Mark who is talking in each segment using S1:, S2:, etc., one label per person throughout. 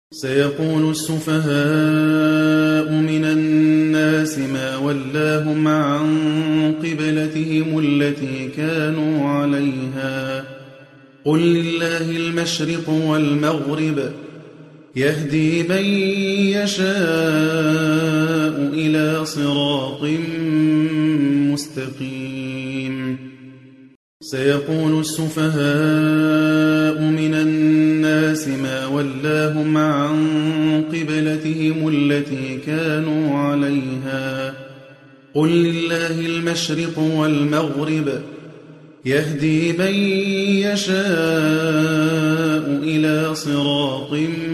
S1: سيقول السفهاء من الناس ما ولاهم عن قبلتهم التي كانوا عليها قل لله المشرق والمغرب يهدي من يشاء إلى صراط مستقيم سيقول السفهاء من الناس ما ولاهم عن قبلتهم التي كانوا عليها قل لله المشرق والمغرب يهدي من يشاء إلى صراط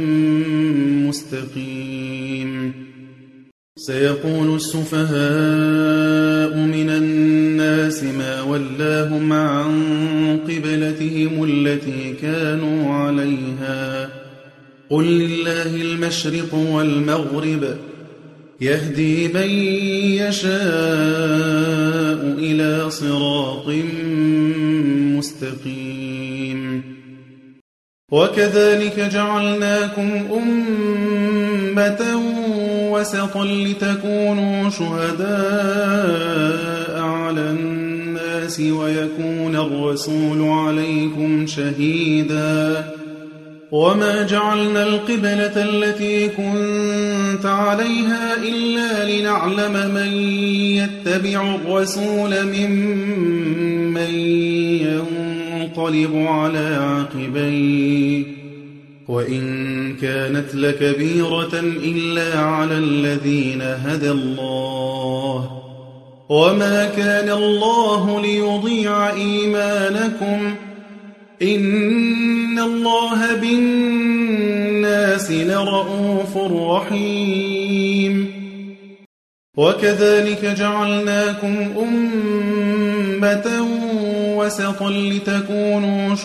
S1: مستقيم سيقول السفهاء من الناس ما ولاهم عن قبلتهم التي كانوا عليها قل لله المشرق والمغرب يهدي من يشاء إلى صراط مستقيم وكذلك جعلناكم أمة وسطا لتكونوا شهداء على الناس ويكون الرسول عليكم شهيدا وما جعلنا القبلة التي كنت عليها إلا لنعلم من يتبع الرسول ممن ينقلب على عقبيه وإن كانت لكبيرة إلا على الذين هدى الله وما كان الله ليضيع إيمانكم إن الله بالناس لرءوف رحيم وكذلك جعلناكم أمة وسطا لتكونوا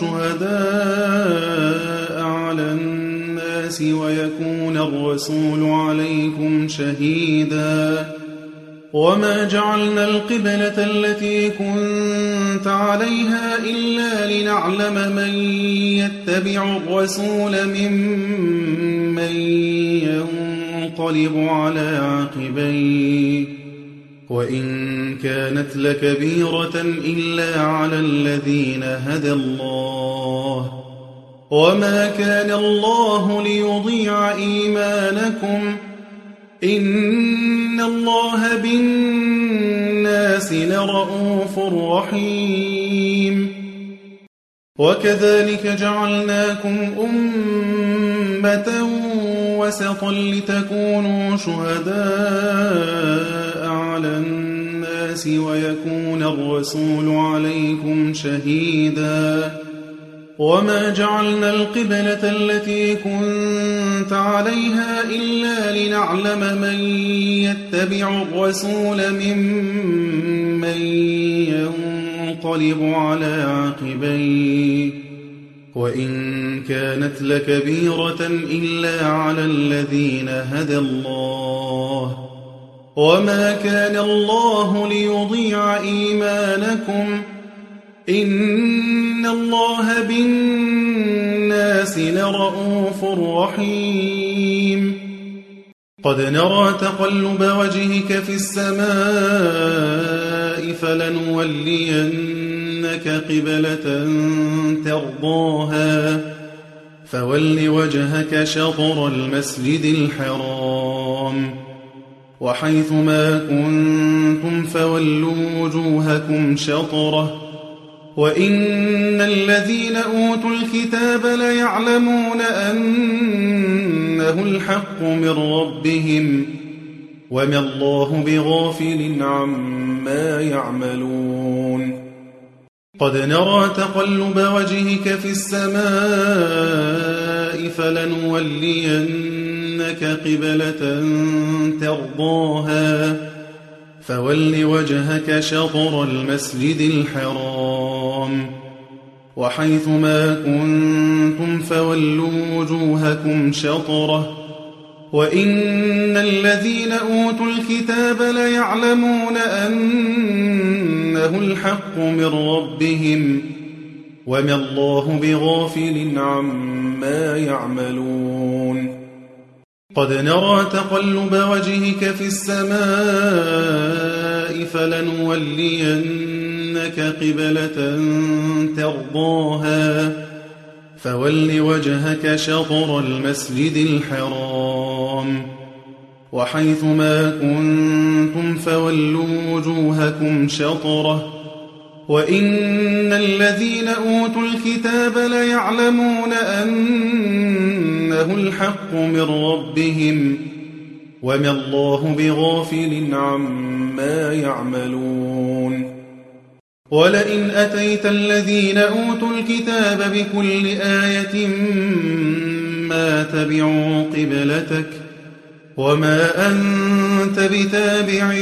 S1: شهداء على الناس ويكون الرسول عليكم شهيدا وما جعلنا القبلة التي كنت عليها إلا لنعلم من يتبع الرسول ممن ينقلب على عقبيه وإن كانت لكبيرة إلا على الذين هدى الله وما كان الله ليضيع إيمانكم إن الله بالناس لرءوف رحيم وكذلك جعلناكم أمة وسطا لتكونوا شهداء على الناس ويكون الرسول عليكم شهيدا وما جعلنا القبلة التي كنت عليها إلا لنعلم من يتبع الرسول ممن ينقلب على عقبيه وإن كانت لكبيرة إلا على الذين هدى الله وما كان الله ليضيع إيمانكم إن الله بالناس لرءوف رحيم قد نرى تقلب وجهك في السماء فلنولينك قبلة ترضاها فول وجهك شطر المسجد الحرام وحيث ما كنتم فولوا وجوهكم شطره وإن الذين أوتوا الكتاب ليعلمون أنه الحق من ربهم وما الله بغافل عما يعملون قد نرى تقلب وجهك في السماء فلنولينك قبلة ترضاها فول وجهك شطر المسجد الحرام وحيث ما كنتم فولوا وجوهكم شطره وإن الذين أوتوا الكتاب ليعلمون أنه الحق من ربهم وما الله بغافل عما يعملون قد نرى تقلب وجهك في السماء فلنولينك قبلة ترضاها فول وجهك شطر المسجد الحرام وحيث ما كنتم فولوا وجوهكم شطره وإن الذين أوتوا الكتاب ليعلمون أنه الحق من ربهم وما الله بغافل عما يعملون ولئن أتيت الذين أوتوا الكتاب بكل آية ما تبعوا قبلتك وما أنت بتابع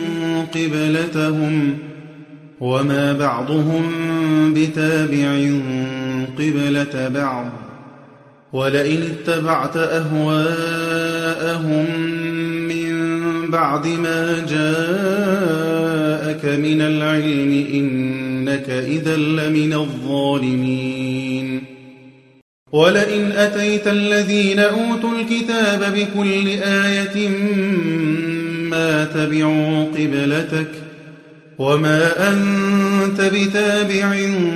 S1: قبلتهم وما بعضهم بتابع قبلة بعض ولئن اتبعت أهواءهم من بعد ما جاءك من العلم إنك إذا لمن الظالمين ولئن أتيت الذين أوتوا الكتاب بكل آية ما تبعوا قبلتك وما أنت بتابع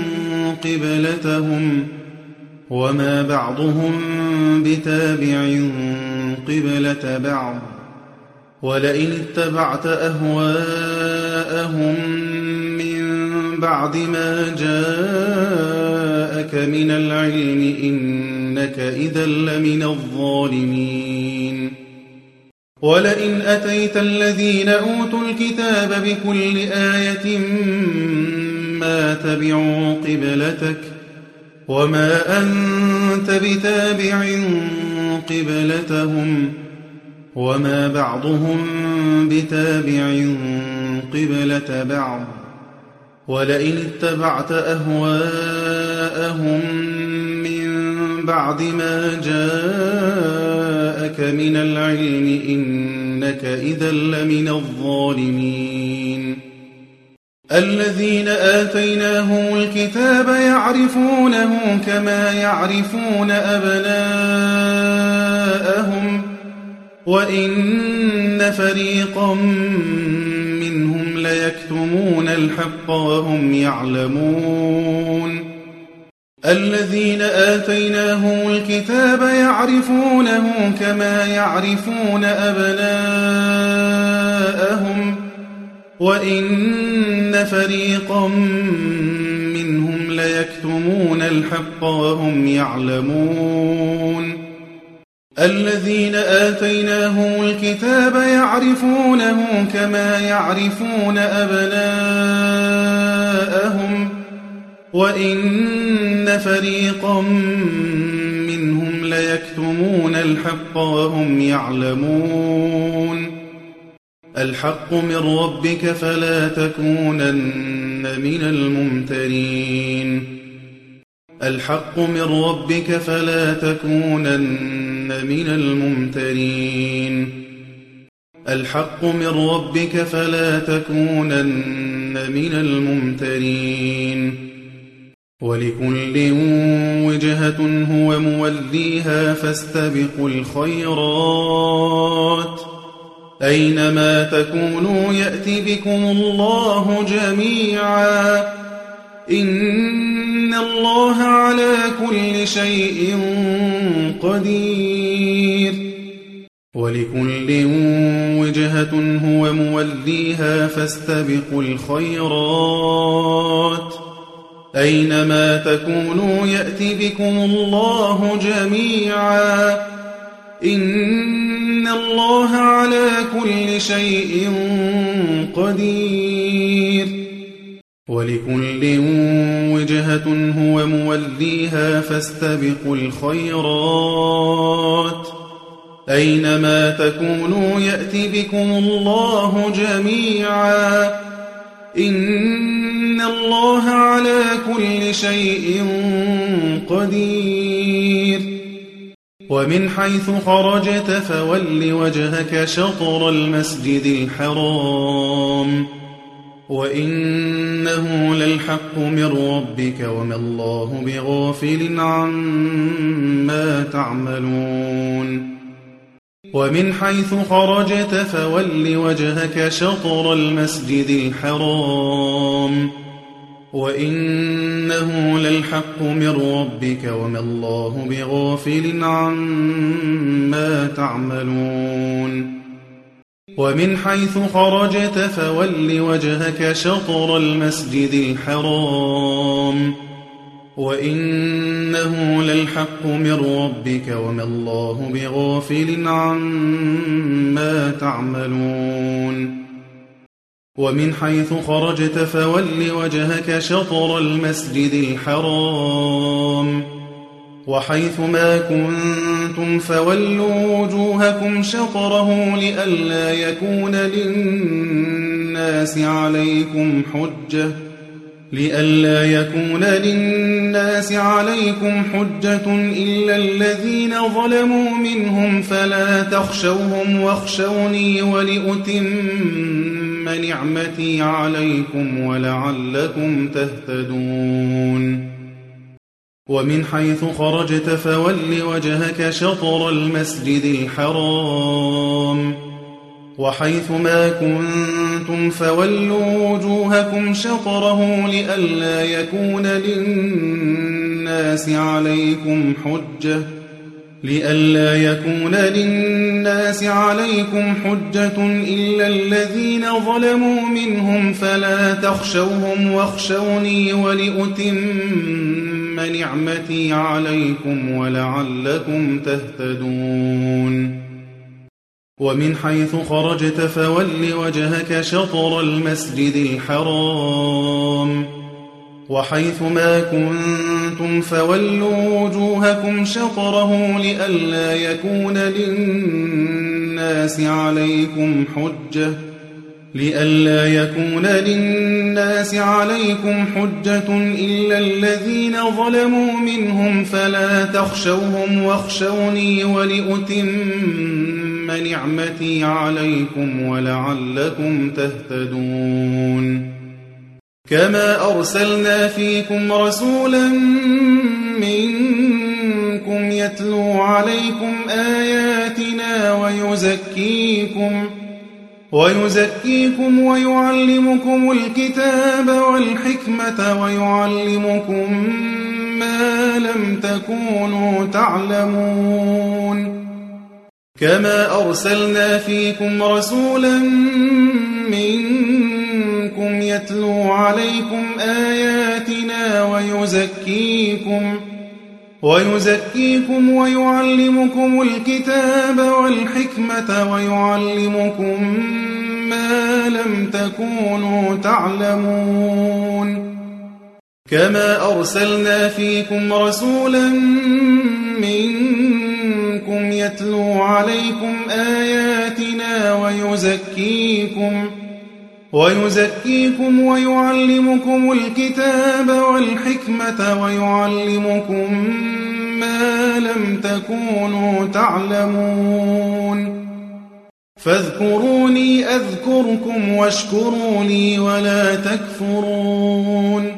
S1: قبلتهم وما بعضهم بتابع قبلة بعض ولئن اتبعت أهواءهم من بعد ما جاءك من العلم إنك إذا لمن الظالمين ولئن أتيت الذين أوتوا الكتاب بكل آية ما تبعوا قبلتك وما أنت بتابع قبلتهم وما بعضهم بتابع قبلة بعض ولئن اتبعت أهواءهم من بعد ما جاءك من العلم إنك إذا لمن الظالمين الذين آتيناهم الكتاب يعرفونه كما يعرفون أبناءهم وإن فريقا منهم ليكتمون الحق وهم يعلمون الذين آتيناهم الكتاب يعرفونه كما يعرفون أبناءهم وإن فريقا منهم ليكتمون الحق وهم يعلمون الذين آتيناهم الكتاب يعرفونه كما يعرفون أبناءهم وإن فريقا منهم ليكتمون الحق وهم يعلمون الحق من ربك فلا تكونن من الممترين الحق من ربك فلا تكونن من الممترين الحق من ربك فلا تكونن من الممترين ولكل وجهة هو موليها فاستبقوا الخيرات أينما تكونوا يأتي بكم الله جميعا إن الله على كل شيء قدير ولكل وجهة هو موليها فاستبقوا الخيرات أينما تكونوا يأتي بكم الله جميعا إن الله على كل شيء قدير ولكل وجهة هو موليها فاستبقوا الخيرات أينما تكونوا يأتي بكم الله جميعا إن الله على كل شيء قدير ومن حيث خرجت فول وجهك شطر المسجد الحرام وإنه للحق من ربك وما الله بغافل عما تعملون ومن حيث خرجت فول وجهك شطر المسجد الحرام وإنه للحق من ربك وما الله بغافل عما تعملون ومن حيث خرجت فول وجهك شطر المسجد الحرام وإنه للحق من ربك وما الله بغافل عما تعملون ومن حيث خرجت فول وجهك شطر المسجد الحرام وحيث ما كنتم فولوا وجوهكم شطره لئلا يكون للناس عليكم حجة إلا الذين ظلموا منهم فلا تخشوهم واخشوني ولأتم نعمتي عليكم ولعلكم تهتدون ومن حيث خرجت فول وجهك شطر المسجد الحرام وحيث ما كنتم فولوا وجوهكم شطره لئلا يكون للناس عليكم حجة إلا الذين ظلموا منهم فلا تخشوهم واخشوني ولأتم نعمتي عليكم ولعلكم تهتدون ومن حيث خرجت فول وجهك شطر المسجد الحرام وحيث ما كنتم فولوا وجوهكم شطره لئلا يكون للناس عليكم حجة إلا الذين ظلموا منهم فلا تخشوهم واخشوني ولأتم نعمتي عليكم ولعلكم تهتدون كما أرسلنا فيكم رسولا منكم يتلو عليكم آياتنا ويزكيكم ويعلمكم الكتاب والحكمة ويعلمكم ما لم تكونوا تعلمون كما أرسلنا فيكم رسولا منكم يتلو عليكم آياتنا ويزكيكم ويعلمكم الكتاب والحكمة ويعلمكم ما لم تكونوا تعلمون كما أرسلنا فيكم رسولا منكم يتلو عليكم آياتنا ويزكيكم ويعلمكم الكتاب والحكمة ويعلمكم ما لم تكونوا تعلمون فاذكروني أذكركم واشكروا لي ولا تكفرون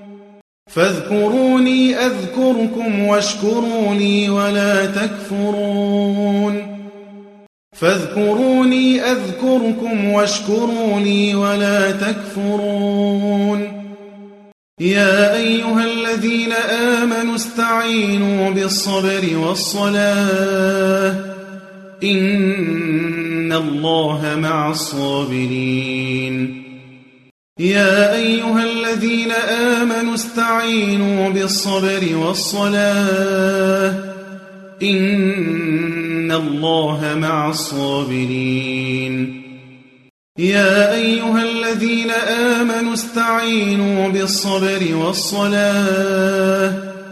S1: يا أيها الذين آمنوا استعينوا بالصبر والصلاة إن الله مع الصابرين يا أيها الذين آمنوا استعينوا بالصبر والصلاة إن الله مع الصابرين يا أيها الذين آمنوا استعينوا بالصبر والصلاة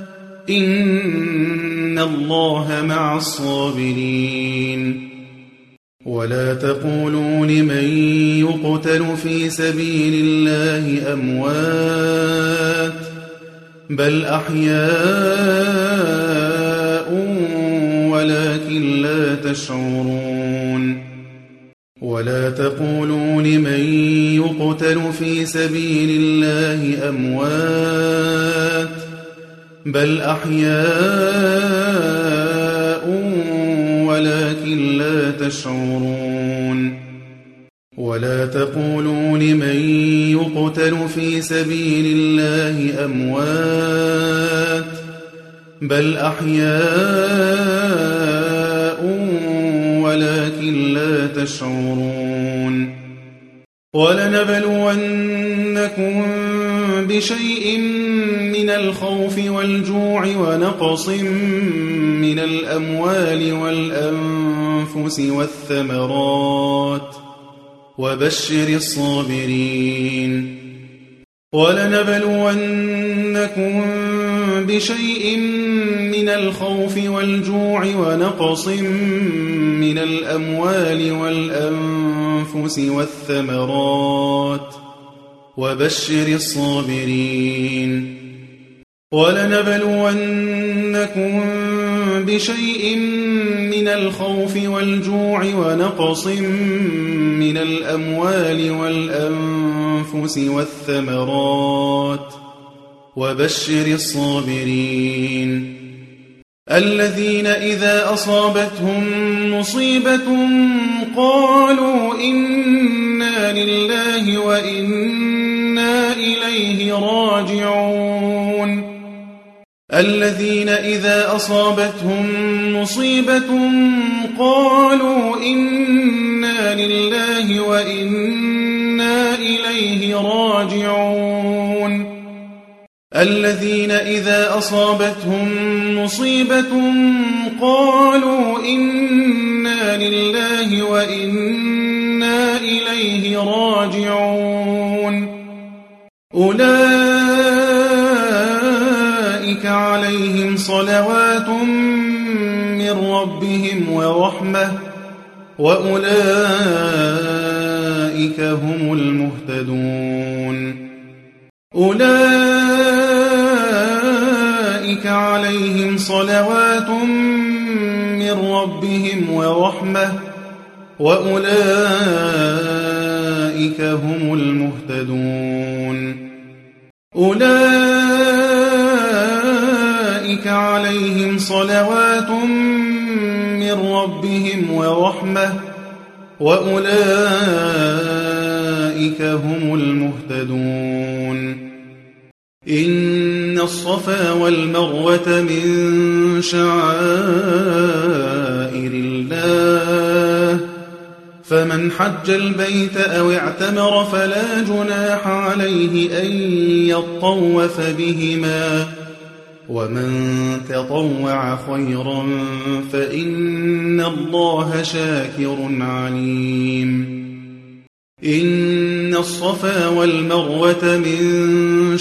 S1: إن الله مع الصابرين ولا تقولوا لمن يقتل في سبيل الله أموات بل أحياء ولكن لا تشعرون ولا تقولوا لمن يقتل في سبيل الله أموات بل أحياء ولكن ولكن لا تشعرون ولا تقولوا لمن يقتل في سبيل الله أموات بل أحياء ولكن لا تشعرون ولنبلونكم بشيء من الخوف والجوع ونقص من الأموال والأنفس والثمرات وبشر الصابرين ولنبلونكم بشيء من الخوف والجوع ونقص من الأموال والأنفس والثمرات وبشر الصابرين ولنبلونكم بشيء من الخوف والجوع ونقص من الأموال والأنفس والثمرات وبشر الصابرين الذين إذا أصابتهم مصيبة قالوا إنا لله وإنا إليه راجعون الذين إذا أصابتهم مصيبة قالوا إنا لله وإنا إليه راجعون الذين إذا أصابتهم مصيبة قالوا إنا لله وإنا إليه راجعون أولئك عليهم صلوات من ربهم ورحمة وأولئك هم المهتدون أولئك عليهم صلوات من ربهم ورحمة وأولئك هم المهتدون أولئك عليهم صلوات من ربهم ورحمة وأولئك هم المهتدون إن الصفا والمروة من شعائر الله فمن حج البيت أو اعتمر فلا جناح عليه أن يطوف بهما ومن تطوع خيرا فإن الله شاكر عليم إن الصفا والمروة من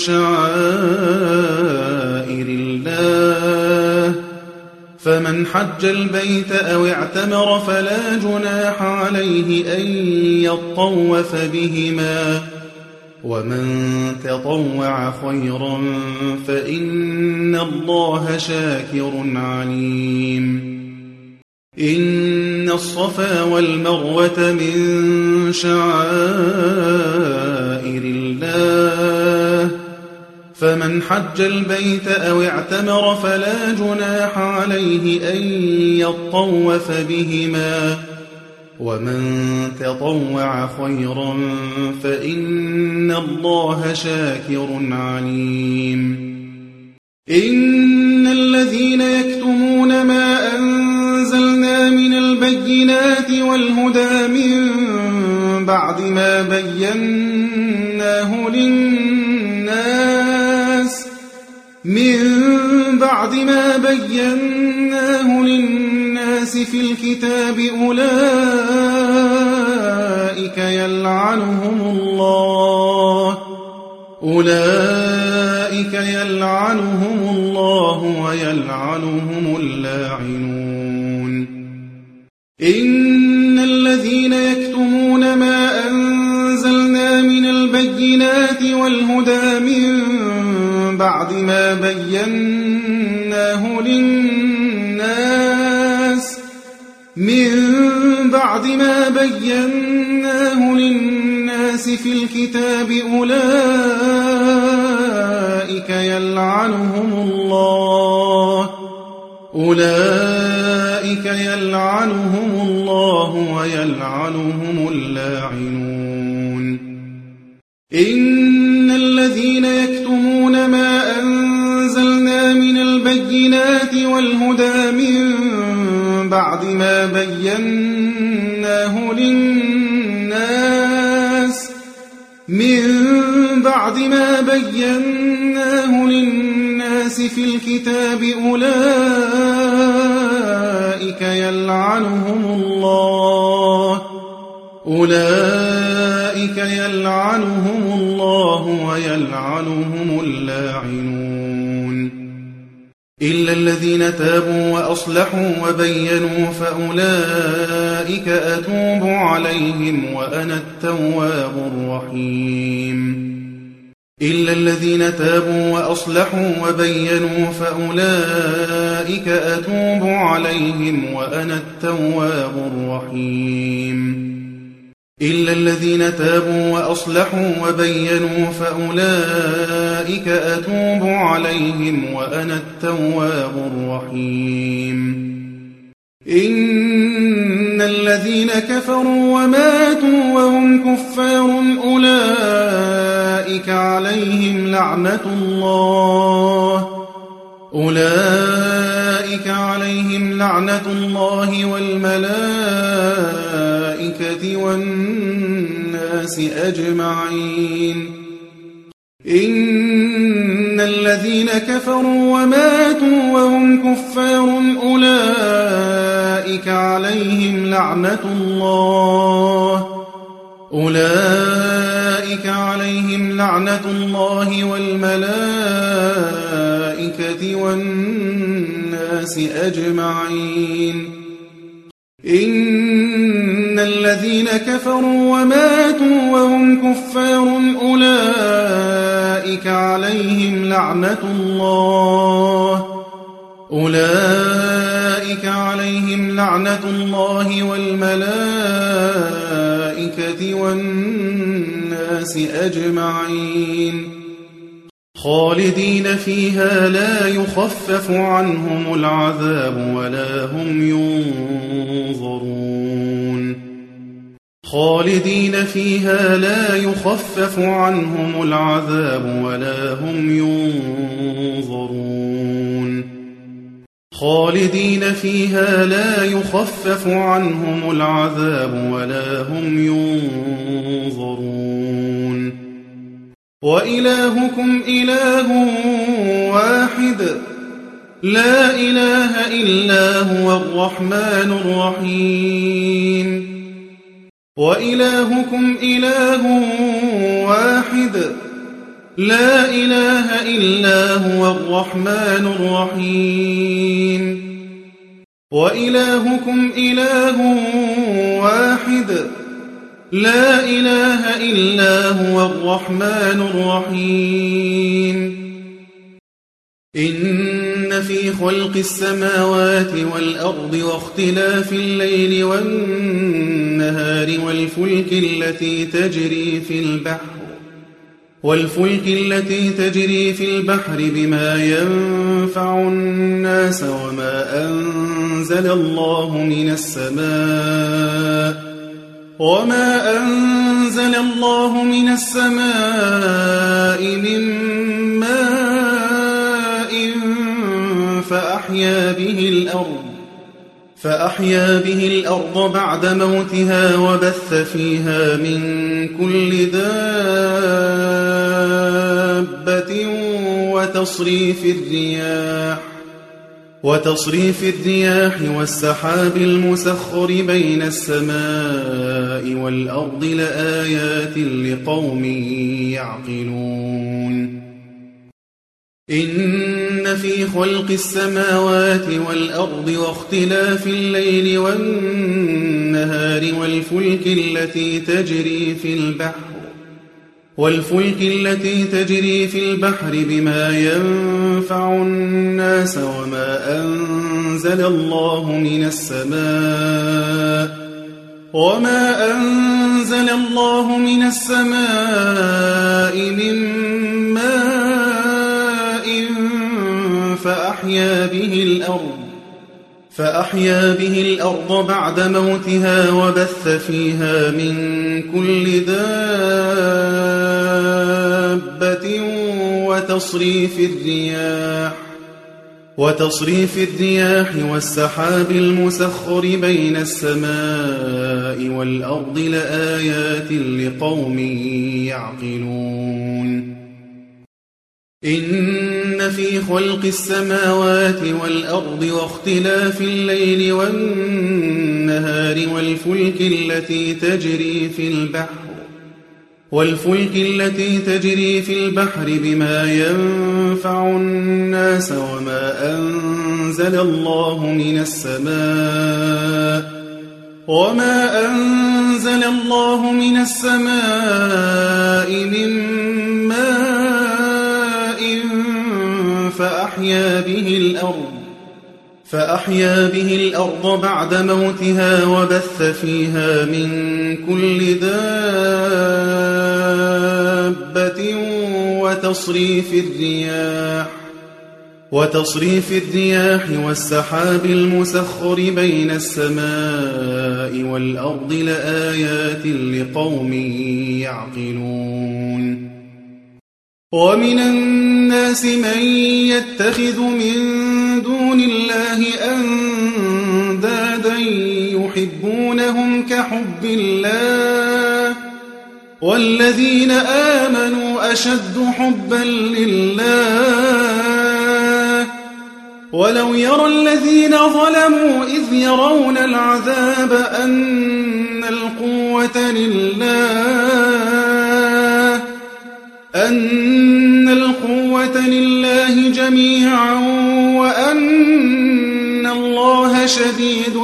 S1: شعائر الله فمن حج البيت أو اعتمر فلا جناح عليه أن يطوف بهما ومن تطوع خيرا فإن الله شاكر عليم إن الصفا والمروة من شعائر الله فمن حج البيت أو اعتمر فلا جناح عليه أن يطوف بهما ومن تطوع خيرا فإن الله شاكر عليم إن الذين يكتمون ما أنزلنا من البينات والهدى من بعد ما بيناه للناس في الكتاب أولئك يلعنهم الله ويلعنهم اللاعنون إن الذين يكتمون ما أنزلنا من البينات والهدى من بعد ما بيناه للناس في الكتاب أولئك أولئك يلعنهم الله ويلعنهم اللاعنون. إن الذين يكتمون ما أنزلنا من البينات والهدى من بعد ما بيناه للناس في الكتاب أولئك يلعنهم الله ويلعنهم اللاعنون. إلا الذين تابوا وأصلحوا وبينوا فأولئك أتوب عليهم وأنا التواب الرحيم. إلا الذين تابوا وأصلحوا وبينوا فأولئك أتوب عليهم وأنا التواب الرحيم. إلا الذين تابوا وأصلحوا وبينوا فأولئك أتوب عليهم وأنا التواب الرحيم. إن الذين كفروا وماتوا وهم كفار أولئك عليهم لعنة الله والملائكة والناس أجمعين. إن الذين كفروا وماتوا وهم كفار أولئك عليهم لعنة الله والملائكة والناس أجمعين. إن الذين كفروا وماتوا وهم كفار أولئك عليهم لعنة الله والملائكة والناس أجمعين خالدين فيها لا يخفف عنهم العذاب ولا هم ينظرون. خالدين فيها لا يخفف عنهم العذاب ولا هم ينظرون. خالدين فيها لا يخفف عنهم العذاب ولا هم ينظرون. وإلهكم إله واحد لا إله إلا هو الرحمن الرحيم. وإلهكم إله واحد لا إله إلا هو الرحمن الرحيم. وإلهكم إله واحد لا إله إلا هو الرحمن الرحيم. إن في خلق السماوات والأرض واختلاف الليل والنهار والفلك التي تجري في البحر بما ينفع الناس وما أنزل الله من السماء من ماء فأحيا به الأرض بعد موتها وبث فيها من كل دابة وتصريف الرياح والسحاب المسخر بين السماء والأرض لآيات لقوم يعقلون. إن في خلق السماوات والأرض واختلاف الليل والنهار والفلك التي تجري في البحر بما ينفع الناس وما أنزل الله من السماء من ماء فأحيا به الأرض بعد موتها وبث فيها من كل دابة وتصريف الرياح والسحاب المسخر بين السماء والأرض لآيات لقوم يعقلون إن في خلق السماوات والأرض واختلاف الليل والنهار والفلك التي تجري في البحر بما ينفع الناس وما أنزل الله من السماء من ماء فأحيا به الأرض بعد موتها وبث فيها من كل دابة وتصريف الرياح والسحاب المسخر بين السماء والأرض لآيات لقوم يعقلون ومن الناس من يتخذ من دون الله أندادا يحبونهم كحب الله والذين آمنوا أشد حبا لله ولو يرى الذين ظلموا إذ يرون العذاب أن القوة لله جميعا وأن الله شديد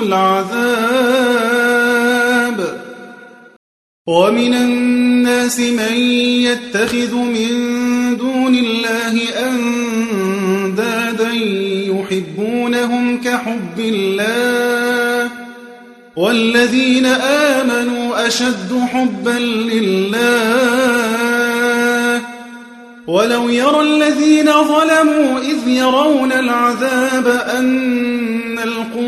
S1: العذاب ومن الناس من يتخذ من دون الله أندادا يحبونهم كحب الله والذين آمنوا أشد حبا لله ولو يرى الذين ظلموا إذ يرون العذاب أن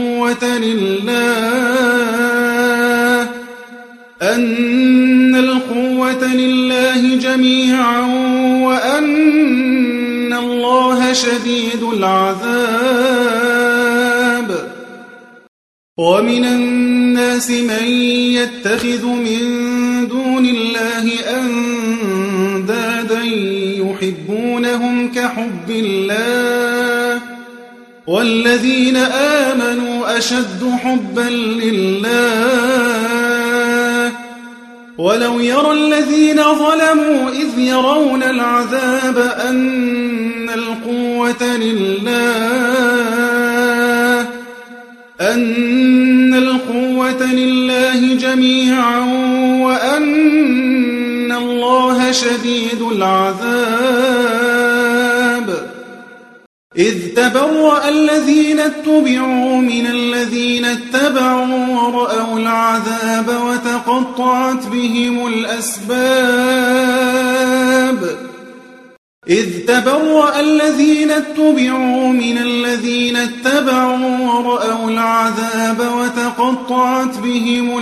S1: القوة لله جميعا وأن الله شديد العذاب ومن الناس من يتخذ من دون الله أندادا يحبونهم كحب الله والذين آمنوا أشد حبا لله ولو يرى الذين ظلموا إذ يرون العذاب أن القوة لله جميعا وأن الله شديد العذاب إذ تبرأ الذين اتبعوا من الذين اتبعوا ورأوا العذاب وتقطعت بهم الأسباب إذ تبرأ الذين اتبعوا من الذين اتبعوا ورأوا العذاب وتقطعت بهم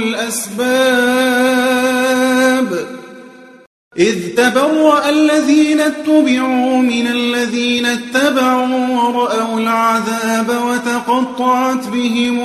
S1: الأسباب إذ تبرأ الذين اتبعوا من الذين اتبعوا ورأوا العذاب وتقطعت بهم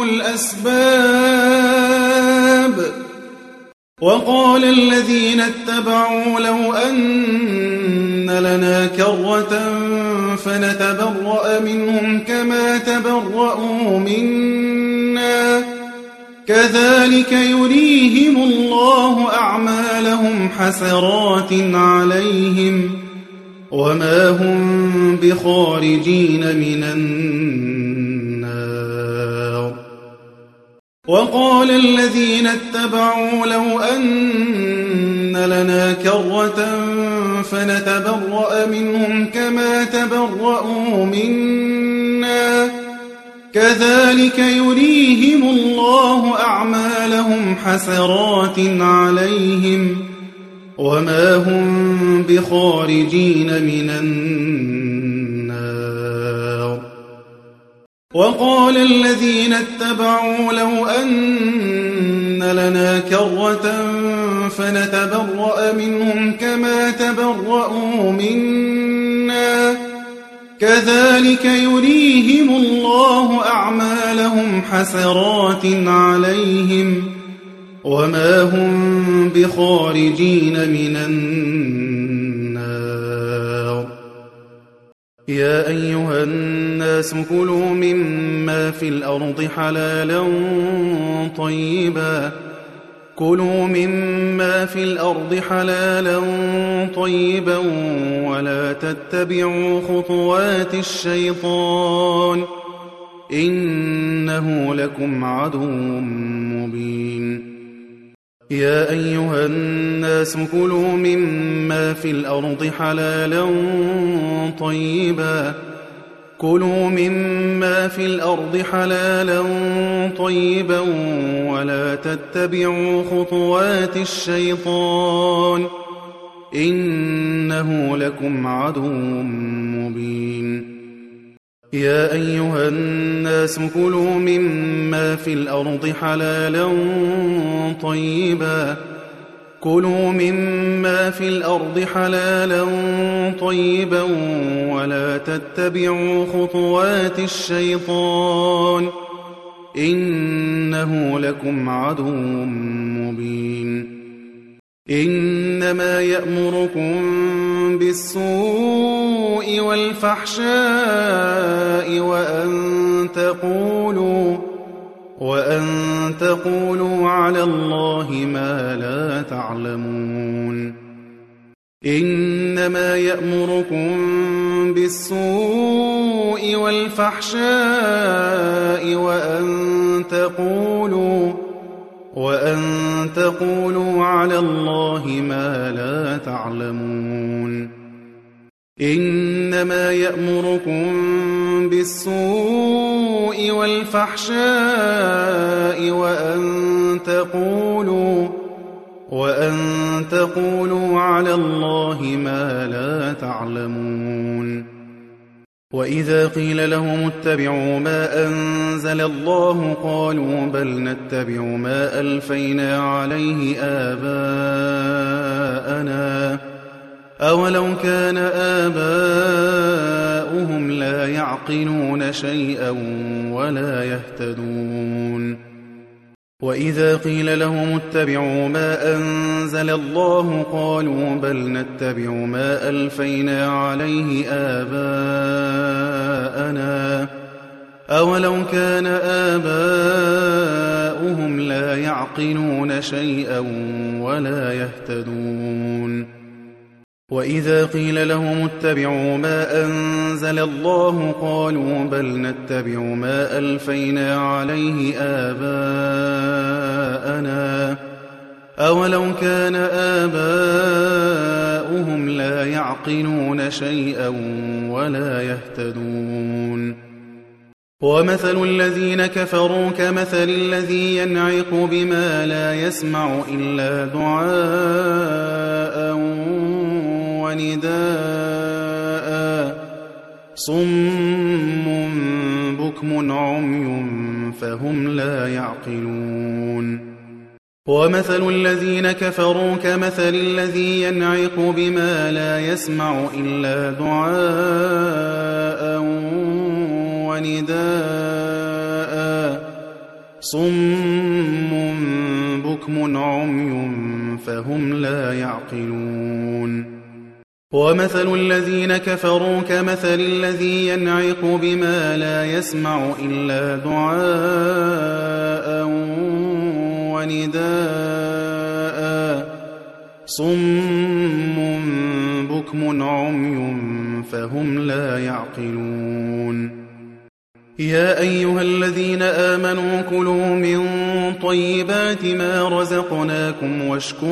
S1: الأسباب وقال الذين اتبعوا لو أن لنا كرة فنتبرأ منهم كما تبرأوا منا كذلك يريهم الله أعمالهم حسرات عليهم وما هم بخارجين من النار وقال الذين اتبعوا لو أن لنا كرة فنتبرأ منهم كما تبرأوا منا كذلك يريهم الله أعمالهم حسرات عليهم وما هم بخارجين من النار وقال الذين اتبعوا لو أن لنا كرة فنتبرأ منهم كما تبرأوا منا كذلك يريهم الله أعمالهم حسرات عليهم وما هم بخارجين من النار. يا أيها الناس كلوا مما في الأرض حلالا طيبا ولا تتبعوا خطوات الشيطان إنه لكم عدو مبين. يا أيها الناس كلوا مما في الأرض حلالا طيبا ولا تتبعوا خطوات الشيطان إنه لكم عدو مبين. يا أيها الناس كلوا مما في الأرض حلالا طيبا ولا تتبعوا خطوات الشيطان إنه لكم عدو مبين. إنما يأمركم بالسوء والفحشاء وأن تقولوا على الله ما لا تعلمون. إنما يأمركم بالسوء والفحشاء وأن تقولوا على الله ما لا تعلمون. إنما يأمركم بالسوء والفحشاء وأن تقولوا على الله ما لا تعلمون. وإذا قيل لهم اتبعوا ما أنزل الله قالوا بل نتبع ما ألفينا عليه آباءنا أولو كان آباؤهم لا يعقلون شيئا ولا يهتدون. وإذا قيل لهم اتبعوا ما أنزل الله قالوا بل نتبع ما ألفينا عليه آباءنا أولو كان آباؤهم لا يعقلون شيئا ولا يهتدون. وإذا قيل لهم اتبعوا ما أنزل الله قالوا بل نتبع ما ألفينا عليه آباءنا أولو كان آباؤهم لا يعقلون شيئا ولا يهتدون. ومثل الذين كفروا كمثل الذي ينعق بما لا يسمع إلا دعاء ونداء صم بكم عمي فهم لا يعقلون. ومثل الذين كفروا كمثل الذي ينعق بما لا يسمع إلا دعاء ونداء صم بكم عمي فهم لا يعقلون. ومثل الذين كفروا كمثل الذي ينعق بما لا يسمع إلا دعاء ونداء صم بكم عمي فهم لا يعقلون. يا أيها الذين آمنوا كلوا من طيبات ما رزقناكم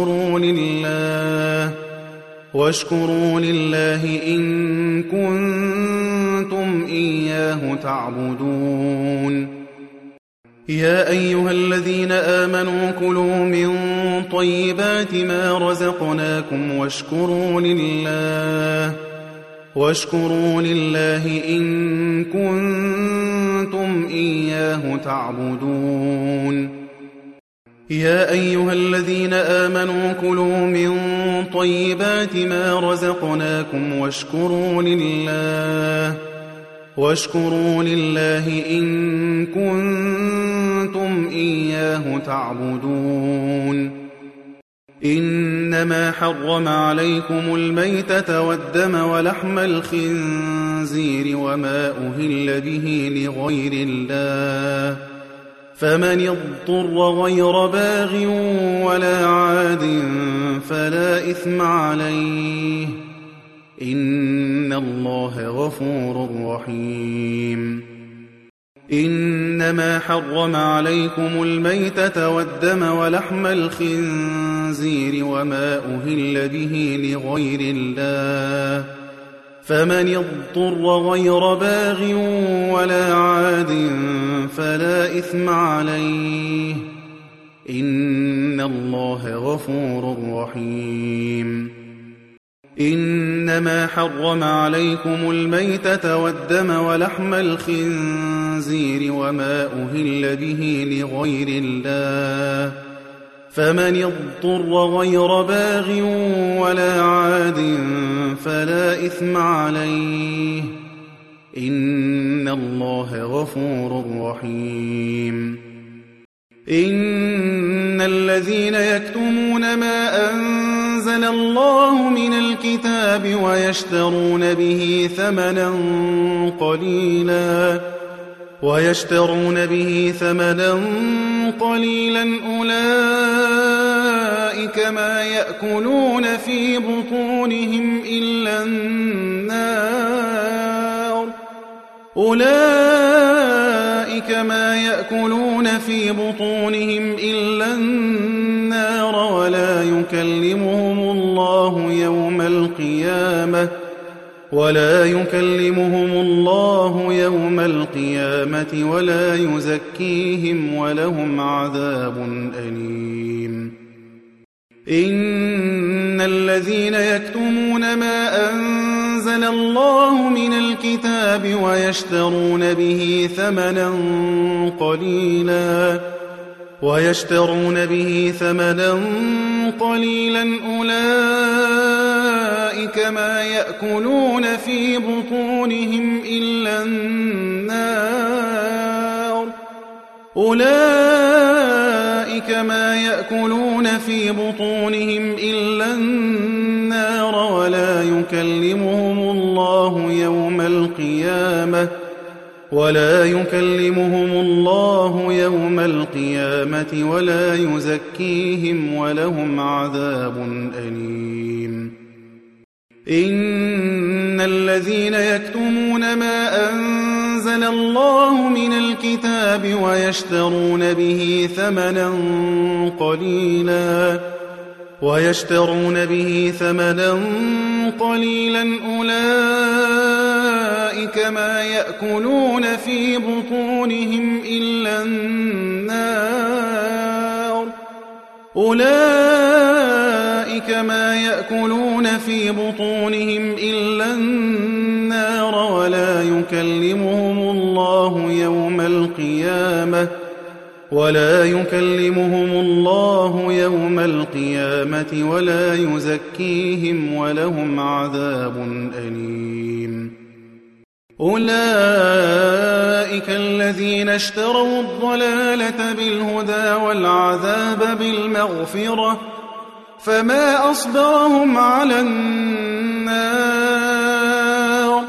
S1: واشكروا لله إن كنتم إياه تعبدون. يا أيها الذين آمنوا كلوا من طيبات ما رزقناكم واشكروا لله إن كنتم إياه تعبدون يا أيها الذين آمنوا كلوا من طيبات ما رزقناكم واشكروا لله إن كنتم إياه تعبدون إنما حرم عليكم الميتة والدم ولحم الخنزير وما أهل به لغير الله فمن اضطر غير باغ ولا عاد فلا إثم عليه إن الله غفور رحيم إنما حرم عليكم الميتة والدم ولحم الخنزير وما أهل به لغير الله فمن اضطر غير باغ ولا عاد فلا إثم عليه إن الله غفور رحيم إنما حرم عليكم الميتة والدم ولحم الخنزير وما أهل به لغير الله فمن اضطر غير باغ ولا عاد فلا إثم عليه إن الله غفور رحيم إن الذين يكتمون ما أنزل الله من الكتاب ويشترون به ثمنا قليلا أولئك ما يأكلون في بطونهم إلا النار ولا يكلمهم الله يوم القيامة ولا يزكيهم ولهم عذاب أليم إن الذين يكتمون ما أنزل الله من الكتاب ويشترون به ثمنا قليلا أولئك ما يأكلون في بطونهم إلا النار ولا يكلمهم الله يوم القيامة ولا يزكيهم ولهم عذاب أليم إن الذين يكتمون ما أنزل الله من الكتاب ويشترون به ثمنا قليلا أولئك ما يأكلون في بطونهم إلا النار ولا يكلمهم الله يوم القيامة ولا يزكيهم ولهم عذاب أليم أولئك الذين اشتروا الضلالة بالهدى والعذاب بالمغفرة فما أصبرهم على النار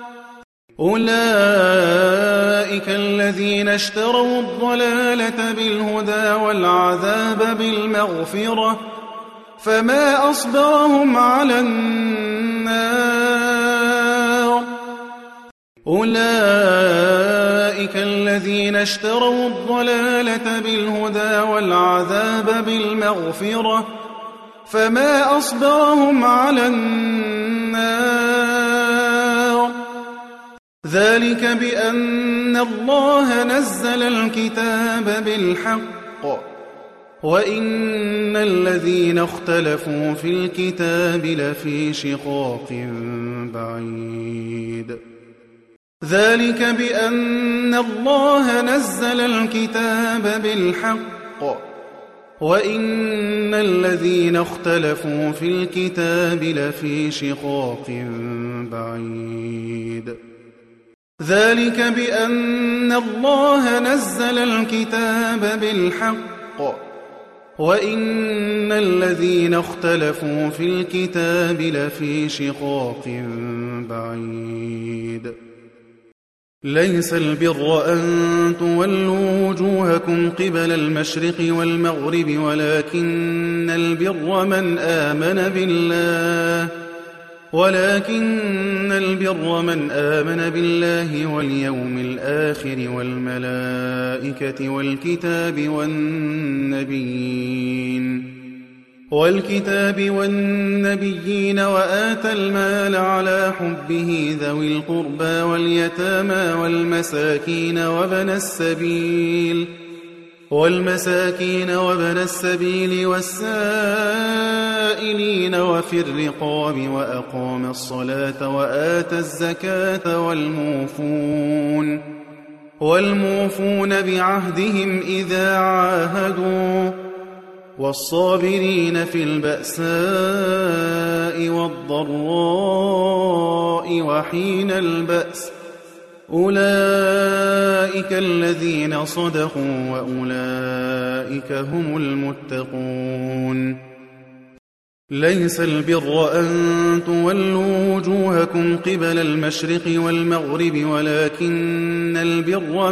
S1: أولئك الذين اشتروا الضلالة بالهدى والعذاب بالمغفرة فما أصبرهم على النار أولئك الذين اشتروا الضلالة بالهدى والعذاب بالمغفرة فما أصبرهم على النار ذلك بأن الله نزل الكتاب بالحق وإن الذين اختلفوا في الكتاب لفي شقاق بعيد ذلك بأن الله نزل الكتاب بالحق وإن الذين اختلفوا في الكتاب لفي شقاق بعيد ذلك بأن الله نزل الكتاب بالحق وإن الذين اختلفوا في الكتاب لفي شقاق بعيد ليس البر أن تولوا وجوهكم قبل المشرق والمغرب ولكن البر من آمن بالله واليوم الآخر والملائكة والنبيين وآتى المال على حبه ذوي القربى واليتامى والمساكين وابن السبيل والسائلين وفي الرقاب وأقام الصلاة وآتى الزكاة والموفون بعهدهم إذا عاهدوا والصابرين في البأساء والضراء وحين البأس أولئك الذين صدقوا وأولئك هم المتقون ليس البر أن تولوا وجوهكم قبل المشرق والمغرب ولكن البر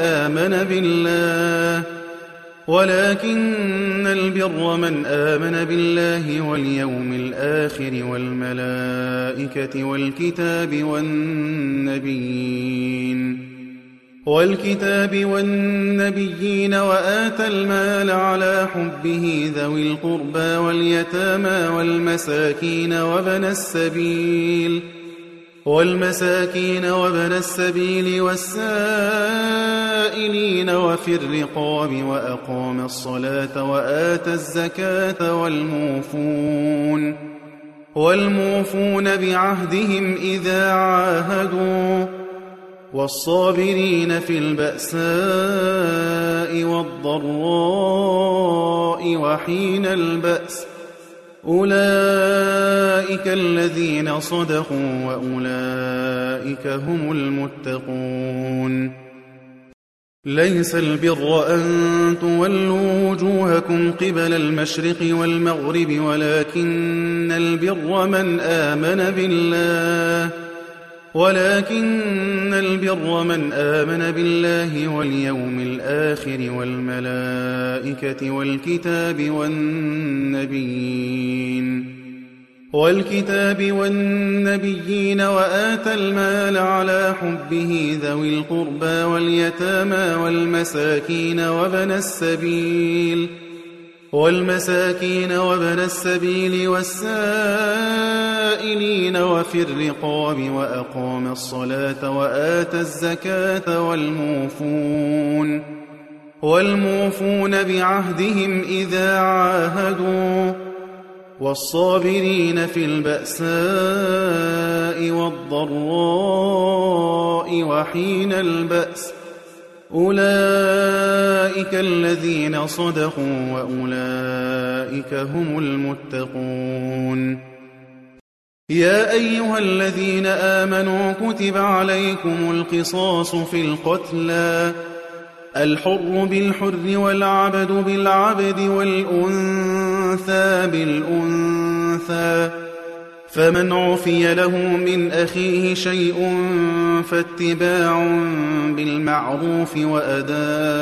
S1: من آمن بالله واليوم الآخر والملائكة والنبيين وآتى المال على حبه ذوي القربى واليتامى والمساكين وابن السبيل والسائلين وفي الرقاب وأقام الصلاة وآتى الزكاة والموفون بعهدهم إذا عاهدوا والصابرين في البأساء والضراء وحين البأس أولئك الذين صدقوا وأولئك هم المتقون ليس البر أن تولوا وجوهكم قبل المشرق والمغرب ولكن البر من آمن بالله واليوم الآخر والملائكة والنبيين وآتى المال على حبه ذوي القربى واليتامى والمساكين وابن السبيل والسائلين وفي الرقاب وأقام الصلاة وآتى الزكاة والموفون بعهدهم إذا عاهدوا والصابرين في البأساء والضراء وحين البأس أولئك الذين صدقوا وأولئك هم المتقون يا أيها الذين آمنوا كتب عليكم القصاص في القتلى الحر بالحر والعبد بالعبد والأنثى بالأنثى فمن عفي له من أخيه شيء فاتباع بالمعروف وأداء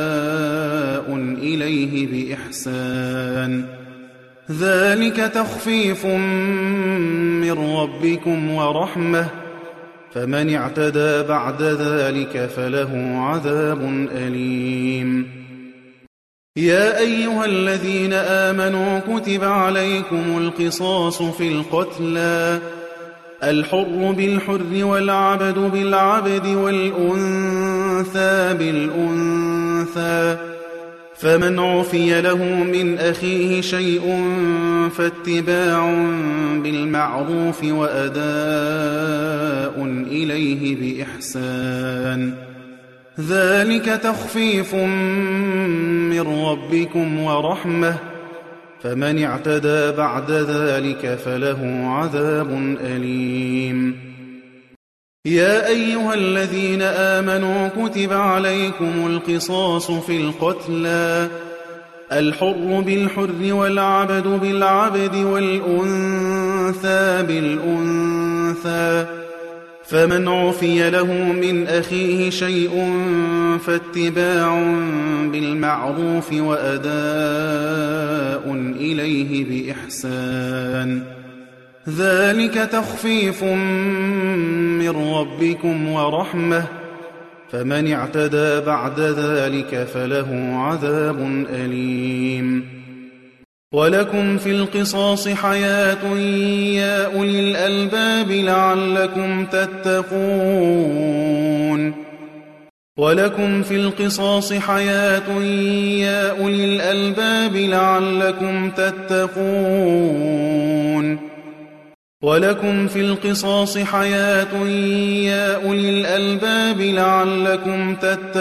S1: إليه بإحسان ذلك تخفيف من ربكم ورحمة فمن اعتدى بعد ذلك فله عذاب أليم يا أيها الذين آمنوا كتب عليكم القصاص في القتلى الحر بالحر والعبد بالعبد والأنثى بالأنثى فمن عفي له من أخيه شيء فاتباع بالمعروف وأداء إليه بإحسان ذلك تخفيف من ربكم ورحمة فمن اعتدى بعد ذلك فله عذاب أليم يا أيها الذين آمنوا كتب عليكم القصاص في القتلى الحر بالحر والعبد بالعبد والأنثى بالأنثى فمن عفي له من أخيه شيء فاتباع بالمعروف وأداء إليه بإحسان ذلك تخفيف من ربكم ورحمة فمن اعتدى بعد ذلك فله عذاب أليم ولكم في القصاص حياة يا أولي الألباب لعلكم تتقون ولكم في القصاص حياة يا أولي الألباب لعلكم تتقون ولكم في القصاص حياة يا أولي الألباب لعلكم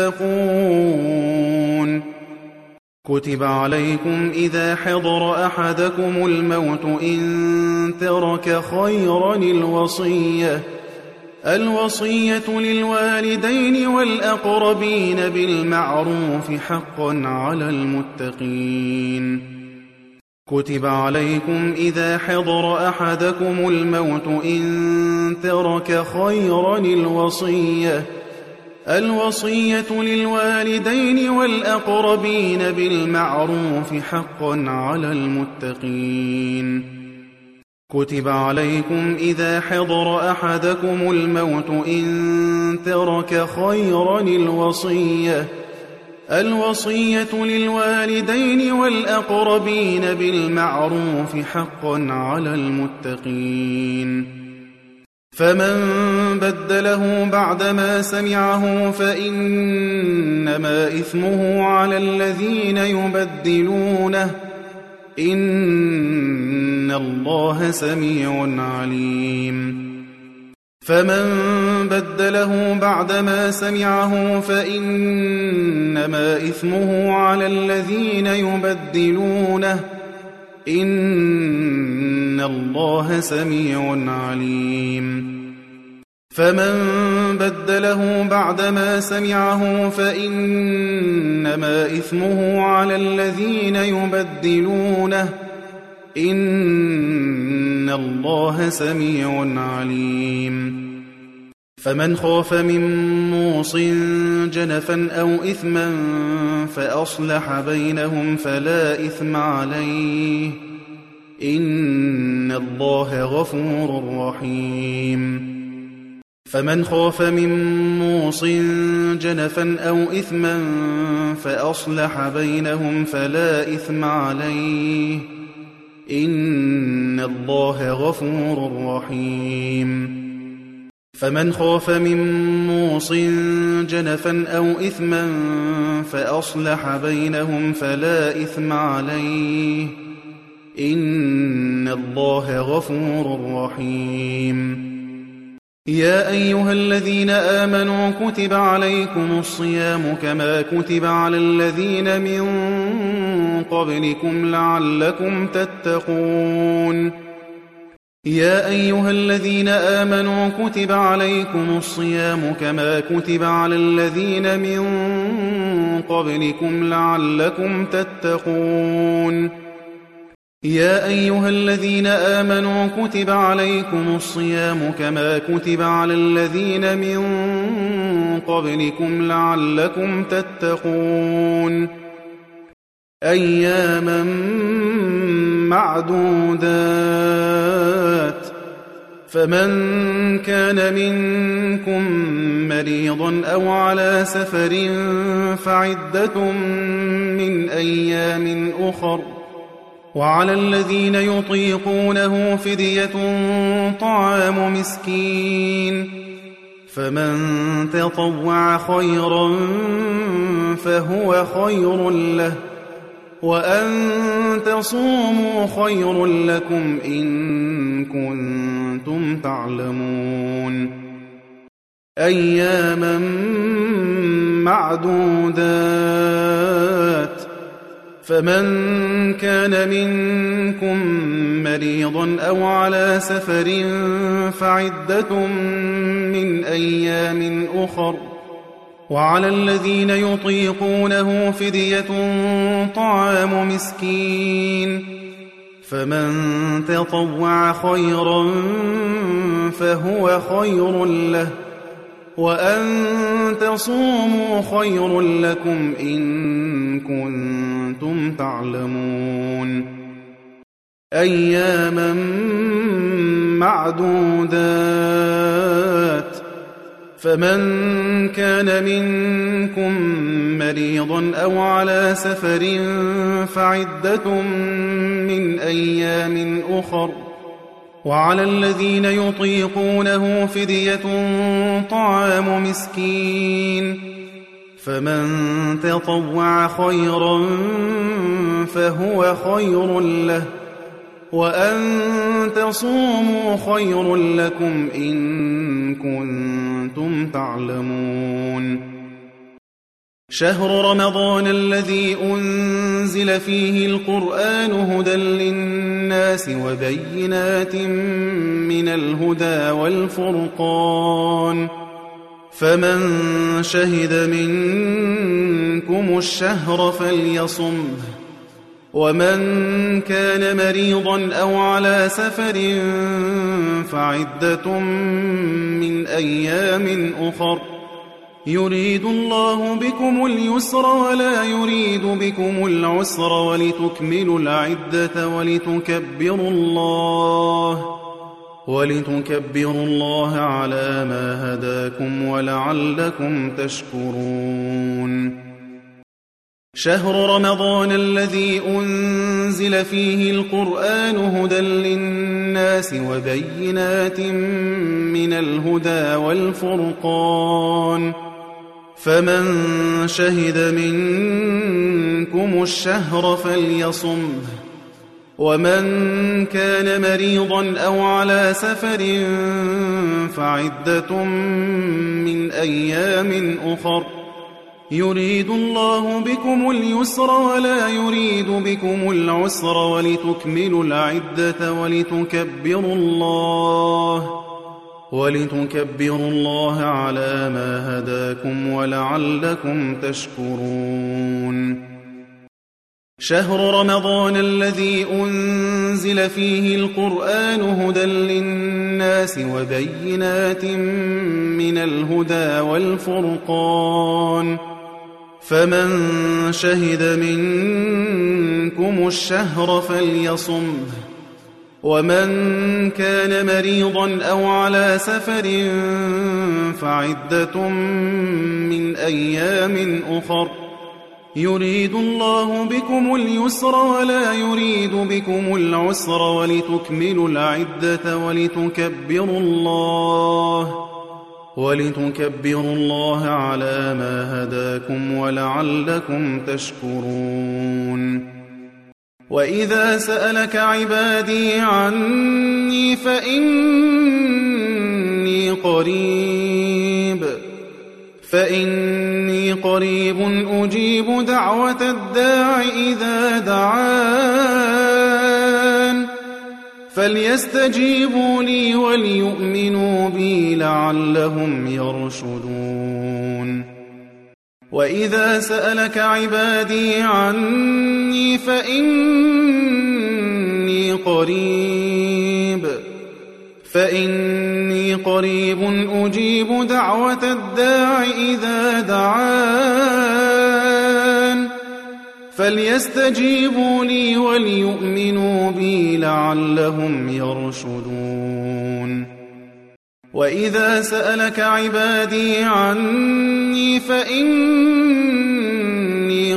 S1: تتقون كتب عليكم إذا حضر أحدكم الموت إن ترك خيرا الوصية للوالدين والأقربين بالمعروف حقا على المتقين كتب عليكم إذا حضر أحدكم الموت إن ترك خيرا الوصية للوالدين والأقربين بالمعروف حقا على المتقين كتب عليكم إذا حضر أحدكم الموت إن ترك خيرا الوصية للوالدين والأقربين بالمعروف حقا على المتقين فمن بدله بعدما سمعه فإنما إثمه على الذين يبدلونه إن الله سميع عليم فمن بدله بعدما سمعه فإنما إثمه على الذين يبدلونه إن الله سميع عليم فمن بدله بعدما سمعه فإنما إثمه على الذين يبدلونه إن الله سميع عليم فمن خاف من موص جنفا أو إثما فأصلح بينهم فلا إثم عليه إن الله غفور رحيم فمن خاف من موص جنفا أو إثما فأصلح بينهم فلا إثم عليه إن الله غفور رحيم فمن خاف من موص جنفا أو إثما فأصلح بينهم فلا إثم عليه إن الله غفور رحيم يا أيها الذين آمنوا كتب عليكم الصيام كما كتب على الذين من قبلكم لعلكم تتقون يا أيها الذين آمنوا كتب عليكم الصيام كما كتب على الذين من قبلكم لعلكم تتقون يا أيها الذين آمنوا كتب عليكم الصيام كما كتب على الذين من قبلكم لعلكم تتقون أياما معدودات فمن كان منكم مريضا أو على سفر فعدة من أيام أخر وعلى الذين يطيقونه فدية طعام مسكين فمن تطوع خيرا فهو خير له وأن تصوموا خير لكم إن كنتم تعلمون أياما معدودات فمن كان منكم مريضا أو على سفر فعدة من أيام أخر وعلى الذين يطيقونه فدية طعام مسكين فمن تطوع خيرا فهو خير له وأن تصوموا خير لكم إن كنتم تعلمون أياما معدودات فمن كان منكم مريضا أو على سفر فعدة من أيام أخر وعلى الذين يطيقونه فدية طعام مسكين فمن تطوع خيرا فهو خير له وأن تصوموا خير لكم إن كنتم تعلمون شهر رمضان الذي أنزل فيه القرآن هدى للناس وبينات من الهدى والفرقان فمن شهد منكم الشهر فليصمه ومن كان مريضا أو على سفر فعدة من أيام أخر يريد الله بكم اليسر ولا يريد بكم العسر ولتكملوا العدة ولتكبروا الله على ما هداكم ولعلكم تشكرون شهر رمضان الذي أنزل فيه القرآن هدى للناس وبينات من الهدى والفرقان فمن شهد منكم الشهر فليصمه ومن كان مريضا أو على سفر فعدة من أيام أخر يريد الله بكم اليسر ولا يريد بكم العسر ولتكملوا العدة ولتكبروا الله على ما هداكم ولعلكم تشكرون شهر رمضان الذي أنزل فيه القرآن هدى للناس وبينات من الهدى والفرقان فمن شهد منكم الشهر فليصمه ومن كان مريضا أو على سفر فعدة من أيام أخر يريد الله بكم اليسر ولا يريد بكم العسر ولتكملوا العدة ولتكبروا الله على ما هداكم ولعلكم تشكرون وإذا سألك عبادي عني فإني قريب أجيب دعوة الداع إذا دعان فليستجيبوا لي وليؤمنوا بي لعلهم يرشدون وإذا سألك عبادي عني فإني قريب أجيب دعوة الداع إذا دعان فليستجيبوا لي وليؤمنوا بي لعلهم يرشدون وإذا سألك عبادي عني فإني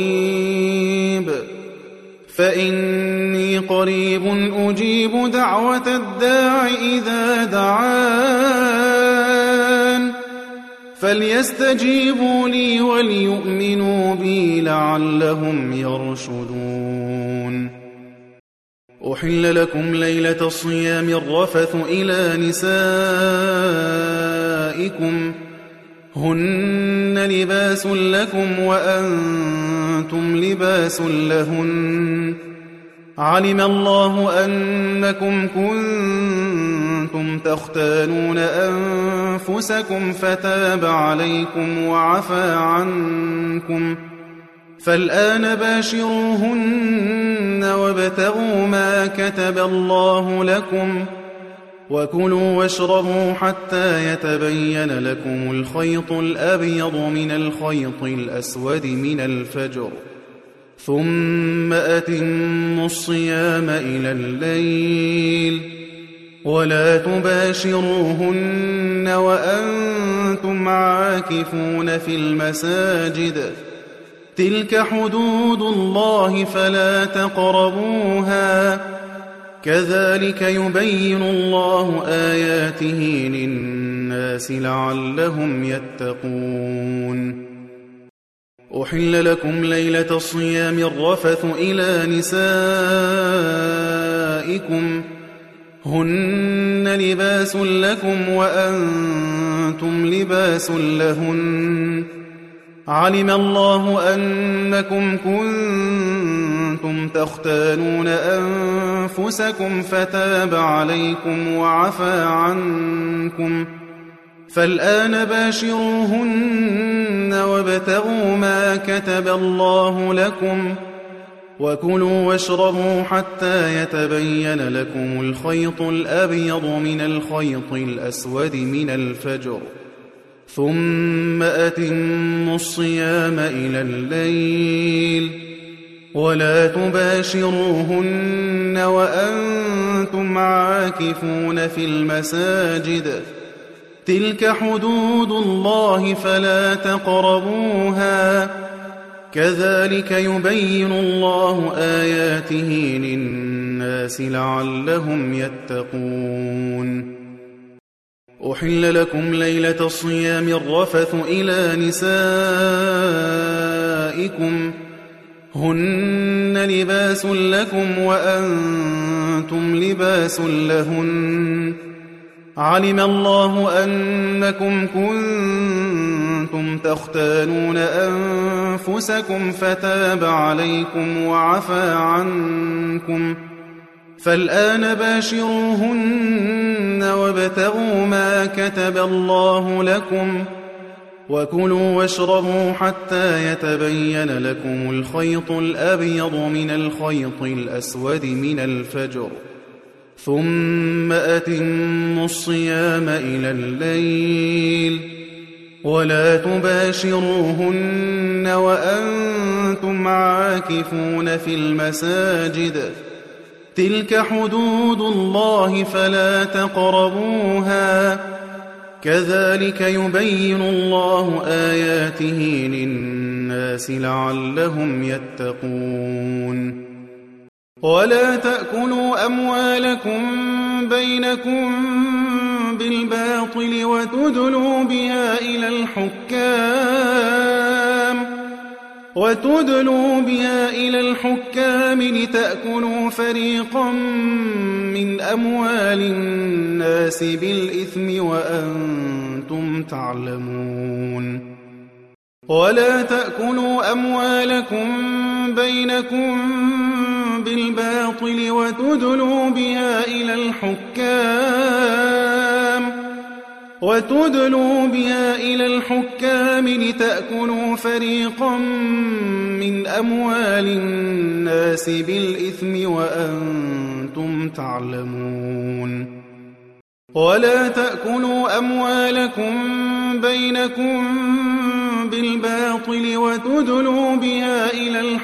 S1: قريب أجيب دعوة الداع إذا دعان فليستجيبوا لي وليؤمنوا بي لعلهم يرشدون. أحل لكم ليلة الصيام الرفث إلى نسائكم هن لباس لكم وأنتم لباس لهن علم الله أنكم كنتم تختانون أنفسكم فتاب عليكم وعفى عنكم فالآن باشروهن وابتغوا ما كتب الله لكم وكلوا واشربوا حتى يتبين لكم الخيط الأبيض من الخيط الأسود من الفجر ثم أتموا الصيام إلى الليل ولا تباشروهن وأنتم عاكفون في المساجد تلك حدود الله فلا تقربوها كذلك يبين الله آياته للناس لعلهم يتقون. أحل لكم ليلة الصيام الرفث إلى نسائكم هن لباس لكم وأنتم لباس لهن علم الله أنكم كنتم تختانون أنفسكم فتاب عليكم وعفى عنكم فالآن باشروهن وابتغوا ما كتب الله لكم وكلوا واشربوا حتى يتبين لكم الخيط الأبيض من الخيط الأسود من الفجر ثم أتموا الصيام إلى الليل ولا تباشروهن وأنتم عاكفون في المساجد تلك حدود الله فلا تقربوها كذلك يبين الله آياته للناس لعلهم يتقون. أحل لكم ليلة الصيام الرفث إلى نسائكم هن لباس لكم وأنتم لباس لهن علم الله أنكم كنتم تختانون أنفسكم فتاب عليكم وعفى عنكم فالآن باشروهن وابتغوا ما كتب الله لكم وكلوا واشربوا حتى يتبين لكم الخيط الأبيض من الخيط الأسود من الفجر ثم أتموا الصيام إلى الليل ولا تباشروهن وأنتم عاكفون في المساجد تلك حدود الله فلا تقربوها كذلك يبين الله آياته للناس لعلهم يتقون. ولا تأكلوا أموالكم بينكم بالباطل وتدلوا بها إلى الحكام لتأكلوا فريقا من أموال الناس بالإثم وأنتم تعلمون. ولا تأكلوا أموالكم بينكم بالباطل وتدلوا بها إلى الحكام لتأكلوا فريقا من أموال الناس بالإثم وأنتم تعلمون. ولا تأكلوا أموالكم بينكم بالباطل وتدلوا بها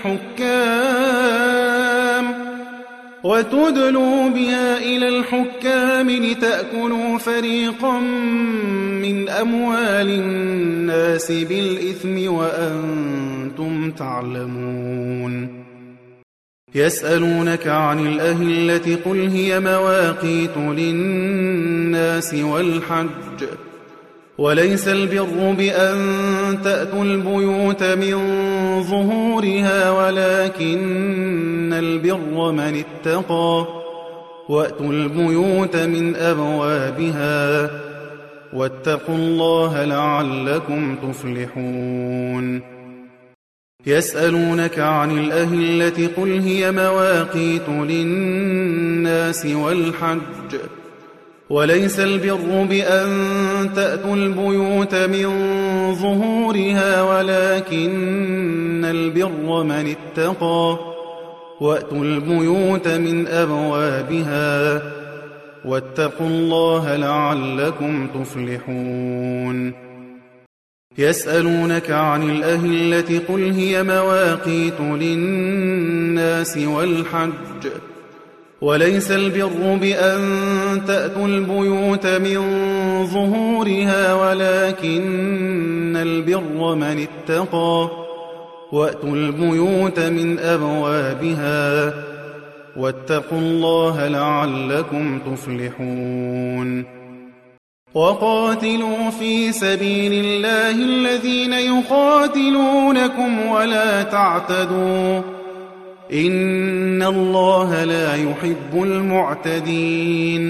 S1: إلى الحكام لتأكلوا فريقا من أموال الناس بالإثم وأنتم تعلمون. يسألونك عن الأهلة قل هي مواقيت للناس والحج وليس البر بأن تأتوا البيوت من ظهورها ولكن البر من اتقى وأتوا البيوت من أبوابها واتقوا الله لعلكم تفلحون يسألونك عن الأهلة قل هي مواقيت للناس والحج وليس البر بأن تأتوا البيوت من ظهورها ولكن البر من اتقى وأتوا البيوت من أبوابها واتقوا الله لعلكم تفلحون يسألونك عن الأهلة قل هي مواقيت للناس والحج وليس البر بأن تأتوا البيوت من ظهورها ولكن البر من اتقى وأتوا البيوت من أبوابها واتقوا الله لعلكم تفلحون وقاتلوا في سبيل الله الذين يقاتلونكم ولا تعتدوا إن الله لا يحب المعتدين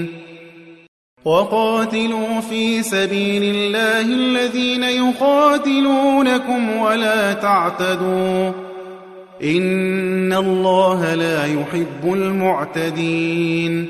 S1: وقاتلوا في سبيل الله الذين يقاتلونكم ولا تعتدوا إن الله لا يحب المعتدين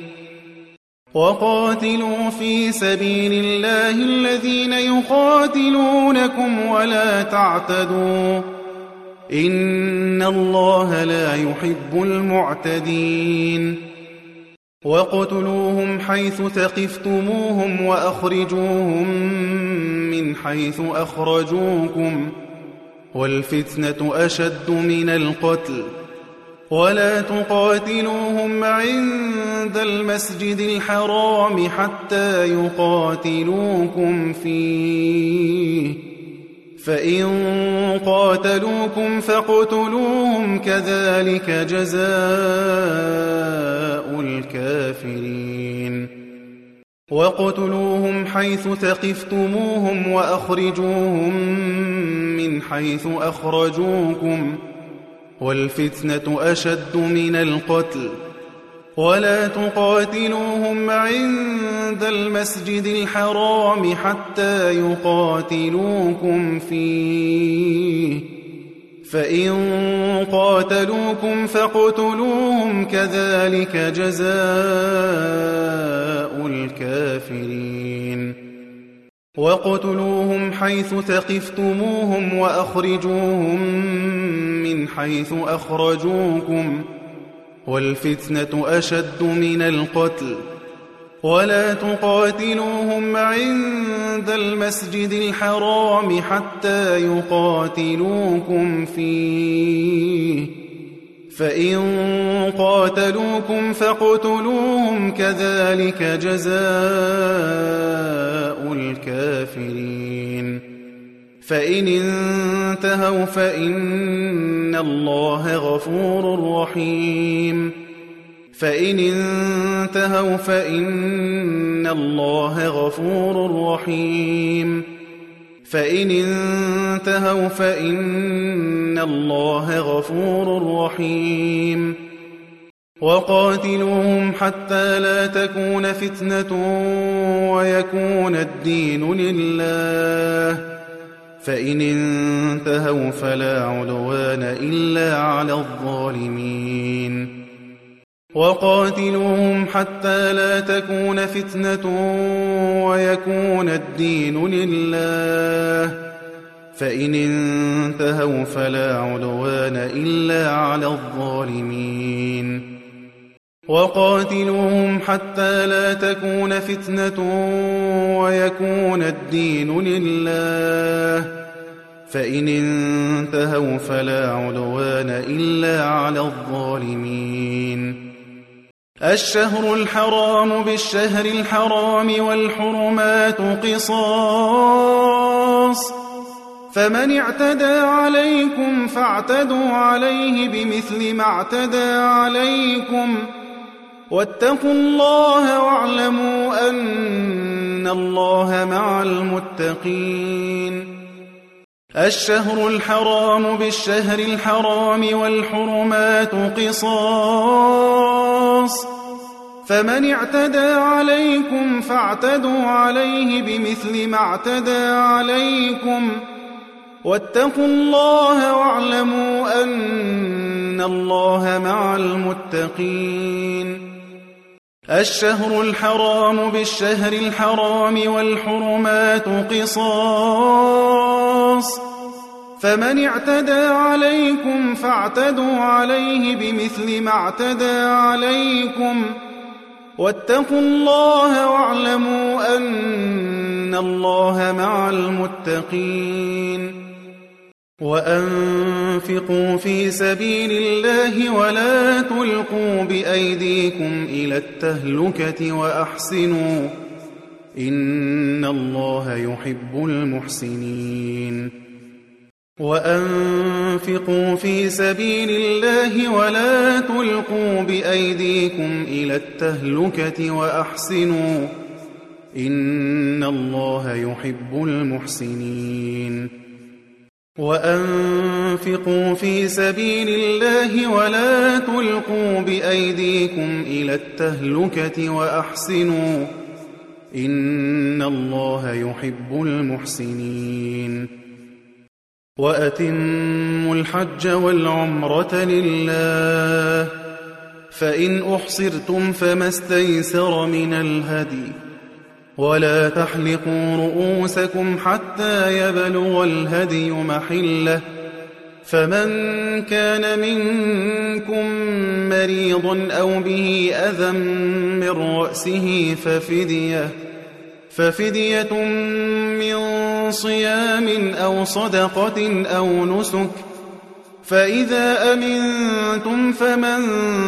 S1: وقاتلوا في سبيل الله الذين يقاتلونكم ولا تعتدوا إن الله لا يحب المعتدين وَاقْتُلُوهُمْ حَيْثُ ثَقِفْتُمُوهُمْ وَأَخْرِجُوهُمْ مِنْ حَيْثُ أَخْرَجُوكُمْ وَالْفِتْنَةُ أَشَدُّ مِنَ الْقَتْلِ وَلَا تُقَاتِلُوهُمْ عِندَ الْمَسْجِدِ الْحَرَامِ حَتَّى يُقَاتِلُوكُمْ فِيهِ فَإِن قَاتَلُوكُمْ فَاقْتُلُوهُمْ كَذَلِكَ جَزَاءُ الْكَافِرِينَ وَاقْتُلُوهُمْ حَيْثُ ثَقِفْتُمُوهُمْ وَأَخْرِجُوهُمْ مِنْ حَيْثُ أَخْرَجُوكُمْ وَالْفِتْنَةُ أَشَدُّ مِنَ الْقَتْلِ وَلَا تُقَاتِلُوهُمْ عِندَ الْمَسْجِدِ الْحَرَامِ حَتَّى يُقَاتِلُوكُمْ فِيهِ فَإِن قَاتَلُوكُمْ فَاقْتُلُوهُمْ كَذَلِكَ جَزَاءُ الْكَافِرِينَ وَاقْتُلُوهُمْ حَيْثُ ثَقِفْتُمُوهُمْ وَأَخْرِجُوهُمْ مِنْ حَيْثُ أَخْرَجُوكُمْ وَالْفِتْنَةُ أَشَدُّ مِنَ الْقَتْلِ وَلَا تُقَاتِلُوهُمْ عِندَ الْمَسْجِدِ الْحَرَامِ حَتَّى يُقَاتِلُوكُمْ فِيهِ فَإِن قَاتَلُوكُمْ فَاقْتُلُوهُمْ كَذَلِكَ جَزَاءُ الْكَافِرِينَ فَإِنِ انتهوا فَإِنَّ اللَّهَ غَفُورٌ رَّحِيمٌ فَإِنِ انتهوا فَإِنَّ اللَّهَ غَفُورٌ رَّحِيمٌ فَإِنِ انتهوا فَإِنَّ اللَّهَ غَفُورٌ رَّحِيمٌ وَقَاتِلُوهُمْ حَتَّى لَا تَكُونَ فِتْنَةٌ وَيَكُونَ الدِّينُ لِلَّهِ فَإِنِ انتهوا فَلَا عُدْوَانَ إِلَّا عَلَى الظَّالِمِينَ وَقَاتِلُوهُمْ حَتَّى لَا تَكُونَ فِتْنَةٌ وَيَكُونَ الدِّينُ لِلَّهِ فَإِنِ انتهوا فَلَا عُدْوَانَ إِلَّا عَلَى الظَّالِمِينَ وَقَاتِلُوهُمْ حَتَّى لَا تَكُونَ فِتْنَةٌ وَيَكُونَ الدِّينُ لِلَّهِ فَإِنِ انتهوا فَلَا عُدْوَانَ إِلَّا عَلَى الظَّالِمِينَ الشهر الحرام بالشهر الحرام والحرمات قصاص فمن اعتدى عليكم فاعتدوا عليه بمثل ما اعتدى عليكم واتقوا الله واعلموا أن الله مع المتقين. الشهر الحرام بالشهر الحرام والحرمات قصاص، فمن اعتدى عليكم فاعتدوا عليه بمثل ما اعتدى عليكم، واتقوا الله واعلموا أن الله مع المتقين. الشهر الحرام بالشهر الحرام والحرمات قصاص، فمن اعتدى عليكم فاعتدوا عليه بمثل ما اعتدى عليكم، واتقوا الله واعلموا أن الله مع المتقين. وأنفقوا في سبيل الله ولا تلقوا بأيديكم إلى التهلكة وأحسنوا إن الله يحب المحسنين. وأنفقوا في سبيل الله ولا تلقوا بأيديكم إلى التهلكة وأحسنوا إن الله يحب المحسنين. وأنفقوا في سبيل الله ولا تلقوا بأيديكم إلى التهلكة وأحسنوا إن الله يحب المحسنين. وأتموا الحج والعمرة لله، فإن أحصرتم فما استيسر من الهدي، ولا تحلقوا رؤوسكم حتى يبلغ الهدي محله، فمن كان منكم مريض أو به أذى من رأسه ففدية من صيام أو صدقة أو نسك، فإذا أمنتم فمن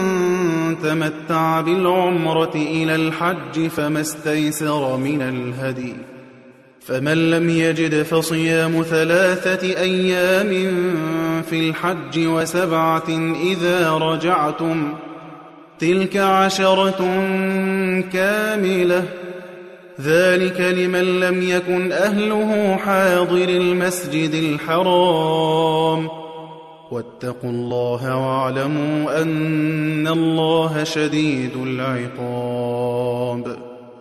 S1: تمتع بالعمرة إلى الحج فما استيسر من الهدي، فمن لم يجد فصيام 3 أيام في الحج و7 إذا رجعتم، تلك 10 كاملة، ذلك لمن لم يكن أهله حاضر المسجد الحرام. واتقوا الله واعلموا أن الله شديد العقاب.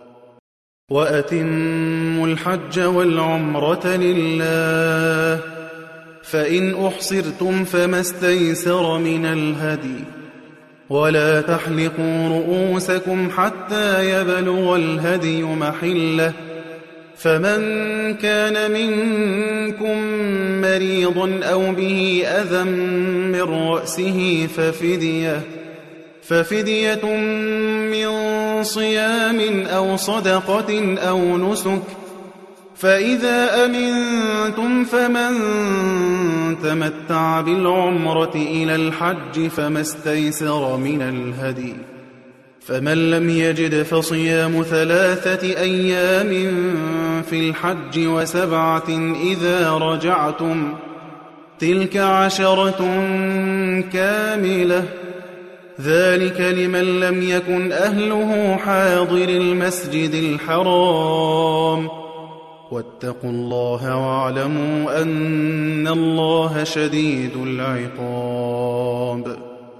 S1: وأتموا الحج والعمرة لله، فإن أحصرتم فما استيسر من الهدي، ولا تحلقوا رؤوسكم حتى يبلغ الهدي محله، فمن كان منكم مريض أو به أذى من رأسه ففدية من صيام أو صدقة أو نسك، فإذا أمنتم فمن تمتع بالعمرة إلى الحج فما استيسر من الهدي، فمن لم يجد فصيام 3 أيام في الحج و7 إذا رجعتم، تلك 10 كاملة، ذلك لمن لم يكن أهله حاضر المسجد الحرام. واتقوا الله واعلموا أن الله شديد العقاب.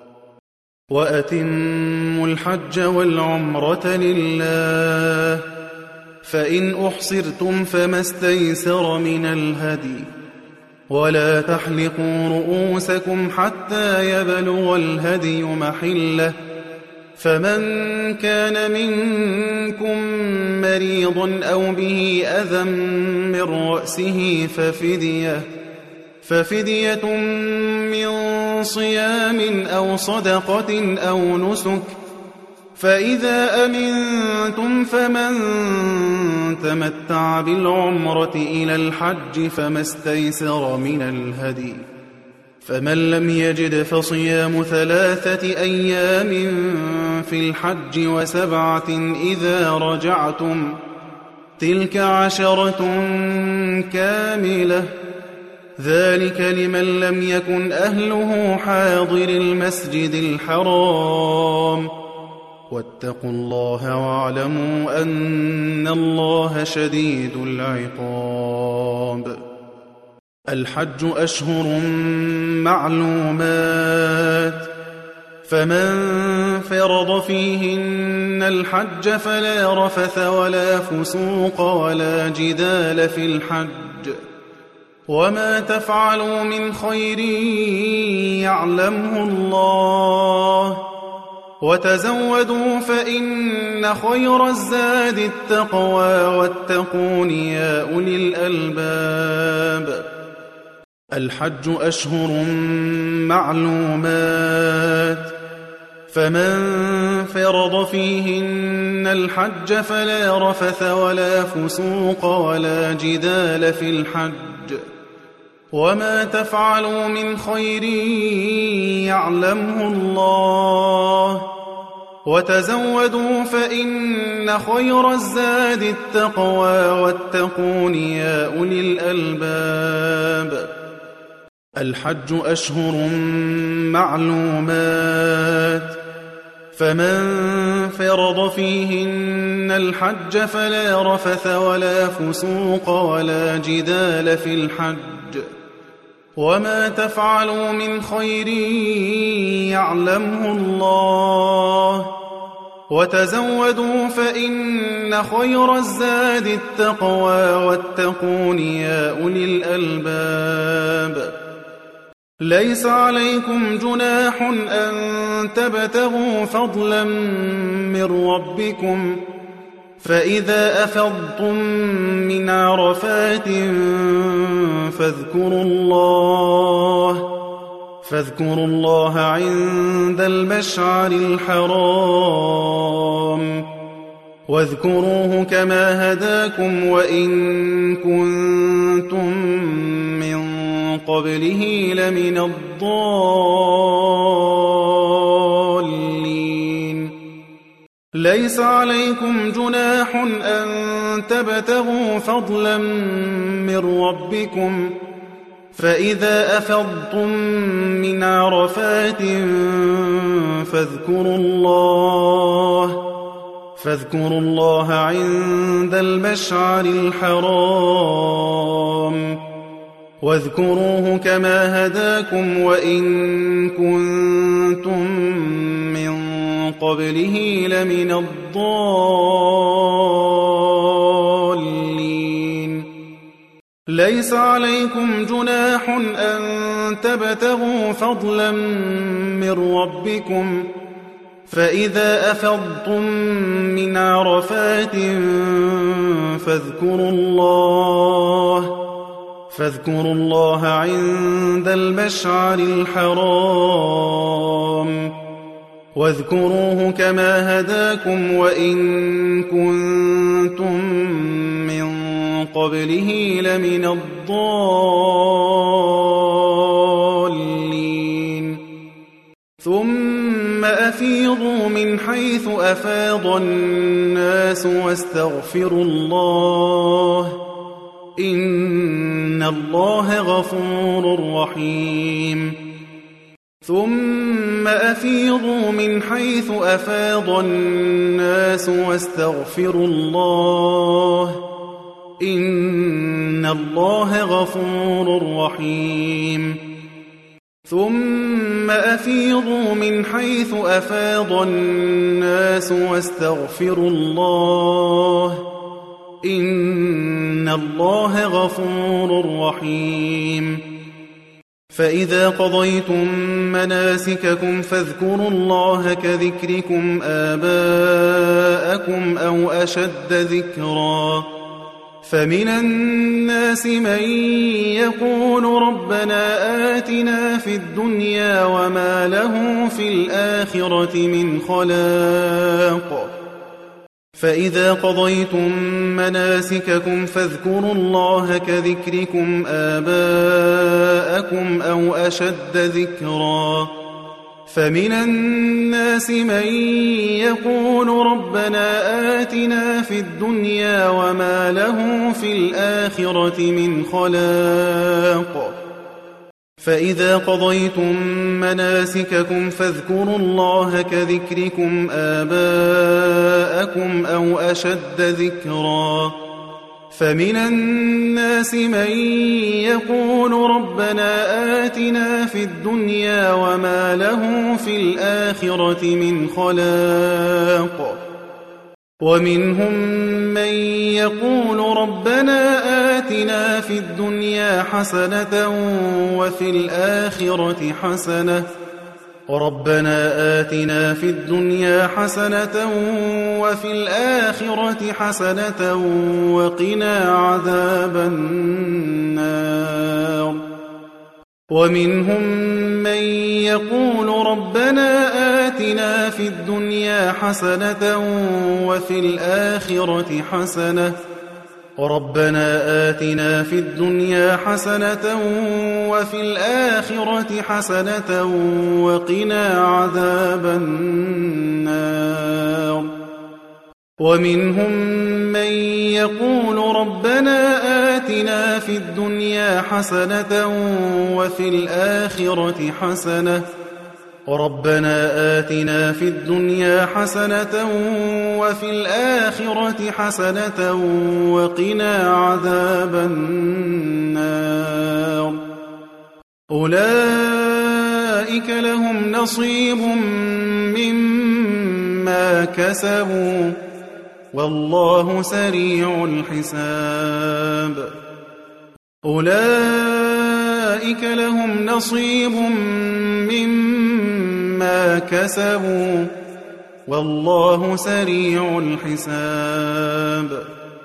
S1: وأتموا الحج والعمرة لله، فإن أحصرتم فما استيسر من الهدي، ولا تحلقوا رؤوسكم حتى يبلغ الهدي محله، فمن كان منكم مريض أو به أذى من رأسه ففدية من صيام أو صدقة أو نسك، فإذا أمنتم فمن تمتع بالعمرة إلى الحج فما استيسر من الهدي، فمن لم يجد فصيام 3 أيام في الحج و7 إذا رجعتم، تلك 10 كاملة، ذلك لمن لم يكن أهله حاضر المسجد الحرام. واتقوا الله واعلموا أن الله شديد العقاب. الحج أشهر معلومات، فمن فرض فيهن الحج فلا رفث ولا فسوق ولا جدال في الحج، وما تفعلوا من خير يعلمه الله، وتزودوا فإن خير الزاد التقوى واتقون يا أولي الألباب. الحج أشهر معلومات، فمن فرض فيهن الحج فلا رفث ولا فسوق ولا جدال في الحج، وما تفعلوا من خير يعلمه الله، وتزودوا فإن خير الزاد التقوى واتقون يا أولي الألباب. الحج أشهر معلومات، فمن فرض فيهن الحج فلا رفث ولا فسوق ولا جدال في الحج، وما تفعلوا من خير يعلمه الله، وتزودوا فإن خير الزاد التقوى واتقون يا أولي الألباب. ليس عليكم جناح أن تبتغوا فضلا من ربكم، فإذا أفضتم من عرفات فاذكروا الله عند المشعر الحرام، واذكروه كما هداكم وإن كنتم من قبله لمن الضالين. ليس عليكم جناح أن تبتغوا فضلا من ربكم، فإذا أفضتم من عرفات فاذكروا الله عند المشعر الحرام، واذكروه كما هداكم وإن كنتم من قبله لمن الضالين. ليس عليكم جناح أن تبتغوا فضلا من ربكم، فإذا أفضتم من عرفات فاذكروا الله عند المشعر الحرام، واذكروه كما هداكم وإن كنتم من قبله لمن الضالين. ثم أفيضوا من حيث أفاض الناس واستغفروا الله، إن الله غفور رحيم. ثم أفيضوا من حيث أفاض الناس واستغفروا الله، إن الله غفور رحيم. ثم أفيضوا من حيث أفاض الناس واستغفروا الله، إن الله غفور رحيم. فإذا قضيتم مناسككم فاذكروا الله كذكركم آباءكم أو أشد ذكرا، فمن الناس من يقول ربنا آتنا في الدنيا وما له في الآخرة من خلاق. فإذا قضيتم مناسككم فاذكروا الله كذكركم آباءكم أو أشد ذكرا، فمن الناس من يقول ربنا آتنا في الدنيا وما له في الآخرة من خلاق. فإذا قضيتم مناسككم فاذكروا الله كذكركم آباءكم أو أشد ذكرا فمن الناس من يقول ربنا آتنا في الدنيا وما له في الآخرة من خلاق ومنهم من يقول ربنا آتنا في الدنيا حسنة وفي الآخرة حسنة ربنا آتنا في الدنيا حسنة وفي الآخرة حسنة وقنا عذاب النار ومنهم من يقول ربنا آتنا في الدنيا حسنة وفي الآخرة حسنة ربنا آتنا في الدنيا حسنة وفي الآخرة حسنة وقنا عذاب النار ومنهم من يقول ربنا آتنا في الدنيا حسنة وفي الآخرة حسنة ربنا آتنا في الدنيا حسنة وفي الآخرة حسنة وقنا عذاب النار أولئك لهم نصيب مما كسبوا والله سريع الحساب أولئك لهم نصيب مما كسبوا والله سريع الحساب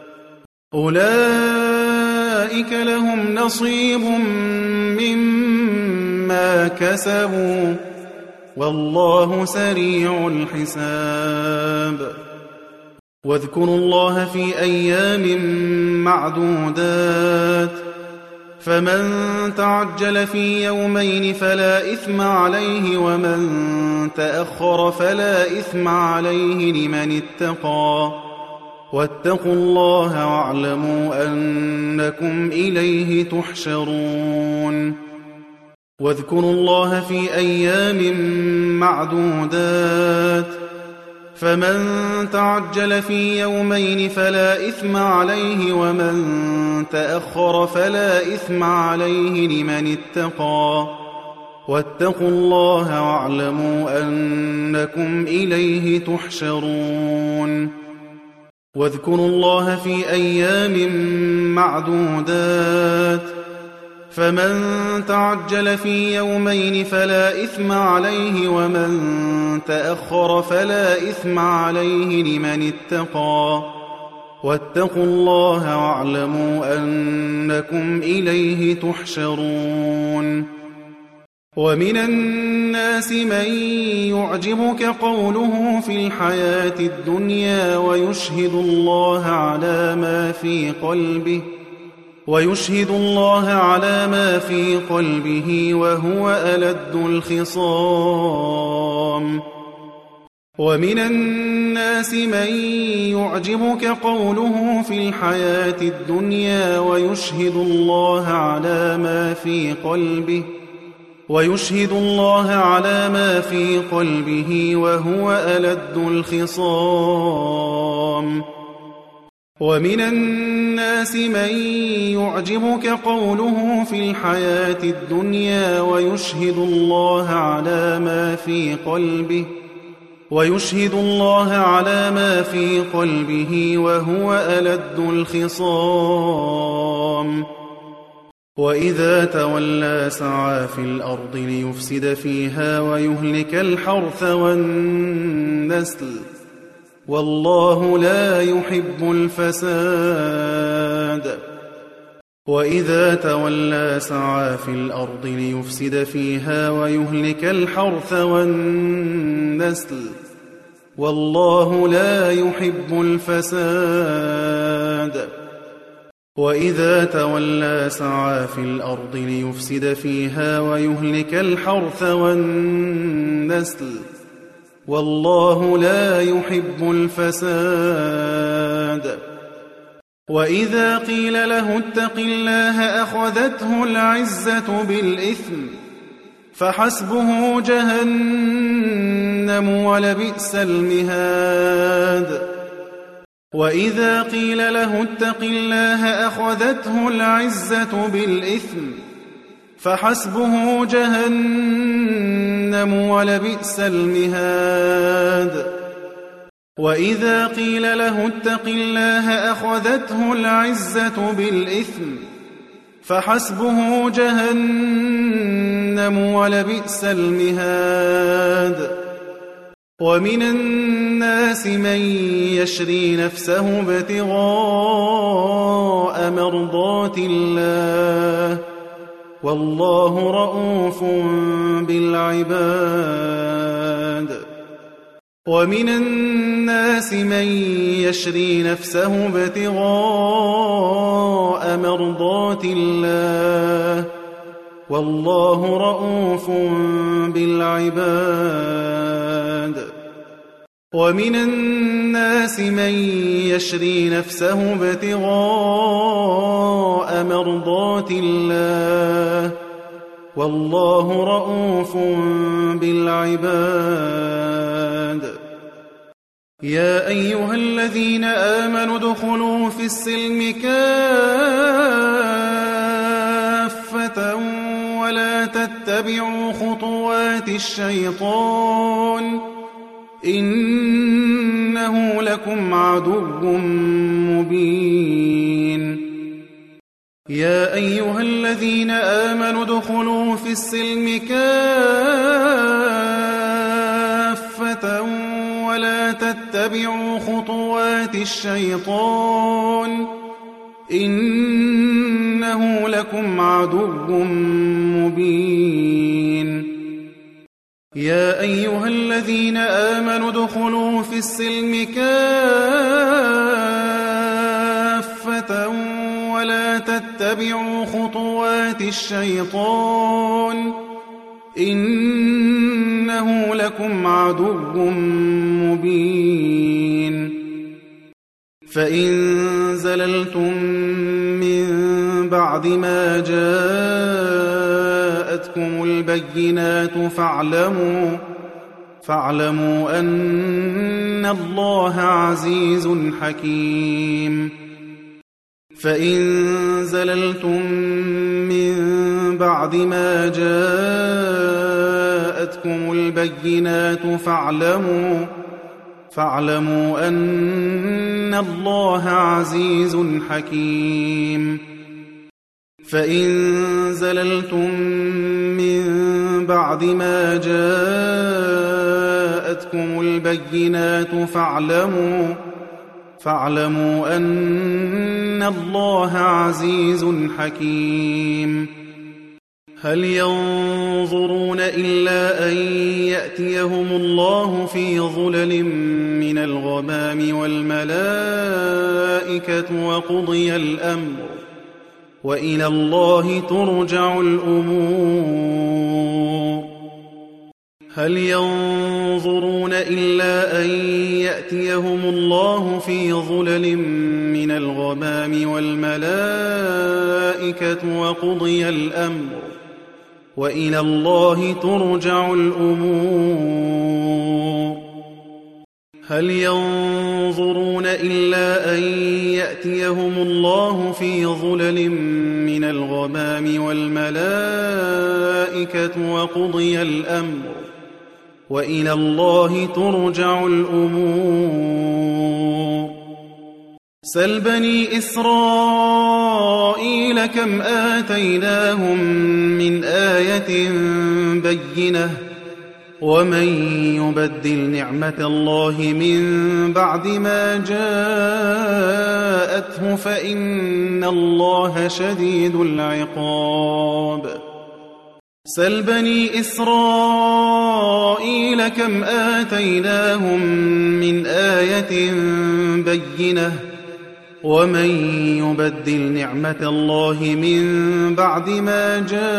S1: أولئك لهم نصيب مما كسبوا والله سريع الحساب واذكروا الله في أيام معدودات فمن تعجل في يومين فلا إثم عليه ومن تأخر فلا إثم عليه لمن اتقى واتقوا الله واعلموا أنكم إليه تحشرون واذكروا الله في أيام معدودات فمن تعجل في يومين فلا إثم عليه ومن تأخر فلا إثم عليه لمن اتقى واتقوا الله واعلموا أنكم إليه تحشرون واذكروا الله في أيام معدودات فمن تعجل في يومين فلا إثم عليه ومن تأخر فلا إثم عليه لمن اتقى واتقوا الله واعلموا أنكم إليه تحشرون ومن الناس من يعجبك قوله في الحياة الدنيا ويشهد الله على ما في قلبه وهو ألد الخصام ومن الناس من يعجبك قوله في الحياة الدنيا ويشهد الله على ما في قلبه وهو ألد الخصام ومن الناس من يعجبك قوله في الحياة الدنيا ويشهد الله على ما في قلبه وهو ألد الخصام وإذا تولى سعى في الأرض ليفسد فيها ويهلك الحرث والنسل والله لا يحب الفساد وإذا تولى سعى في الأرض ليفسد فيها ويهلك الحرث والنسل والله لا يحب الفساد وإذا تولى سعى في الأرض ليفسد فيها ويهلك الحرث والنسل والله لا يحب الفساد وإذا قيل له اتق الله أخذته العزة بالإثم فحسبه جهنم ولبئس المهاد وإذا قيل له اتق الله أخذته العزة بالإثم فحسبه جهنم ولبئس المهاد وإذا قيل له اتق الله أخذته العزة بالإثم فحسبه جهنم ولبئس المهاد ومن الناس من يشري نفسه ابتغاء مرضات الله والله رءوف بالعباد ومن الناس من يشري نفسه ابتغاء مرضات الله والله رءوف بالعباد ومن الناس من يشري نفسه ابتغاء مرضات الله والله رءوف بالعباد يا أيها الذين آمنوا ادخلوا في السلم كافة ولا تتبعوا خطوات الشيطان إنه لكم عدو مبين يا أيها الذين آمنوا ادخلوا في السلم كافة ولا تتبعوا خطوات الشيطان إنه لكم عدو مبين يا أيها الذين آمنوا ادخلوا في السلم كافة ولا تتبعوا خطوات الشيطان إنه لكم عدو مبين فإن زللتم من بعد ما جاءتكم البينات فاعلموا أن الله عزيز حكيم فإن زللتم من بعد ما جاءتكم البينات فاعلموا أن الله عزيز حكيم فإن زللتم من بعد ما جاءتكم البينات فاعلموا أن الله عزيز حكيم هل ينظرون إلا أن يأتيهم الله في ظلل من الغمام والملائكة وقضي الأمر وإلى الله ترجع الأمور هل ينظرون إلا أن يأتيهم الله في ظلل من الغمام والملائكة وقضي الأمر وإلى الله ترجع الأمور هل ينظرون إلا أن يأتيهم الله في ظلل من الغمام والملائكة وقضي الأمر وإلى الله ترجع الأمور سل بني إسرائيل كم آتيناهم من آية بينة ومن يبدل نعمة الله من بعد ما جاءته فإن الله شديد العقاب سل بني إسرائيل كم آتيناهم من آية بينة ومن يبدل نعمة الله من بعد ما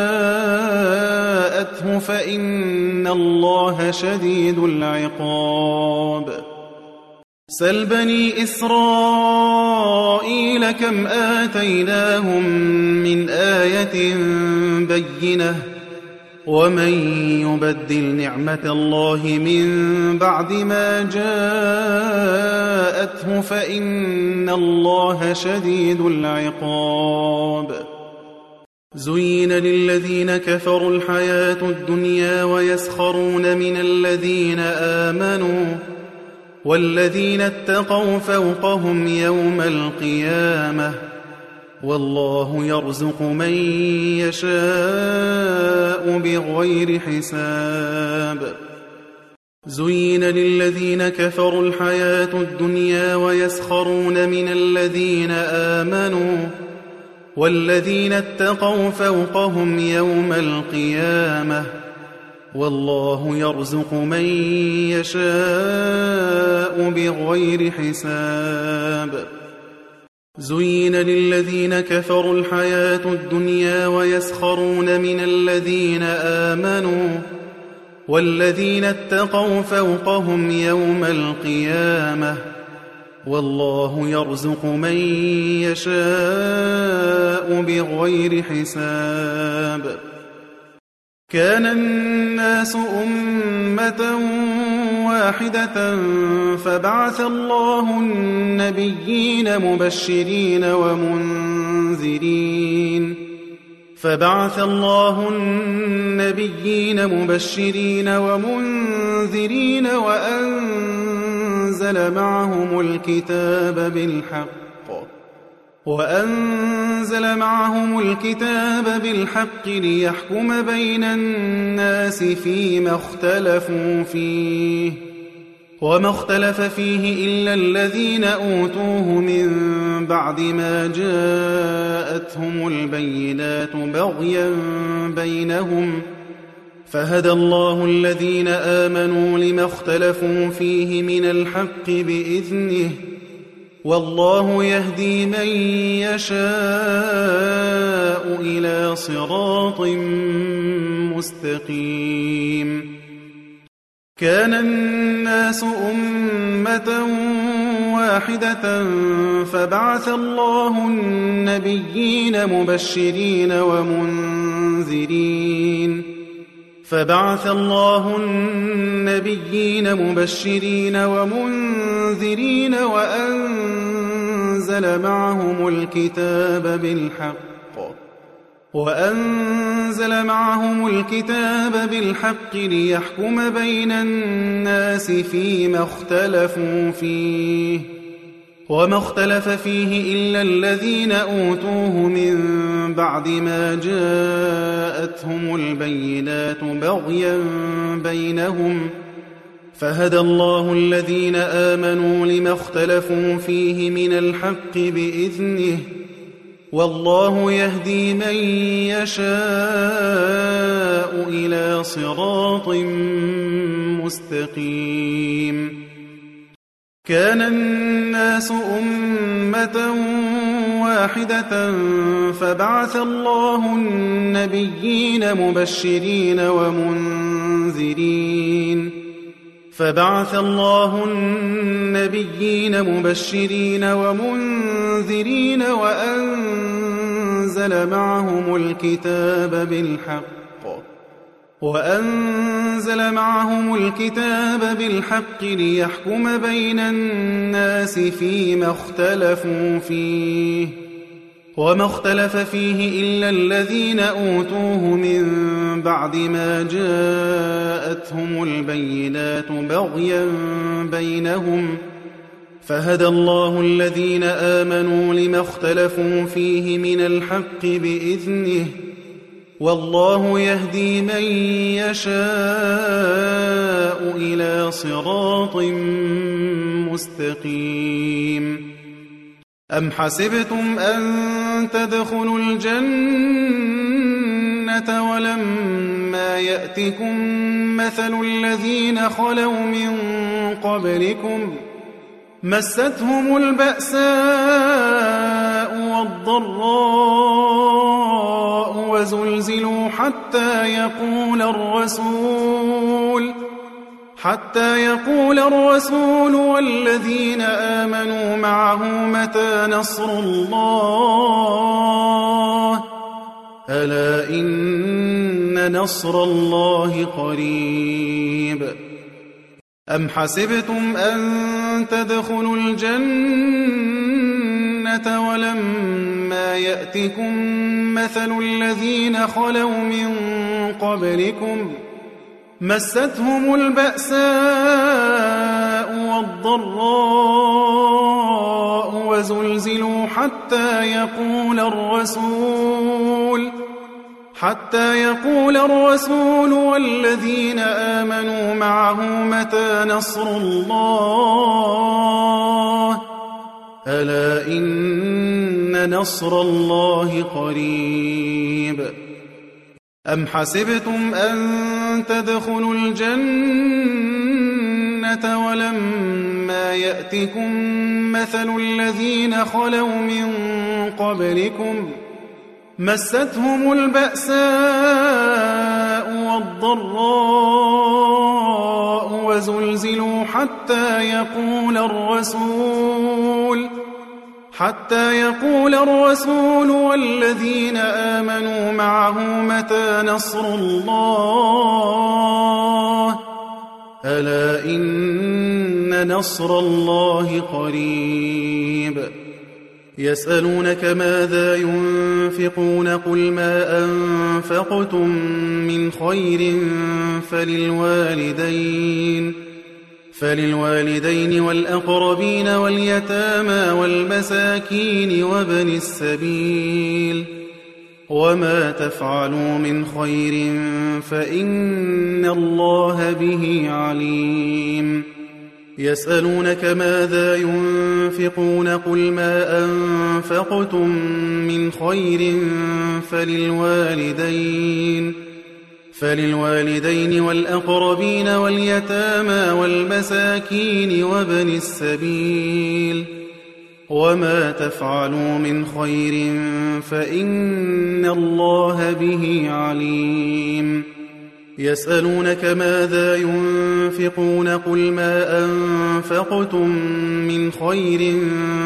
S1: جاءته فإن الله شديد العقاب سل بني إسرائيل كم آتيناهم من آية بينة ومن يبدل نعمة الله من بعد ما جاءته فإن الله شديد العقاب زين للذين كفروا الحياة الدنيا ويسخرون من الذين آمنوا والذين اتقوا فوقهم يوم القيامة والله يرزق من يشاء بغير حساب زين للذين كفروا الحياة الدنيا ويسخرون من الذين آمنوا والذين اتقوا فوقهم يوم القيامة والله يرزق من يشاء بغير حساب زين للذين كفروا الحياة الدنيا ويسخرون من الذين آمنوا والذين اتقوا فوقهم يوم القيامة والله يرزق من يشاء بغير حساب كان الناس أمة واحدة فبعث الله النبيين مبشرين ومنذرين وأنزل معهم الكتاب بالحق ليحكم بين الناس فيما اختلفوا فيه وما اختلف فيه إلا الذين أوتوه من بعد ما جاءتهم البينات بغيا بينهم فهدى الله الذين آمنوا لما اختلفوا فيه من الحق بإذنه والله يهدي من يشاء إلى صراط مستقيم كان الناس أمة واحدة فبعث الله النبيين مبشرين ومنذرين وأنزل معهم الكتاب بالحق ليحكم بين الناس فيما اختلفوا فيه وما اختلف فيه إلا الذين أوتوه من بعد ما جاءتهم البينات بغيا بينهم فهدى الله الذين آمنوا لما اختلفوا فيه من الحق بإذنه والله يهدي من يشاء إلى صراط مستقيم كان الناس أمة واحدة فبعث الله النبيين مبشرين ومنذرين وأنزل معهم الكتاب بالحق ليحكم بين الناس فيما اختلفوا فيه وما اختلف فيه إلا الذين أوتوه من بعد ما جاءتهم البينات بغيا بينهم فهدى الله الذين آمنوا لما اختلفوا فيه من الحق بإذنه والله يهدي من يشاء إلى صراط مستقيم أم حسبتم أن تدخلوا الجنة ولما يأتكم مثل الذين خلوا من قبلكم مستهم البأساء والضراء وزلزلوا حتى يقول الرسول والذين آمنوا معه متى نصر الله ألا إن نصر الله قريب أم حسبتم أن تدخلوا الجنة ولما يأتكم مثل الذين خلوا من قبلكم مستهم البأساء والضراء وزلزلوا حتى يقول الرسول والذين آمنوا معه متى نصر الله ألا إن نصر الله قريب أم حسبتم أن تدخلوا الجنة ولما يأتكم مثل الذين خلوا من قبلكم مستهم البأساء والضراء وزلزلوا حتى يقول الرسول والذين آمنوا معه متى نصر الله ألا إن نصر الله قريب يسألونك ماذا ينفقون قل ما أنفقتم من خير فللوالدين والأقربين واليتامى والمساكين وابن السبيل وما تفعلوا من خير فإن الله به عليم يسألونك ماذا ينفقون قل ما أنفقتم من خير فللوالدين والأقربين واليتامى والمساكين وابن السبيل وما تفعلوا من خير فإن الله به عليم يسألونك ماذا ينفقون قل ما أنفقتم من خير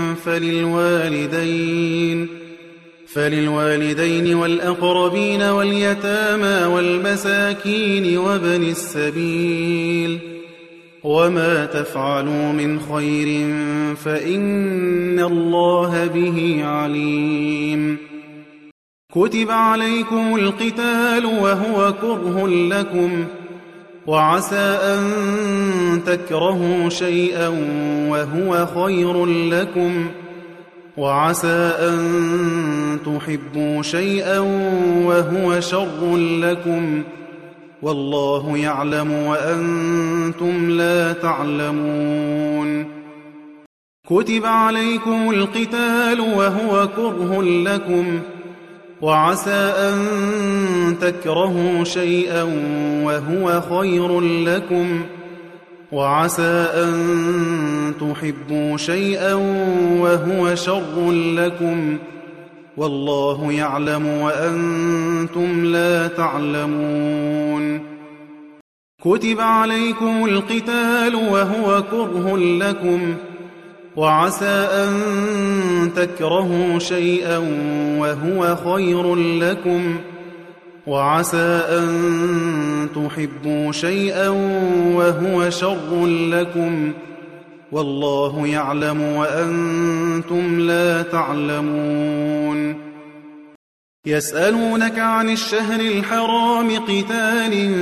S1: فللوالدين والأقربين واليتامى والمساكين وابن السبيل وما تفعلوا من خير فإن الله به عليم كتب عليكم القتال وهو كره لكم وعسى أن تكرهوا شيئا وهو خير لكم وعسى أن تحبوا شيئا وهو شر لكم والله يعلم وأنتم لا تعلمون كتب عليكم القتال وهو كره لكم وعسى أن تكرهوا شيئا وهو خير لكم وعسى أن تحبوا شيئا وهو شر لكم والله يعلم وأنتم لا تعلمون كتب عليكم القتال وهو كره لكم وعسى أن تكرهوا شيئا وهو خير لكم وعسى أن تحبوا شيئا وهو شر لكم والله يعلم وأنتم لا تعلمون يسألونك عن الشهر الحرام قتال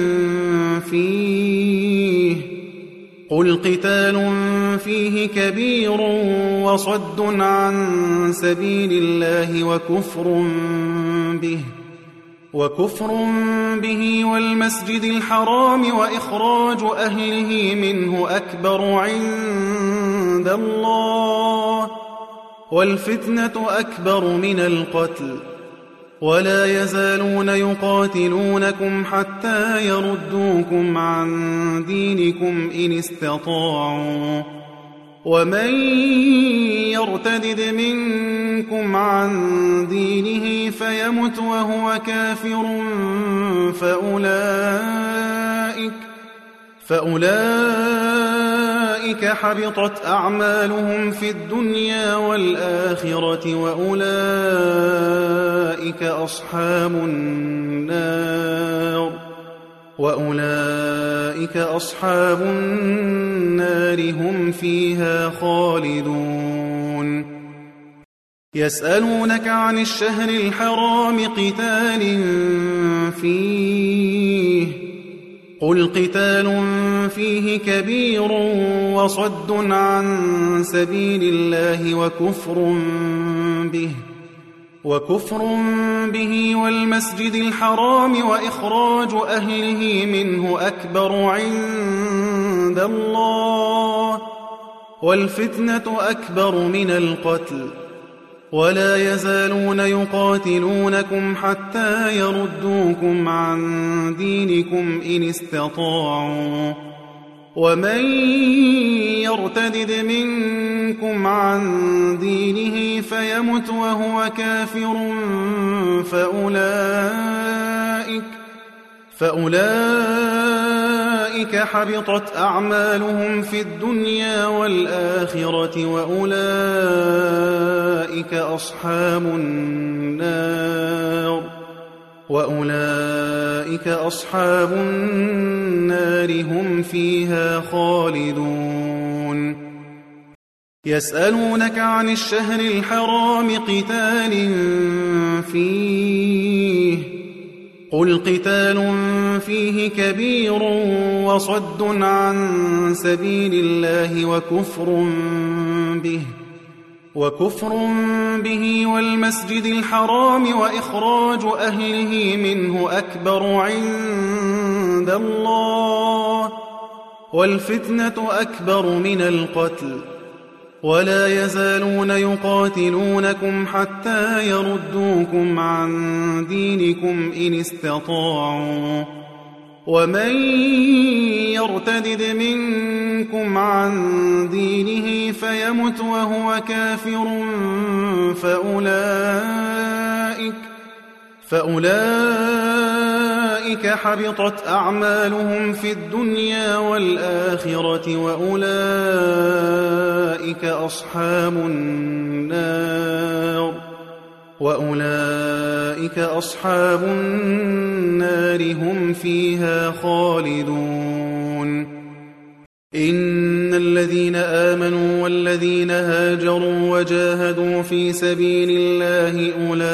S1: فيه قل قتال فيه كبير وصد عن سبيل الله وكفر به والمسجد الحرام وإخراج أهله منه أكبر عند الله والفتنة أكبر من القتل ولا يزالون يقاتلونكم حتى يردوكم عن دينكم إن استطاعوا ومن يرتدد منكم عن دينه فيمت فأولئك حبطت أعمالهم في الدنيا والآخرة وأولئك أصحاب النار هم فيها خالدون يسألونك عن الشهر الحرام قتال فيه قل قتال فيه كبير وصد عن سبيل الله وكفر به والمسجد الحرام وإخراج أهله منه أكبر عند الله والفتنة أكبر من القتل ولا يزالون يقاتلونكم حتى يردوكم عن دينكم إن استطاعوا ومن يرتدد منكم عن دينه فيمت وهو كافر فأولئك حبطت أعمالهم في الدنيا والآخرة وأولئك أصحاب النار هم فيها خالدون يسألونك عن الشهر الحرام قتال فيه قل قتال فيه كبير وصد عن سبيل الله وكفر به والمسجد الحرام وإخراج أهله منه أكبر عند الله والفتنة أكبر من القتل ولا يزالون يقاتلونكم حتى يردوكم عن دينكم إن استطاعوا ومن يرتدد منكم عن دينه فيمت وهو كافر فأولئك حبطت أعمالهم في الدنيا والآخرة وأولئك أصحاب النار هم فيها خالدون إن الذين آمنوا والذين هاجروا وجاهدوا في سبيل الله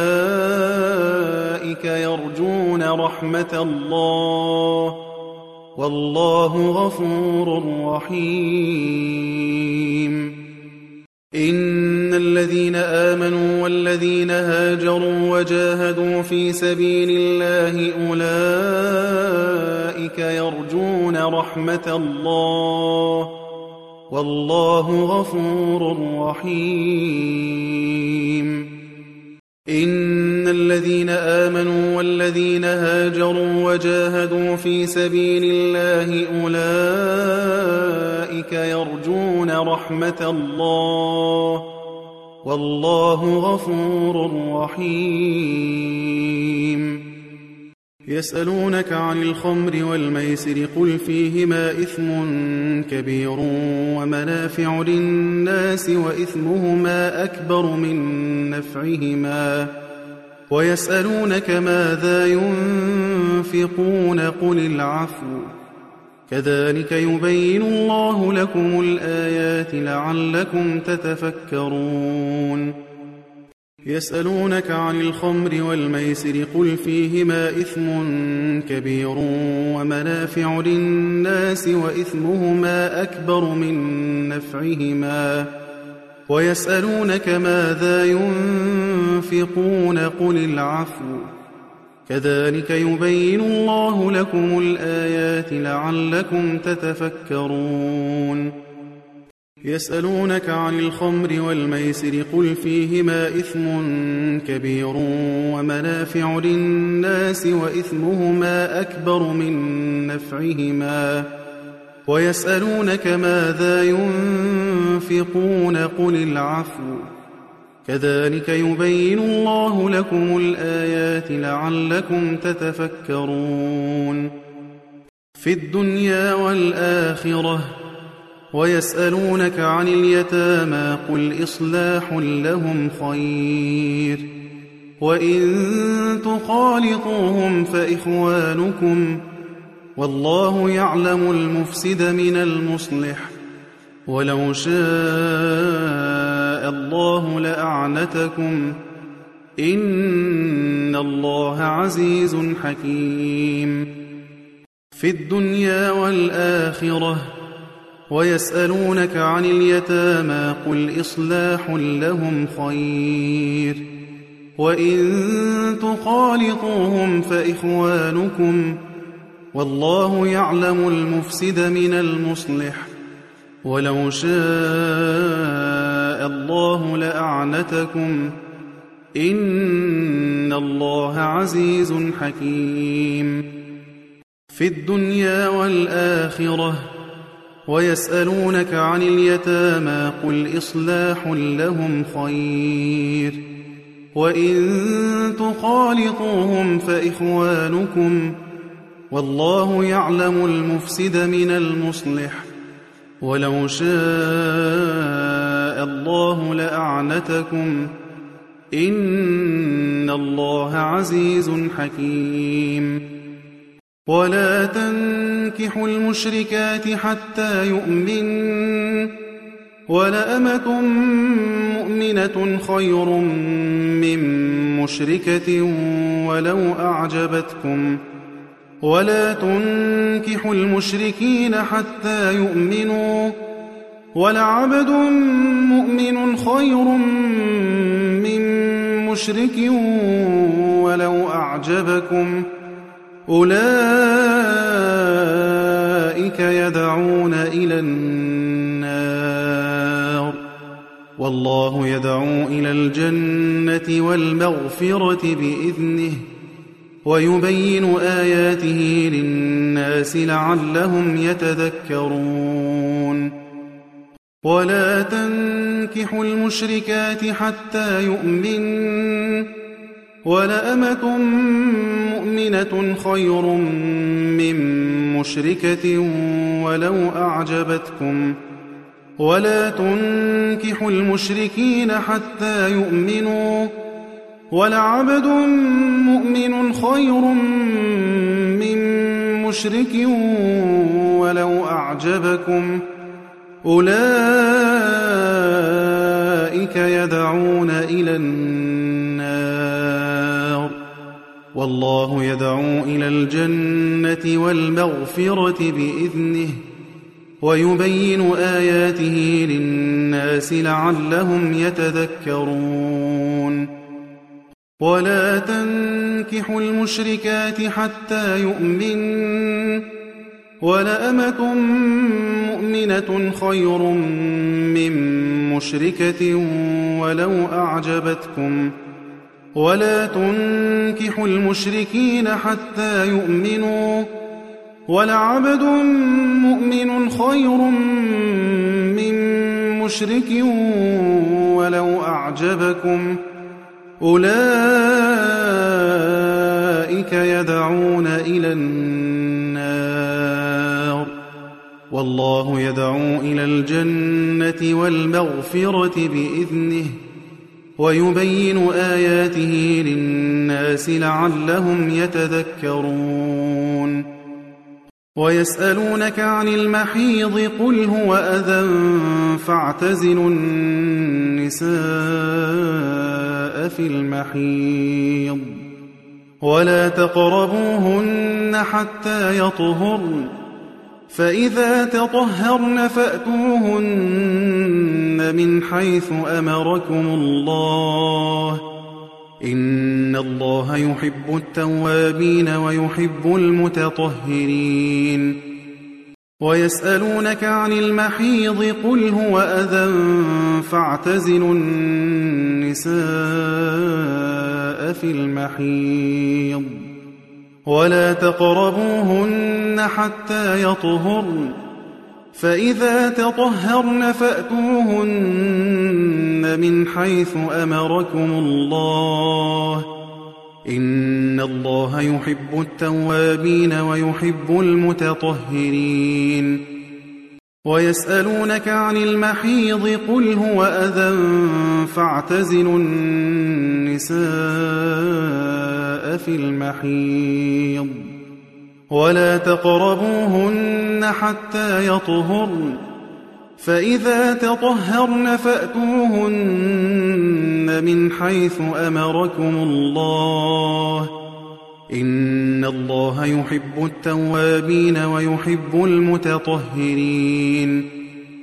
S1: أولئك يرجون رحمة الله والله غفور رحيم إن الذين آمنوا والذين هاجروا وجاهدوا في سبيل الله أولئك يرجون رحمة الله والله غفور رحيم إن الذين آمنوا والذين هاجروا وجاهدوا في سبيل الله أولئك يرجون رحمة الله والله غفور رحيم يسألونك عن الخمر والميسر قل فيهما إثم كبير ومنافع للناس وإثمهما أكبر من نفعهما ويسألونك ماذا ينفقون قل العفو كذلك يبين الله لكم الآيات لعلكم تتفكرون يسألونك عن الخمر والميسر قل فيهما إثم كبير ومنافع للناس وإثمهما أكبر من نفعهما ويسألونك ماذا ينفقون قل العفو كذلك يبين الله لكم الآيات لعلكم تتفكرون يسألونك عن الخمر والميسر قل فيهما إثم كبير ومنافع للناس وإثمهما أكبر من نفعهما ويسألونك ماذا ينفقون قل العفو كذلك يبين الله لكم الآيات لعلكم تتفكرون في الدنيا والآخرة ويسألونك عن اليتامى قل إصلاح لهم خير وإن تخالطوهم فإخوانكم والله يعلم المفسد من المصلح ولو شاء الله لأعنتكم إن الله عزيز حكيم في الدنيا والآخرة ويسألونك عن اليتامى قل إصلاح لهم خير وإن تخالطوهم فإخوانكم والله يعلم المفسد من المصلح ولو شاء الله لأعنتكم إن الله عزيز حكيم في الدنيا والآخرة ويسألونك عن اليتامى قل إصلاح لهم خير وإن تخالطوهم فإخوانكم والله يعلم المفسد من المصلح ولو شاء الله لأعنتكم إن الله عزيز حكيم ولا تنكحوا المشركات حتى يؤمنوا ولأمة مؤمنة خير من مشركة ولو أعجبتكم ولا تنكحوا المشركين حتى يؤمنوا ولعبد مؤمن خير من مشرك ولو أعجبكم أولئك يدعون إلى النار والله يدعو إلى الجنة والمغفرة بإذنه ويبين آياته للناس لعلهم يتذكرون ولا تنكحوا المشركات حتى يؤمنوا ولأمة مؤمنة خير من مشركة ولو أعجبتكم ولا تنكحوا المشركين حتى يؤمنوا ولعبد مؤمن خير من مشرك ولو أعجبكم أولئك يدعون إلى النار والله يدعو إلى الجنة والمغفرة بإذنه ويبين آياته للناس لعلهم يتذكرون ولا تنكحوا المشركات حتى يؤمنوا ولأمة مؤمنة خير من مشركة ولو أعجبتكم ولا تنكحوا المشركين حتى يؤمنوا ولعبد مؤمن خير من مشرك ولو أعجبكم أولئك يدعون إلى النار والله يدعو إلى الجنة والمغفرة بإذنه ويبين آياته للناس لعلهم يتذكرون ويسألونك عن المحيض قل هو أذى فاعتزلوا النساء في المحيض ولا تقربوهن حتى يطهرن فإذا تطهرن فأتوهن من حيث أمركم الله إن الله يحب التوابين ويحب المتطهرين ويسألونك عن المحيض قل هو أذى فاعتزلوا النساء في المحيض ولا تقربوهن حتى يطهرن فإذا تطهرن فأتوهن من حيث أمركم الله إن الله يحب التوابين ويحب المتطهرين ويسألونك عن المحيض قل هو أذى فاعتزلوا النساء في المحيض ولا تقربوهن حتى يطهرن فإذا تطهرن فأتوهن من حيث أمركم الله إن الله يحب التوابين ويحب المتطهرين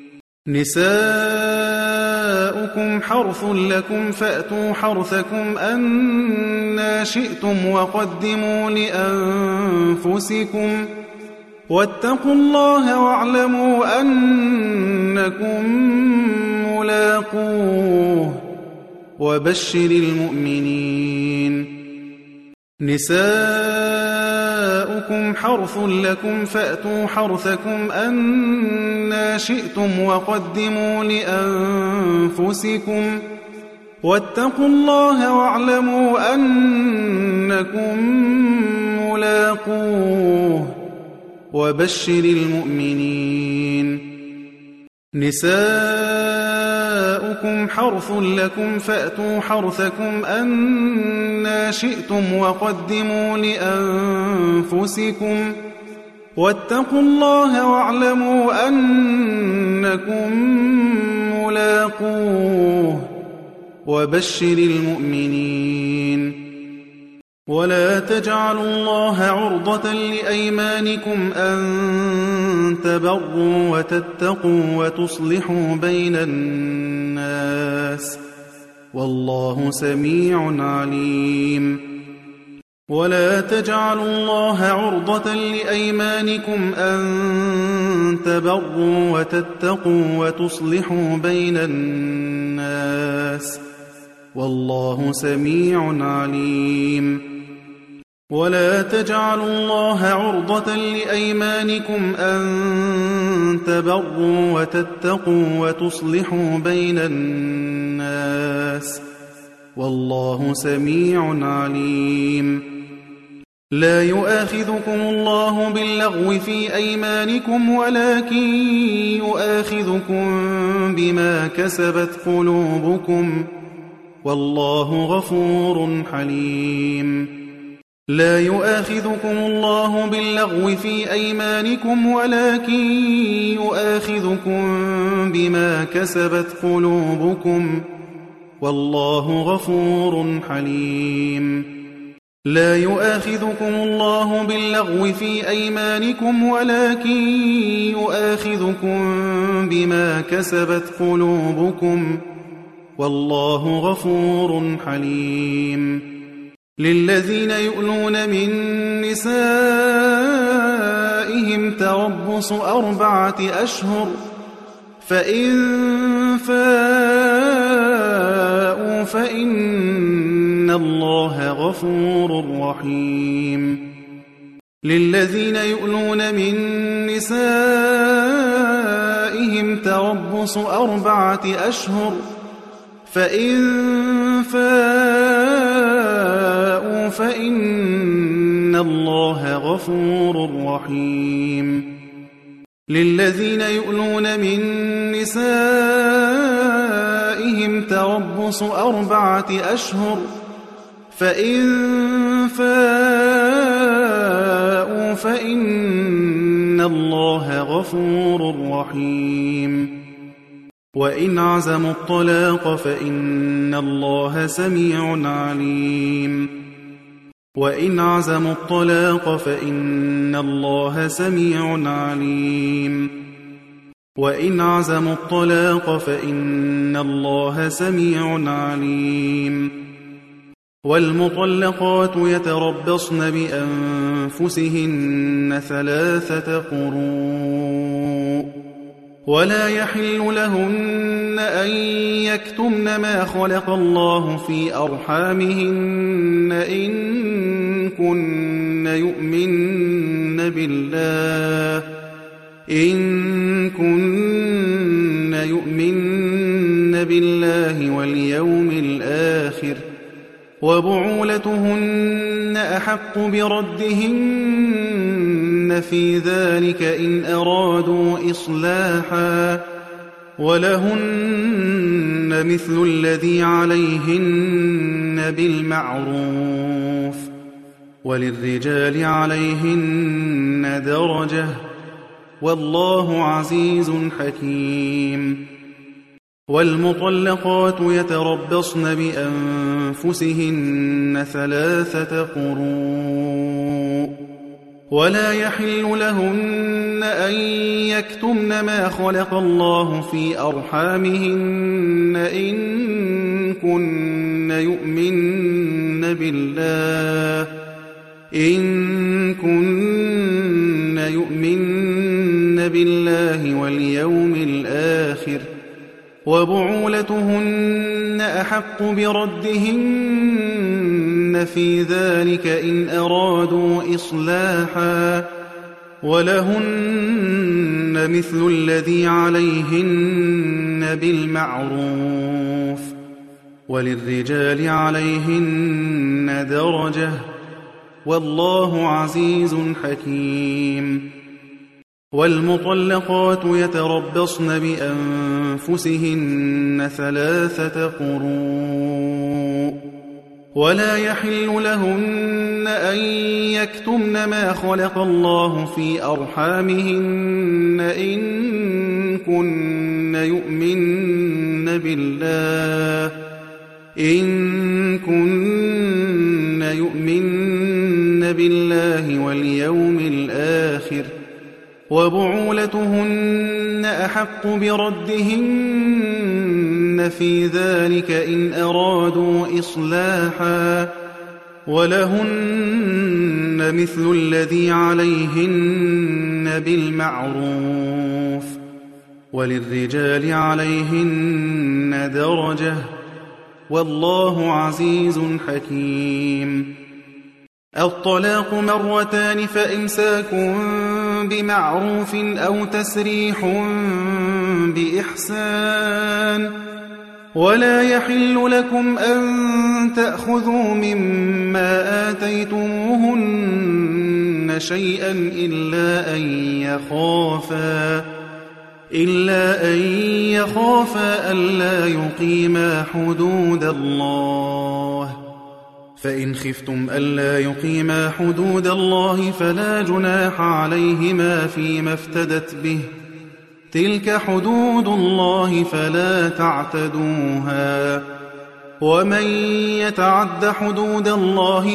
S1: نساؤكم حرث لكم فأتوا حرثكم أنى شئتم وقدموا لأنفسكم واتقوا الله واعلموا أنكم ملاقوه وبشر المؤمنين نساؤكم حرث لكم فأتوا حرثكم أنى شئتم وقدموا لأنفسكم واتقوا الله واعلموا أنكم ملاقوه وبشر المؤمنين نساؤكم حرث لكم فأتوا حرثكم أنى شئتم وقدموا لأنفسكم واتقوا الله واعلموا أنكم ملاقوه وبشر المؤمنين ولا تجعلوا الله عرضة لأيمانكم أن تبروا وتتقوا وتصلحوا بين الناس والله سميع عليم ولا تجعلوا الله عرضة لأيمانكم أن تبروا وتتقوا وتصلحوا بين الناس والله سميع عليم ولا تجعلوا الله عرضة لأيمانكم أن تبروا وتتقوا وتصلحوا بين الناس والله سميع عليم لا يؤاخذكم الله باللغو في أيمانكم ولكن يؤاخذكم بما كسبت قلوبكم والله غفور حليم لا يؤاخذكم الله باللغو في أيمانكم ولكن يؤاخذكم بما كسبت قلوبكم والله غفور حليم لا يؤاخذكم الله باللغو في أيمانكم ولكن يؤاخذكم بما كسبت قلوبكم والله غفور حليم للذين يؤلون من نسائهم تربص 4 أشهر فإن فاءوا فإن الله غفور رحيم للذين يؤلون من نسائهم تربص 4 أشهر فإن فاءوا فإن الله غفور رحيم للذين يؤلون من نسائهم تربص 4 أشهر فإن فاءوا فإن الله غفور رحيم وإن عزموا الطلاق فإن الله سميع عليم وإن عزموا الطلاق فإن الله سميع عليم وإن عزموا الطلاق فإن الله سميع عليم والمطلقات يتربصن بأنفسهن 3 قروء ولا يحل لهن أن يكتمن ما خلق الله في أرحامهن إن كن يؤمن بالله واليوم الآخر وبعولتهن أحق بردهن في ذلك إن أرادوا إصلاحا ولهن مثل الذي عليهن بالمعروف وللرجال عليهن درجة والله عزيز حكيم والمطلقات يتربصن بأنفسهن 3 قروء ولا يحل لهن أن يكتمن ما خلق الله في أرحامهن إن كن يؤمن بالله واليوم الآخر وبعولتهن أحق بردهن في ذلك إن أرادوا إصلاحا ولهن مثل الذي عليهن بالمعروف وللرجال عليهن درجة والله عزيز حكيم والمطلقات يتربصن بأنفسهن 3 قروء ولا يحل لهن أن يكتمن ما خلق الله في أرحامهن إن كن يؤمن بالله واليوم الآخر وبعولتهن أحق بردهن في ذلك إن أرادوا إصلاحا ولهن مثل الذي عليهن بالمعروف وللرجال عليهن درجة والله عزيز حكيم الطلاق 2 مرتان فإمساك بمعروف أو تسريح بإحسان ولا يحل لكم أن تأخذوا مما آتيتموهن شيئا إلا أن يخافا ألا يقيما حدود الله فإن خفتم ألا يقيما حدود الله فلا جناح عليهما فيما افتدت به تلك حدود الله فلا تعتدوها ومن يتعد حدود الله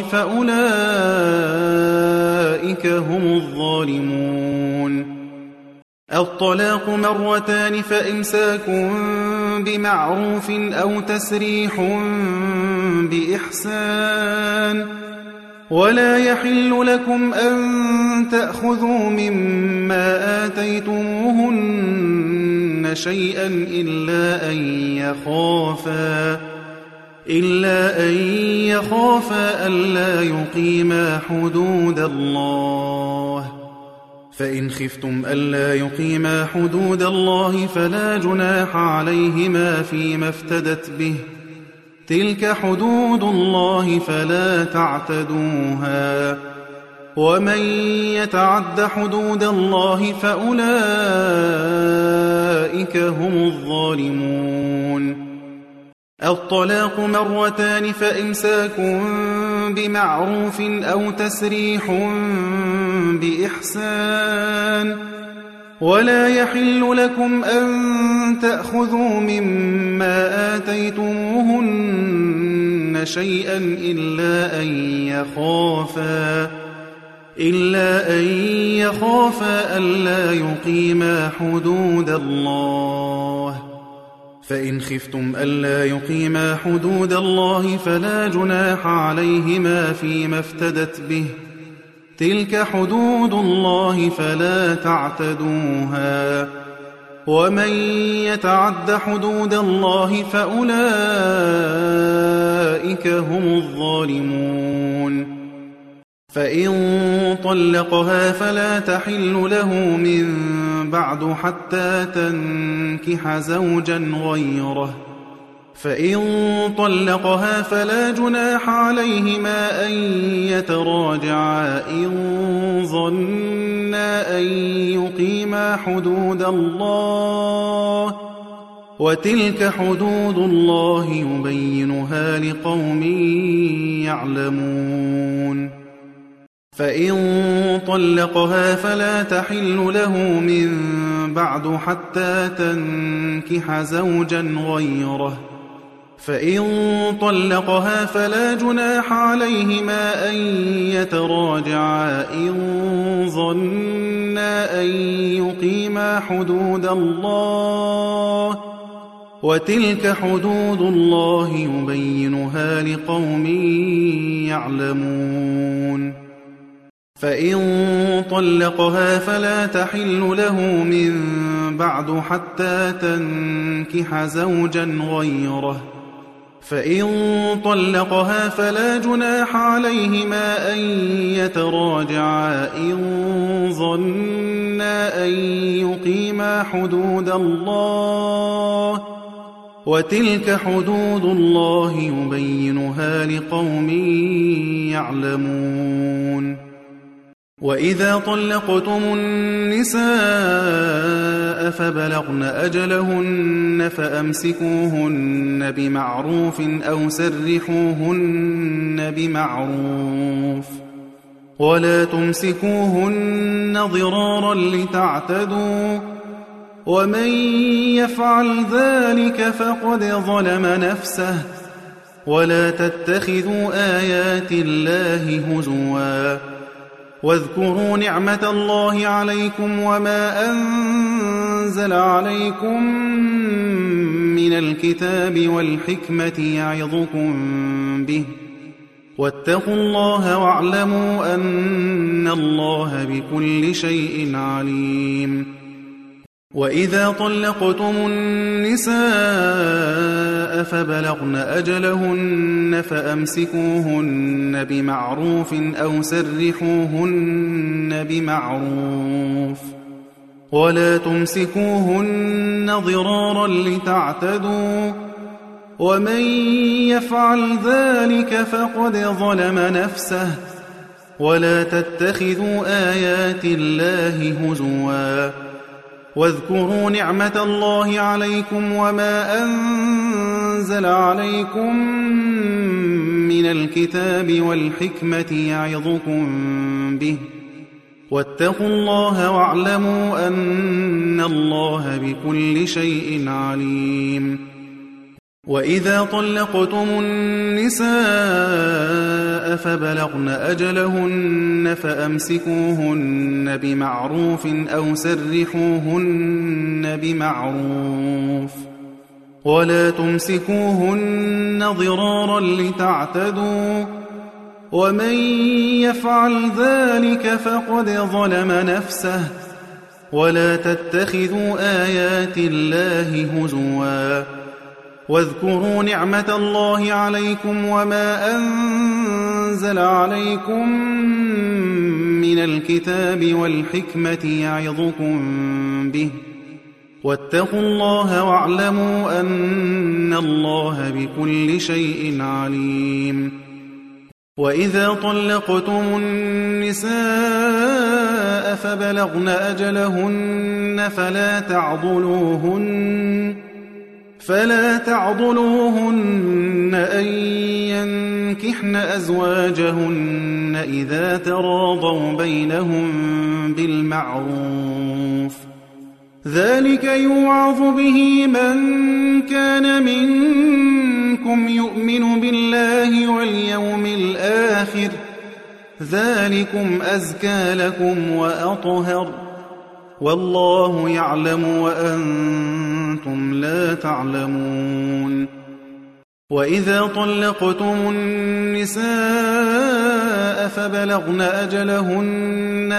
S1: فأولئك هم الظالمون الطلاق 2 مرتان فإمساك بمعروف أو تسريح بإحسان ولا يحل لكم أن تأخذوا مما آتيتموهن شيئا إلا أن يخافا ألا يقيما حدود الله فإن خفتم ألا يقيما حدود الله فلا جناح عليهما فيما افتدت به تلك حدود الله فلا تعتدوها ومن يتعد حدود الله فأولئك هم الظالمون الطلاق 2 مرتان فإمساك بمعروف أو تسريح بإحسان ولا يحل لكم أن تأخذوا مما آتيتموهن شيئا إلا أن يخافا ألا يقيما حدود الله فإن خفتم ألا يقيما حدود الله فلا جناح عليهما فيما افتدت به تلك حدود الله فلا تعتدوها ومن يتعد حدود الله فأولئك هم الظالمون فإن طلقها فلا تحل له من بعد حتى تنكح زوجا غيره فإن طلقها فلا جناح عليهما أن يتراجعا إن ظنا أن يقيما حدود الله، وتلك حدود الله يبينها لقوم يعلمون. فإن طلقها فلا تحل له من بعد حتى تنكح زوجا غيره، فإن طلقها فلا جناح عليهما أن يتراجعا إن ظنا أن يقيما حدود الله، وتلك حدود الله يبينها لقوم يعلمون. فإن طلقها فلا تحل له من بعد حتى تنكح زوجا غيره، فإن طلقها فلا جناح عليهما أن يتراجعا إن ظنا أن يقيما حدود الله، وتلك حدود الله يبينها لقوم يعلمون. وإذا طلقتم النساء فبلغن أجلهن فأمسكوهن بمعروف أو سرحوهن بمعروف، ولا تمسكوهن ضرارا لتعتدوا، ومن يفعل ذلك فقد ظلم نفسه. ولا تتخذوا آيات الله هزوا، واذكروا نعمة الله عليكم وما أنزل عليكم من الكتاب والحكمة يعظكم به، واتقوا الله واعلموا أن الله بكل شيء عليم. وإذا طلقتم النساء فبلغن أجلهن فأمسكوهن بمعروف أو سرحوهن بمعروف، ولا تمسكوهن ضرارا لتعتدوا، ومن يفعل ذلك فقد ظلم نفسه. ولا تتخذوا آيات الله هزوا، واذكروا نعمة الله عليكم وما أنزل عليكم من الكتاب والحكمة يعظكم به، واتقوا الله واعلموا أن الله بكل شيء عليم. وإذا طلقتم النساء فبلغن أجلهن فأمسكوهن بمعروف أو سرحوهن بمعروف، ولا تمسكوهن ضرارا لتعتدوا، ومن يفعل ذلك فقد ظلم نفسه. ولا تتخذوا آيات الله هزوا، واذكروا نعمة الله عليكم وما أنزل عليكم من الكتاب والحكمة يعظكم به، واتقوا الله واعلموا أن الله بكل شيء عليم. وإذا طلقتم النساء فبلغن أجلهن فلا تعضلوهن أن ينكحن أزواجهن إذا تراضوا بينهم بالمعروف، ذلك يوعظ به من كان منكم يؤمن بالله واليوم الآخر، ذلكم أزكى لكم وأطهر، والله يعلم وأنتم لا تعلمون. وإذا طلقتم النساء فبلغن أجلهن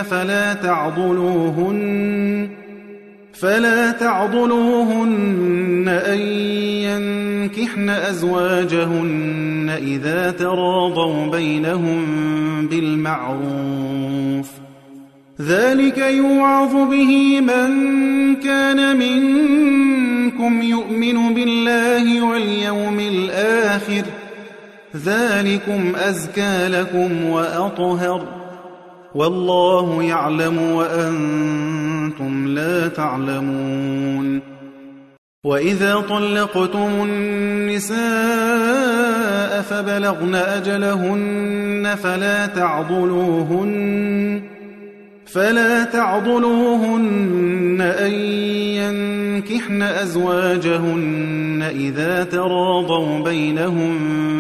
S1: فلا تعضلوهن أن ينكحن أزواجهن إذا تراضوا بينهم بالمعروف، ذلك يوعظ به من كان منكم منكم يؤمن بالله واليوم الآخر ذلكم أزكى لكم وأطهر والله يعلم وأنتم لا تعلمون وإذا طلقتم النساء فبلغن أجلهن فلا تعضلوهن أن ينكحن أزواجهن إذا تراضوا بينهم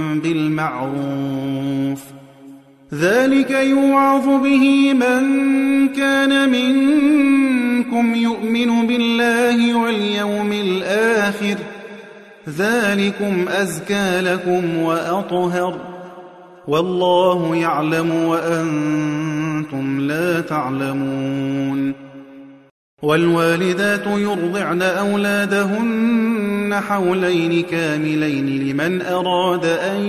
S1: بالمعروف ذلك يوعظ به من كان منكم يؤمن بالله واليوم الآخر ذلكم أزكى لكم وأطهر والله يعلم وأنتم لا تعلمون والوالدات يرضعن أولادهن حولين كاملين لمن أراد أن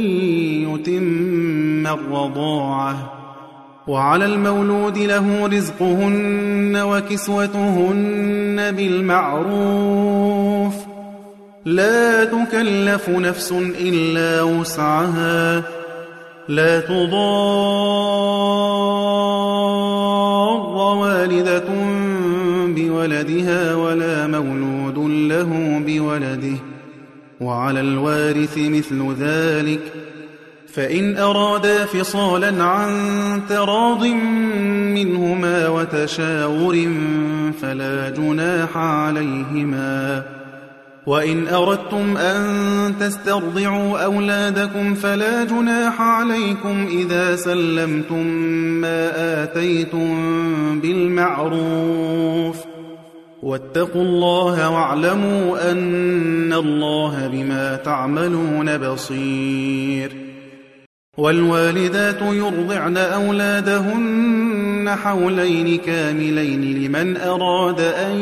S1: يتم الرضاعة وعلى المولود له رزقهن وكسوتهن بالمعروف لا تكلف نفس إلا وسعها لا تضار والدة بولدها ولا مولود له بولده وعلى الوارث مثل ذلك فإن أرادا فصالا عن تراض منهما وتشاور فلا جناح عليهما وإن أردتم أن تسترضعوا أولادكم فلا جناح عليكم إذا سلمتم ما آتيتم بالمعروف واتقوا الله واعلموا أن الله بما تعملون بصير والوالدات يرضعن أولادهن حولين كاملين لمن أراد أن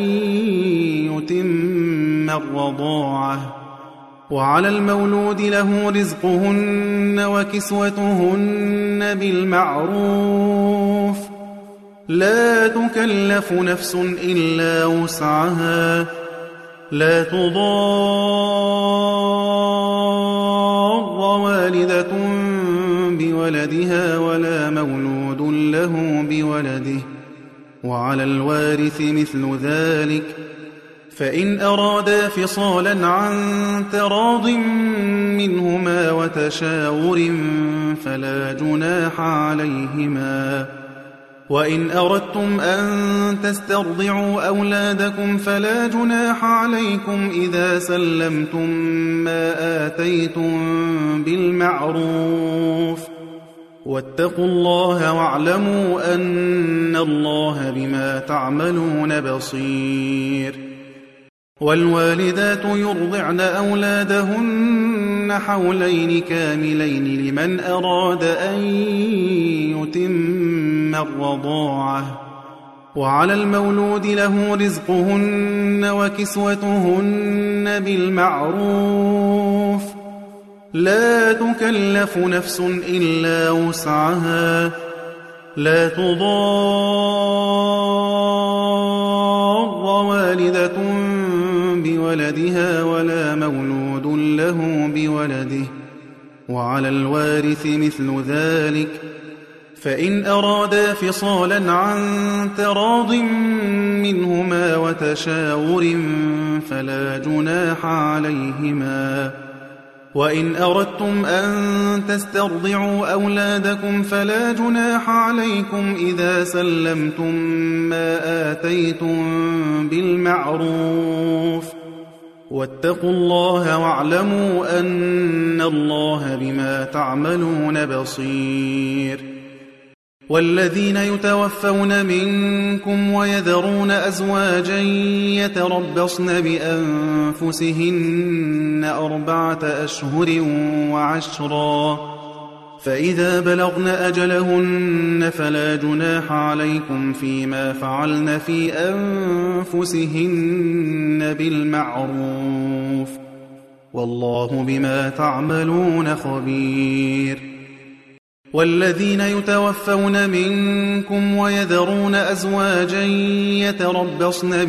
S1: يتم الرضاعة وعلى المولود له رزقهن وكسوتهن بالمعروف لا تكلف نفس إلا وسعها لا تضار والدة بولدها ولا مولود له بولده وعلى الوارث مثل ذلك فإن أرادا فصالا عن تراض منهما وتشاور فلا جناح عليهما وإن أردتم أن تسترضعوا أولادكم فلا جناح عليكم إذا سلمتم ما آتيتم بالمعروف واتقوا الله واعلموا أن الله بما تعملون بصير والوالدات يرضعن أولادهن حولين كاملين لمن أراد أن يتم الرضاعة وعلى المولود له رزقهن وكسوتهن بالمعروف لا تكلف نفس إلا وسعها لا تضار والدة بولدها ولا مولود له بولده وعلى الوارث مثل ذلك فإن أرادا فصالا عن تراض منهما وتشاور فلا جناح عليهما وإن أردتم أن تسترضعوا أولادكم فلا جناح عليكم إذا سلمتم ما آتيتم بالمعروف واتقوا الله واعلموا أن الله بما تعملون بصير والذين يتوفون منكم ويذرون أزواجا يتربصن بأنفسهن 4 أشهر وعشرا فإذا بلغن أجلهن فلا جناح عليكم فيما فعلن في أنفسهن بالمعروف والله بما تعملون خبير والذين يتوفون منكم ويذرون أزواجا يتربصن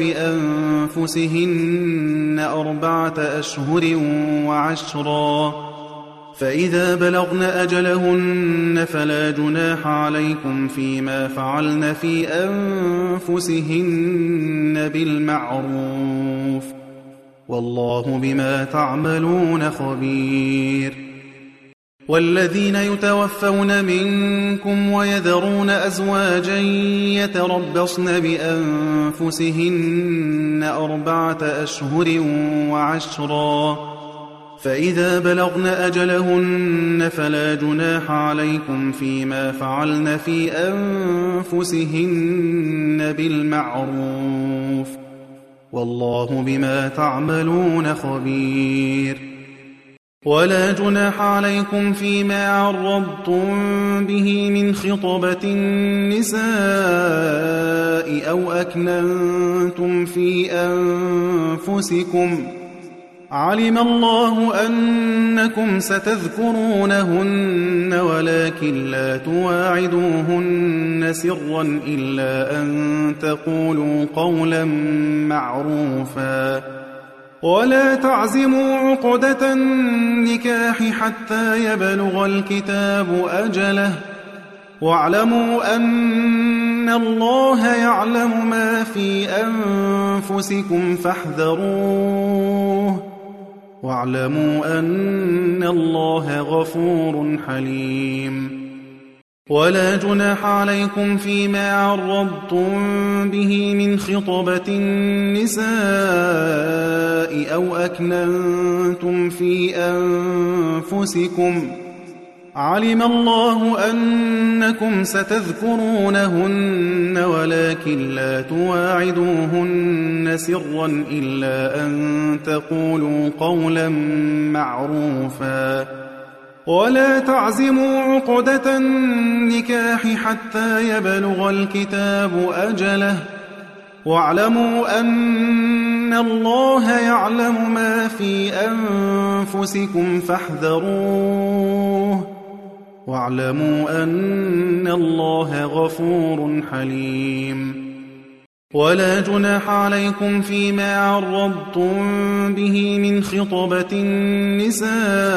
S1: بأنفسهن 4 أشهر وعشرا، فإذا بلغن أجلهن فلا جناح عليكم فيما فعلن في أنفسهن بالمعروف، والله بما تعملون خبير. والذين يتوفون منكم ويذرون أزواجا يتربصن بأنفسهن 4 أشهر وعشرا، فإذا بلغن أجلهن فلا جناح عليكم فيما فعلن في أنفسهن بالمعروف، والله بما تعملون خبير. ولا جناح عليكم فيما عرضتم به من خطبة النساء أو أكننتم في أنفسكم، علم الله أنكم ستذكرونهن ولكن لا تواعدوهن سرا إلا أن تقولوا قولا معروفا، ولا تعزموا عقدة النكاح حتى يبلغ الكتاب أجله، واعلموا أن الله يعلم ما في أنفسكم فاحذروه، واعلموا أن الله غفور حليم. ولا جناح عليكم فيما عرضتم به من خطبة النساء أو أكننتم في أنفسكم، علم الله أنكم ستذكرونهن ولكن لا تواعدوهن سرا إلا أن تقولوا قولا معروفا، ولا تعزموا عقدة النكاح حتى يبلغ الكتاب أجله، واعلموا أن الله يعلم ما في أنفسكم فاحذروه، واعلموا أن الله غفور حليم. ولا جناح عليكم فيما عرضتم به من خطبة النساء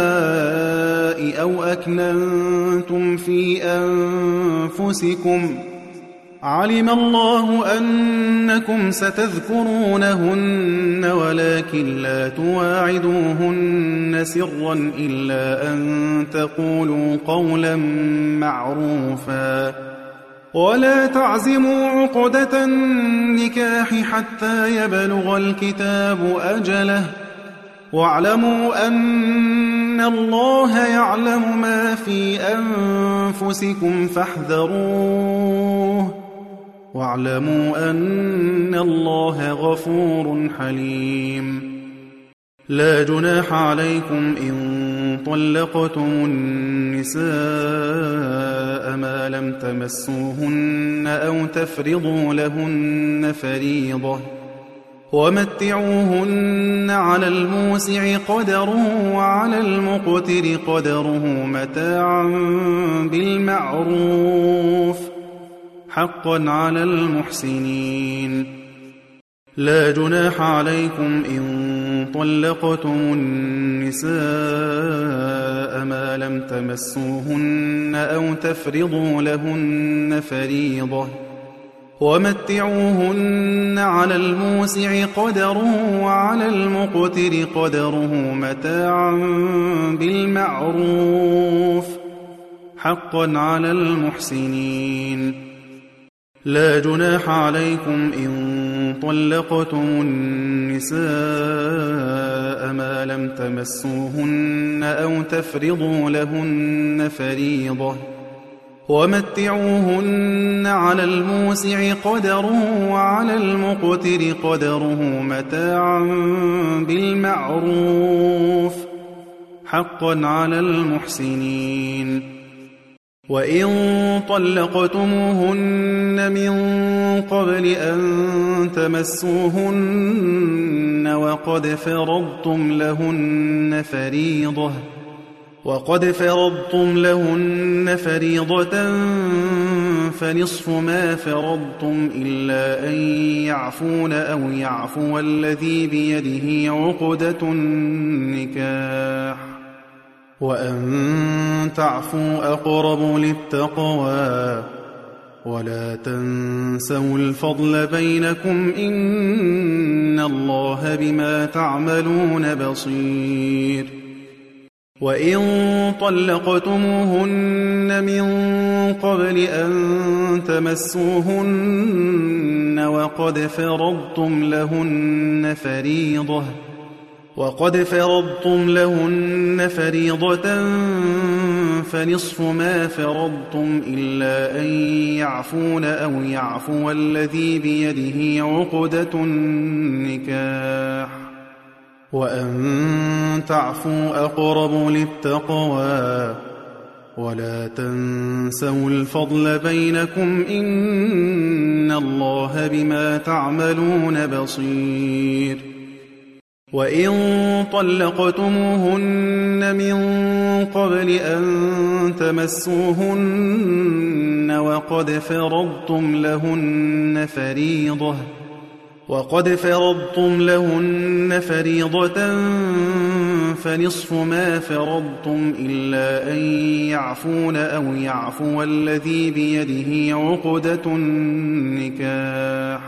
S1: أو أكننتم في أنفسكم، علم الله أنكم ستذكرونهن ولكن لا تواعدوهن سرا إلا أن تقولوا قولا معروفا، ولا تعزموا عقدة النكاح حتى يبلغ الكتاب أجله، واعلموا أن الله يعلم ما في أنفسكم فاحذروه، واعلموا أن الله غفور حليم. لا جناح عليكم إن طلقتم النساء ما لم تمسوهن أو تفرضوا لهن فريضة، ومتعوهن على الموسع قدره وعلى المقتر قدره متاعا بالمعروف، حقا على المحسنين. لا جناح عليكم إن طلقتم النساء ما لم تمسوهن أو تفرضوا لهن فريضة، ومتعوهن على الموسع قدره وعلى المقتر قدره متاعا بالمعروف، حقا على المحسنين. لا جناح عليكم إن طلقتم النساء ما لم تمسوهن أو تفرضوا لهن فريضة، ومتعوهن على الموسع قدره وعلى المقتر قدره متاعا بالمعروف، حقا على المحسنين. وإن طلقتموهن من قبل أن تمسوهن وقد فرضتم لهن فريضة وقد فرضتم لهن فريضة فنصف ما فرضتم إلا أن يعفون أو يعفو الذي بيده عقدة النكاح وأن تعفوا أقرب للتقوى ولا تنسوا الفضل بينكم إن الله بما تعملون بصير وإن طلقتموهن من قبل أن تمسوهن وقد فرضتم لهن فريضة فنصف ما فرضتم إلا أن يعفون أو يعفو الذي بيده عقدة النكاح وأن تعفوا أقرب للتقوى ولا تنسوا الفضل بينكم إن الله بما تعملون بصير وإن طلقتموهن من قبل أن تمسوهن وقد فرضتم لهن فريضة فنصف ما فرضتم إلا أن يعفون أو يعفو الذي بيده عقدة النكاح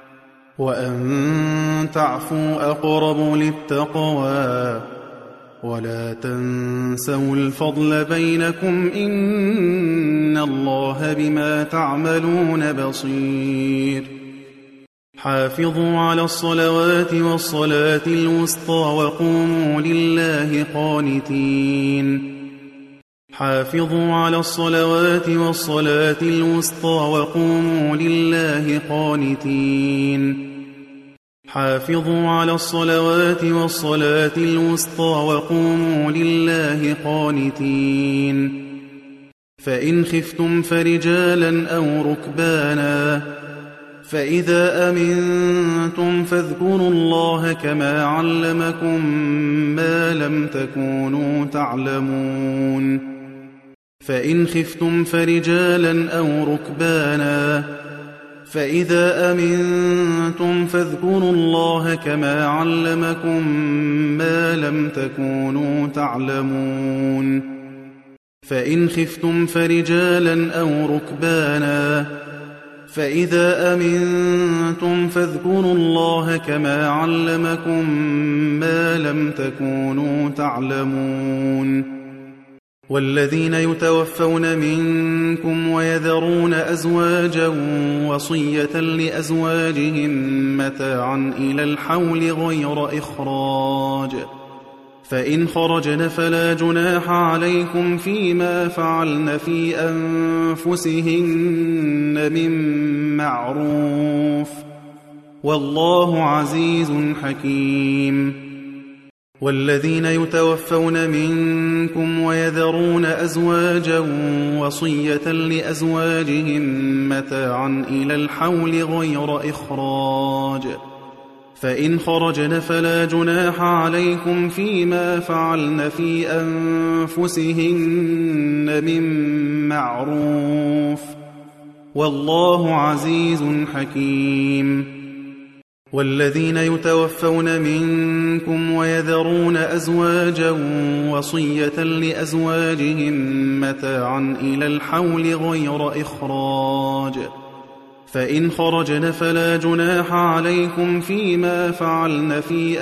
S1: وأن تعفوا أقرب للتقوى ولا تنسوا الفضل بينكم إن الله بما تعملون بصير حافظوا على الصلوات والصلاة الوسطى وقوموا لله قانتين حافظوا على الصلوات والصلاة الوسطى وقوموا لله قانتين حافظوا على الصلوات والصلاة الوسطى وقوموا لله قانتين فإن خفتم فرجالا أو ركبانا فإذا أمنتم فاذكروا الله كما علمكم ما لم تكونوا تعلمون فإن خفتم فرجالا أو ركبانا فإذا أمنتم فاذكروا الله كما علمكم ما لم تكونوا تعلمون فإن خفتم فرجالا أو ركبانا فإذا أمنتم فاذكروا الله كما علمكم ما لم تكونوا تعلمون والذين يتوفون منكم ويذرون أزواجا وصية لأزواجهم متاعا إلى الحول غير إخراج فإن خرجن فلا جناح عليكم فيما فعلن في أنفسهن من معروف والله عزيز حكيم والذين يتوفون منكم ويذرون أزواجا وصية لأزواجهم متاعا إلى الحول غير إخراج فإن خرجن فلا جناح عليكم فيما فعلن في أنفسهن من معروف والله عزيز حكيم والذين يتوفون منكم ويذرون أزواجا وصية لأزواجهم متاعا إلى الحول غير إخراج فإن خرجن فلا جناح عليكم فيما فعلن في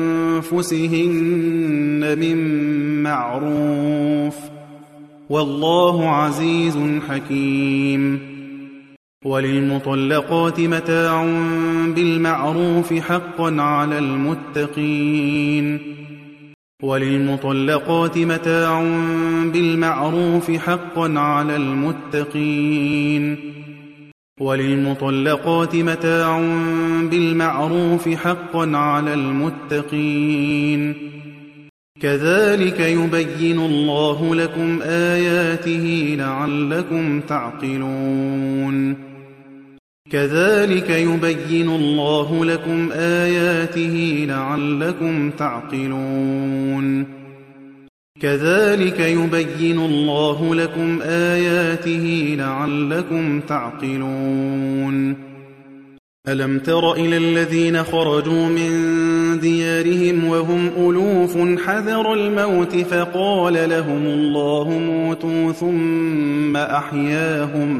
S1: أنفسهن من معروف والله عزيز حكيم وللمطلقات متاع بالمعروف حقا على المتقين وللمطلقات متاع بالمعروف حقا على المتقين وللمطلقات متاع بالمعروف حقا على المتقين كذلك يبين الله لكم آياته لعلكم تعقلون كذلك يبين الله لكم آياته لعلكم تعقلون كذلك يبين الله لكم آياته لعلكم تعقلون ألم تر إلى الذين خرجوا من ديارهم وهم ألوف حذر الموت فقال لهم الله موتوا ثم أحياهم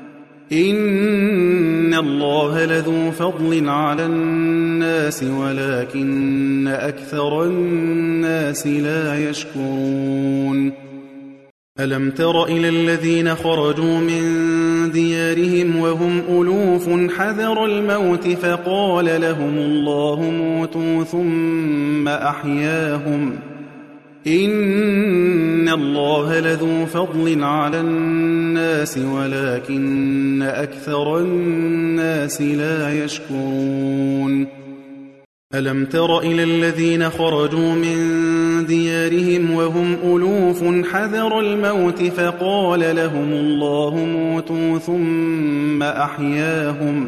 S1: إن الله لذو فضل على الناس ولكن أكثر الناس لا يشكرون ألم تر إلى الذين خرجوا من ديارهم وهم ألوف حذر الموت فقال لهم الله موتوا ثم أحياهم إن الله لذو فضل على الناس ولكن أكثر الناس لا يشكرون ألم تر إلى الذين خرجوا من ديارهم وهم ألوف حذر الموت فقال لهم الله موتوا ثم أحياهم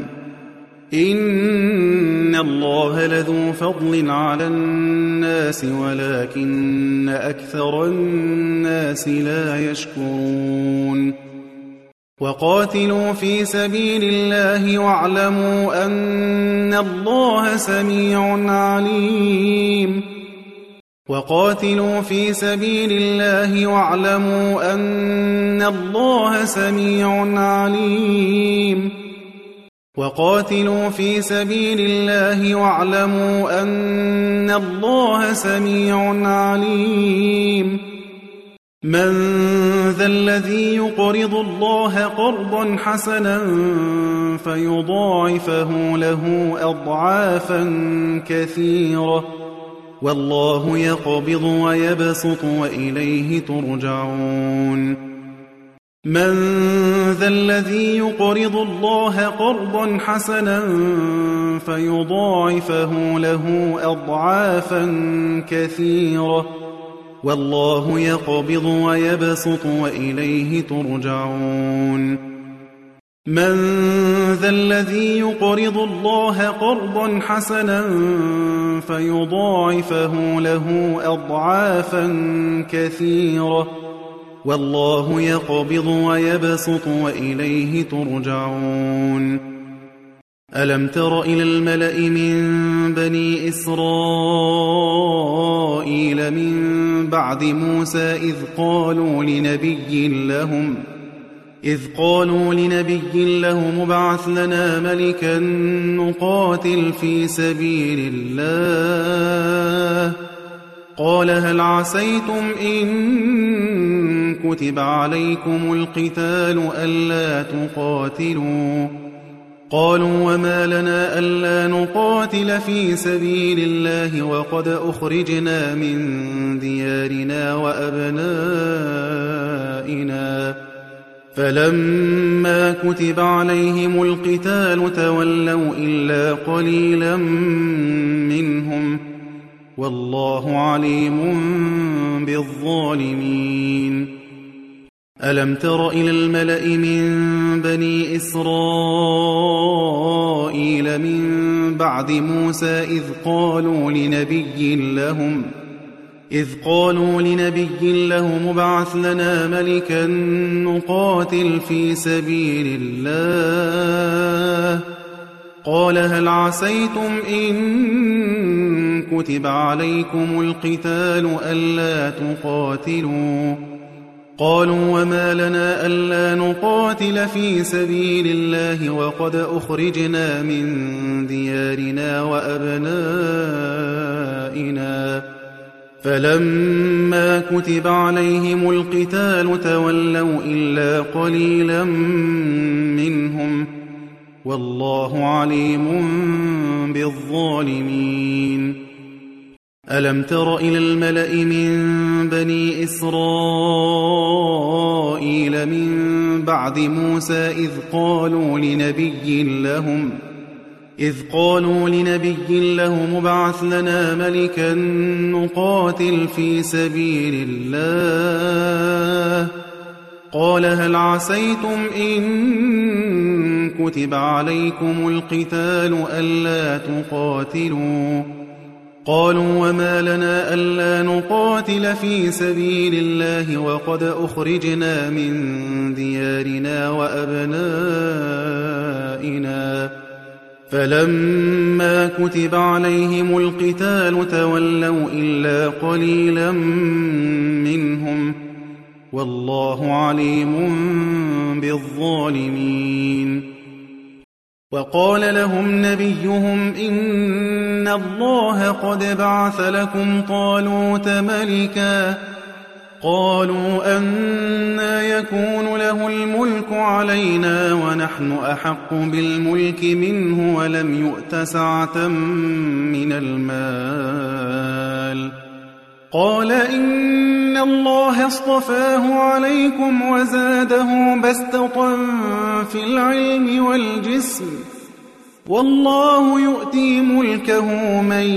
S1: إن الله لذو فضل على الناس ولكن أكثر الناس لا يشكرون وقاتلوا في سبيل الله واعلموا أن الله سميع عليم وقاتلوا في سبيل الله واعلموا أن الله سميع عليم وقاتلوا في سبيل الله واعلموا أن الله سميع عليم من ذا الذي يقرض الله قرضا حسنا فيضاعفه له أضعافا كثيرة والله يقبض ويبسط وإليه ترجعون من ذا الذي يقرض الله قرضا حسنا فيضاعفه له أضعافا كثيرة والله يقبض ويبسط وإليه ترجعون من ذا الذي يقرض الله قرضا حسنا فيضاعفه له أضعافا كثيرة والله يقبض ويبسط وإليه ترجعون ألم تر إلى الملأ من بني إسرائيل من بعد موسى إذ قالوا لنبي لهم ابعث لنا ملكا نقاتل في سبيل الله قال هل عسيتم إن كتب عليكم القتال ألا تقاتلوا قالوا وما لنا ألا نقاتل في سبيل الله وقد أخرجنا من ديارنا وأبنائنا فلما كتب عليهم القتال تولوا إلا قليلا منهم والله عليم بالظالمين ألم تر إلى الملأ من بني إسرائيل من بعد موسى إذ قالوا لنبي لهم ابعث لنا ملكا نقاتل في سبيل الله قال هل عسيتم إن كتب عليكم القتال ألا تقاتلوا قالوا وما لنا ألا نقاتل في سبيل الله وقد أخرجنا من ديارنا وأبنائنا فلما كتب عليهم القتال تولوا إلا قليلا منهم والله عليم بالظالمين ألم تر إلى الملأ من بني إسرائيل من بعد موسى إذ قالوا لنبي لهم ابعث لنا ملكا نقاتل في سبيل الله قال هل عسيتم إن كتب عليكم القتال ألا تقاتلوا قالوا وما لنا ألا نقاتل في سبيل الله وقد أخرجنا من ديارنا وأبنائنا فلما كتب عليهم القتال تولوا إلا قليلا منهم والله عليم بالظالمين. وقال لهم نبيهم إن الله قد بعث لكم طالوت ملكا قالوا أنى يكون له الملك علينا ونحن أحق بالملك منه ولم يؤت سعة من المال قال إن الله اصطفاه عليكم وزاده بسطة في العلم والجسم والله يؤتي ملكه من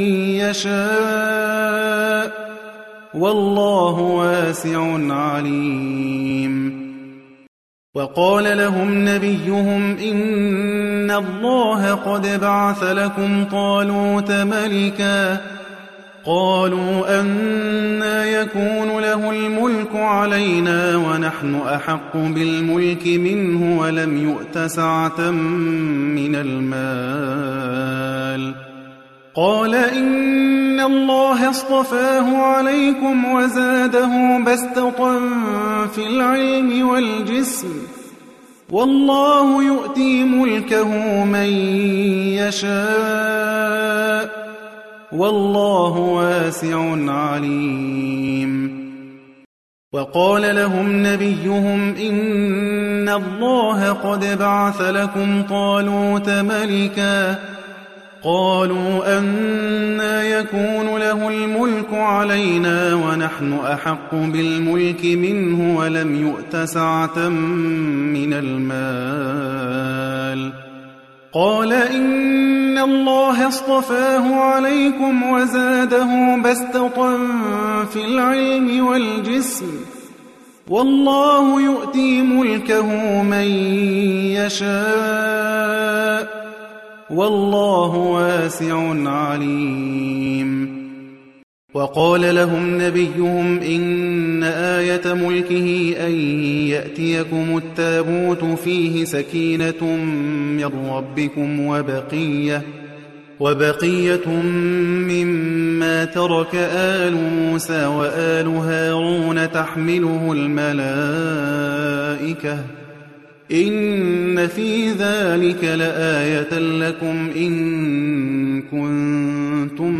S1: يشاء والله واسع عليم. وقال لهم نبيهم إن الله قد بعث لكم طالوت ملكا قالوا أنى يكون له الملك علينا ونحن أحق بالملك منه ولم يؤت سعة من المال قال إن الله اصطفاه عليكم وزاده بسطة في العلم والجسم والله يؤتي ملكه من يشاء والله واسع عليم. وقال لهم نبيهم إن الله قد بعث لكم طالوت ملكا قالوا أنى يكون له الملك علينا ونحن أحق بالملك منه ولم يؤت سعة من المال قال إن الله اصطفاه عليكم وزاده بسطة في العلم والجسم والله يؤتي ملكه من يشاء والله واسع عليم. وقال لهم نبيهم إن آية ملكه أن يأتيكم التابوت فيه سكينة من ربكم وبقية مما ترك آل موسى وآل هارون تحمله الملائكة إن في ذلك لآية لكم إن كنتم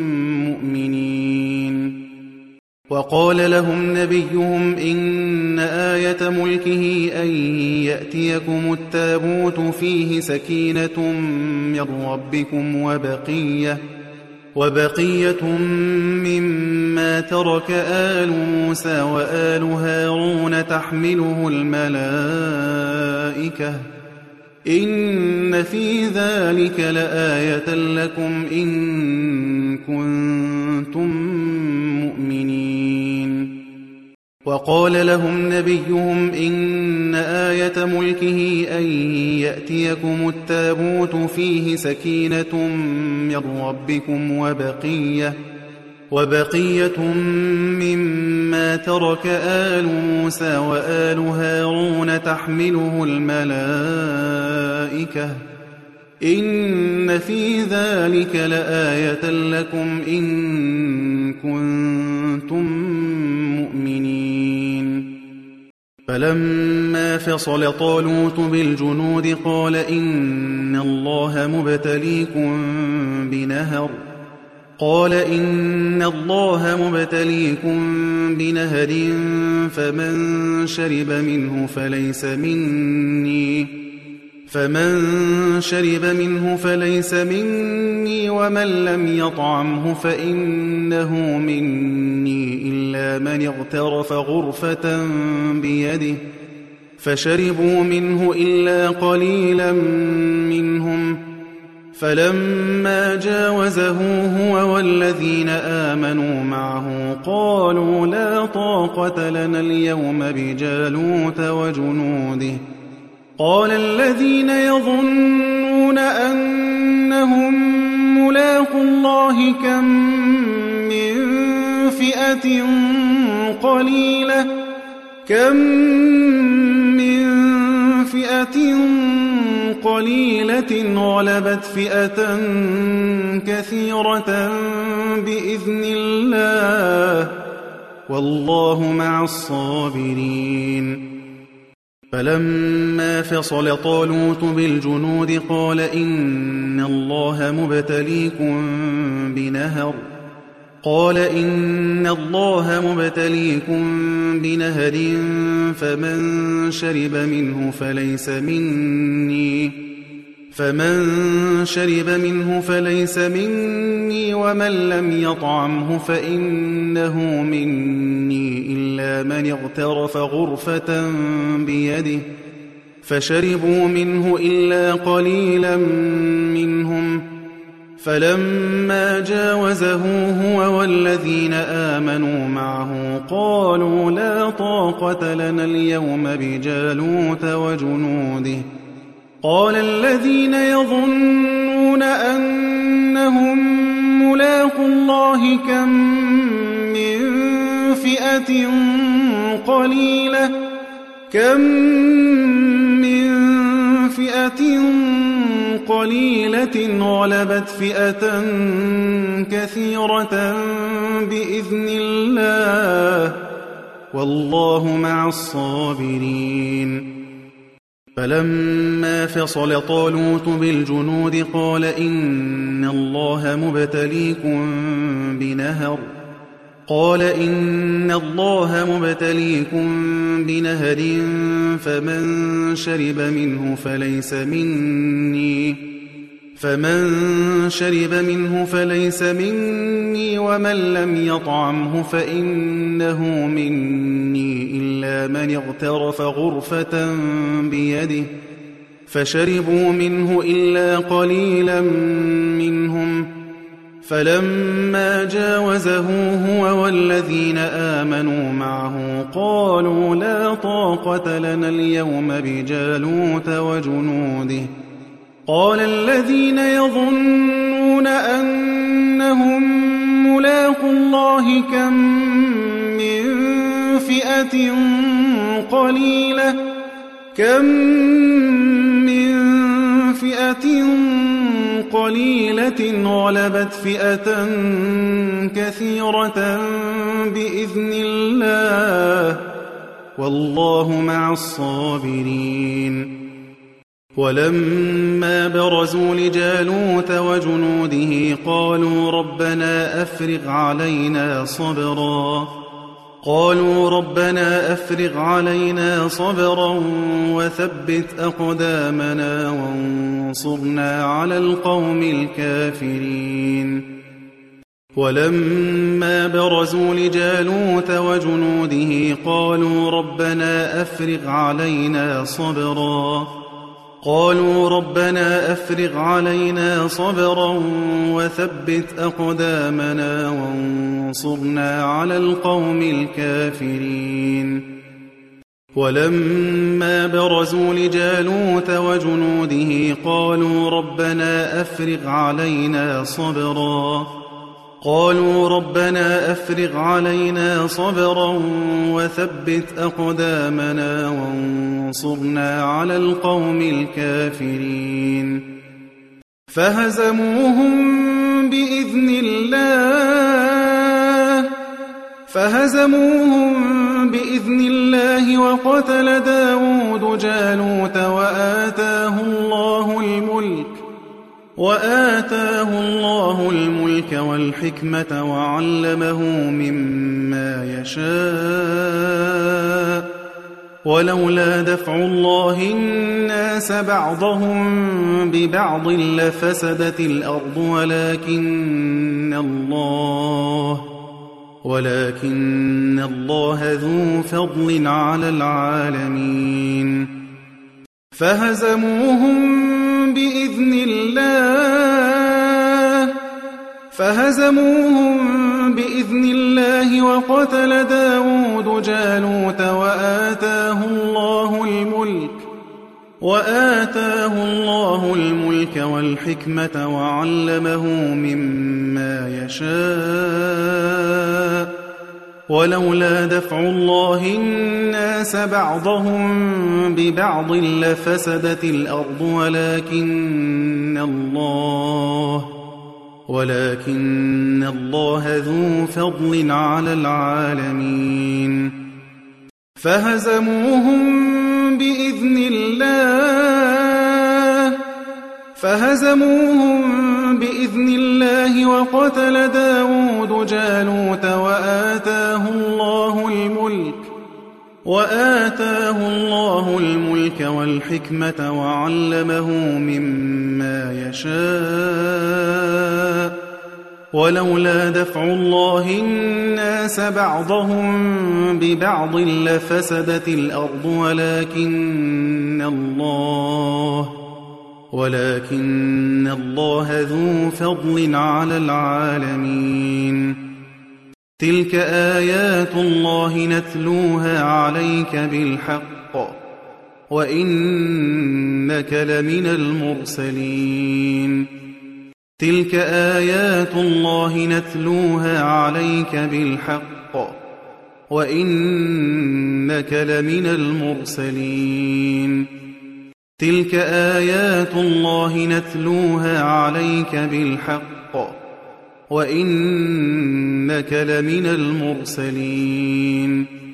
S1: مؤمنين. وقال لهم نبيهم إن آية ملكه أن يأتيكم التابوت فيه سكينة من ربكم وبقية مما ترك آل موسى وآل هارون تحمله الملائكة إن في ذلك لآية لكم إن كنتم مؤمنين. وقال لهم نبيهم إن آية ملكه أن يأتيكم التابوت فيه سكينة من ربكم وبقية مما ترك آل موسى وآل هارون تحمله الملائكة إن في ذلك لآية لكم إن كنتم مؤمنين. فلما فصل طالوت بالجنود قال إن الله مبتليكم بنهر فمن شرب منه فليس مني ومن لم يطعمه فإنه مني إلا من اغترف غرفة بيده فشربوا منه إلا قليلا منهم فلما جاوزه هو والذين آمنوا معه قالوا لا طاقة لنا اليوم بجالوت وجنوده قال الذين يظنون أنهم ملاقوا الله كم من فئة قليلة غلبت فئة كثيرة بإذن الله والله مع الصابرين فلما فصل طالوت بالجنود قال إن الله مبتليكم بنهر فمن شرب منه فليس مني ومن لم يطعمه فإنه مني إلا من اغترف غرفة بيده فشربوا منه إلا قليلا منهم فلما جاوزه هو والذين آمنوا معه قالوا لا طاقة لنا اليوم بجالوت وجنوده قال الذين يظنون أنهم ملاقوا الله كم من فئة قليلة غلبت فئة كثيرة بإذن الله والله مع الصابرين فلما فصل طالوت بالجنود قال إن الله مبتليكم بنهر فمن شرب منه فليس مني ومن لم يطعمه فإنه مني إلا من اغترف غرفة بيده فشربوا منه إلا قليلا منهم فلما جاوزه هو والذين آمنوا معه قالوا لا طاقة لنا اليوم بجالوت وجنوده قال الذين يظنون أنهم ملاقوا الله كم من فئة قليلة غلبت فئة كثيرة بإذن الله والله مع الصابرين ولما برزوا لجالوت وجنوده قالوا ربنا أفرغ علينا صبرا وثبت أقدامنا وانصرنا على القوم الكافرين ولما برزوا لجالوت وجنوده قالوا ربنا أفرغ علينا صبرا وثبت أقدامنا وانصرنا على القوم الكافرين ولما برزوا لجالوت وجنوده قالوا ربنا أفرغ علينا صبرا وثبت أقدامنا وانصرنا على القوم الكافرين فهزموهم بإذن الله وقتل داود جالوت وآتاه الله الملك والحكمة وعلمه مما يشاء ولولا دفع الله الناس بعضهم ببعض لفسدت الأرض ولكن الله ذو فضل على العالمين فهزموهم بإذن الله وقتل داود جالوت وآتاه الله الملك والحكمة وعلمه مما يشاء ولولا دفع الله الناس بعضهم ببعض لفسدت الأرض ولكن الله ذو فضل على العالمين فهزموهم بإذن الله وقتل داود جالوت وآتاه الله الملك والحكمة وعلمه مما يشاء ولولا دفع الله الناس بعضهم ببعض لفسدت الأرض ولكن الله ذو فضل على العالمين تلك آيات الله نتلوها عليك بالحق وإنك لمن المرسلين تلك آيات الله نتلوها عليك بالحق وإنك لمن المرسلين تلك آيات الله نتلوها عليك بالحق وإنك لمن المرسلين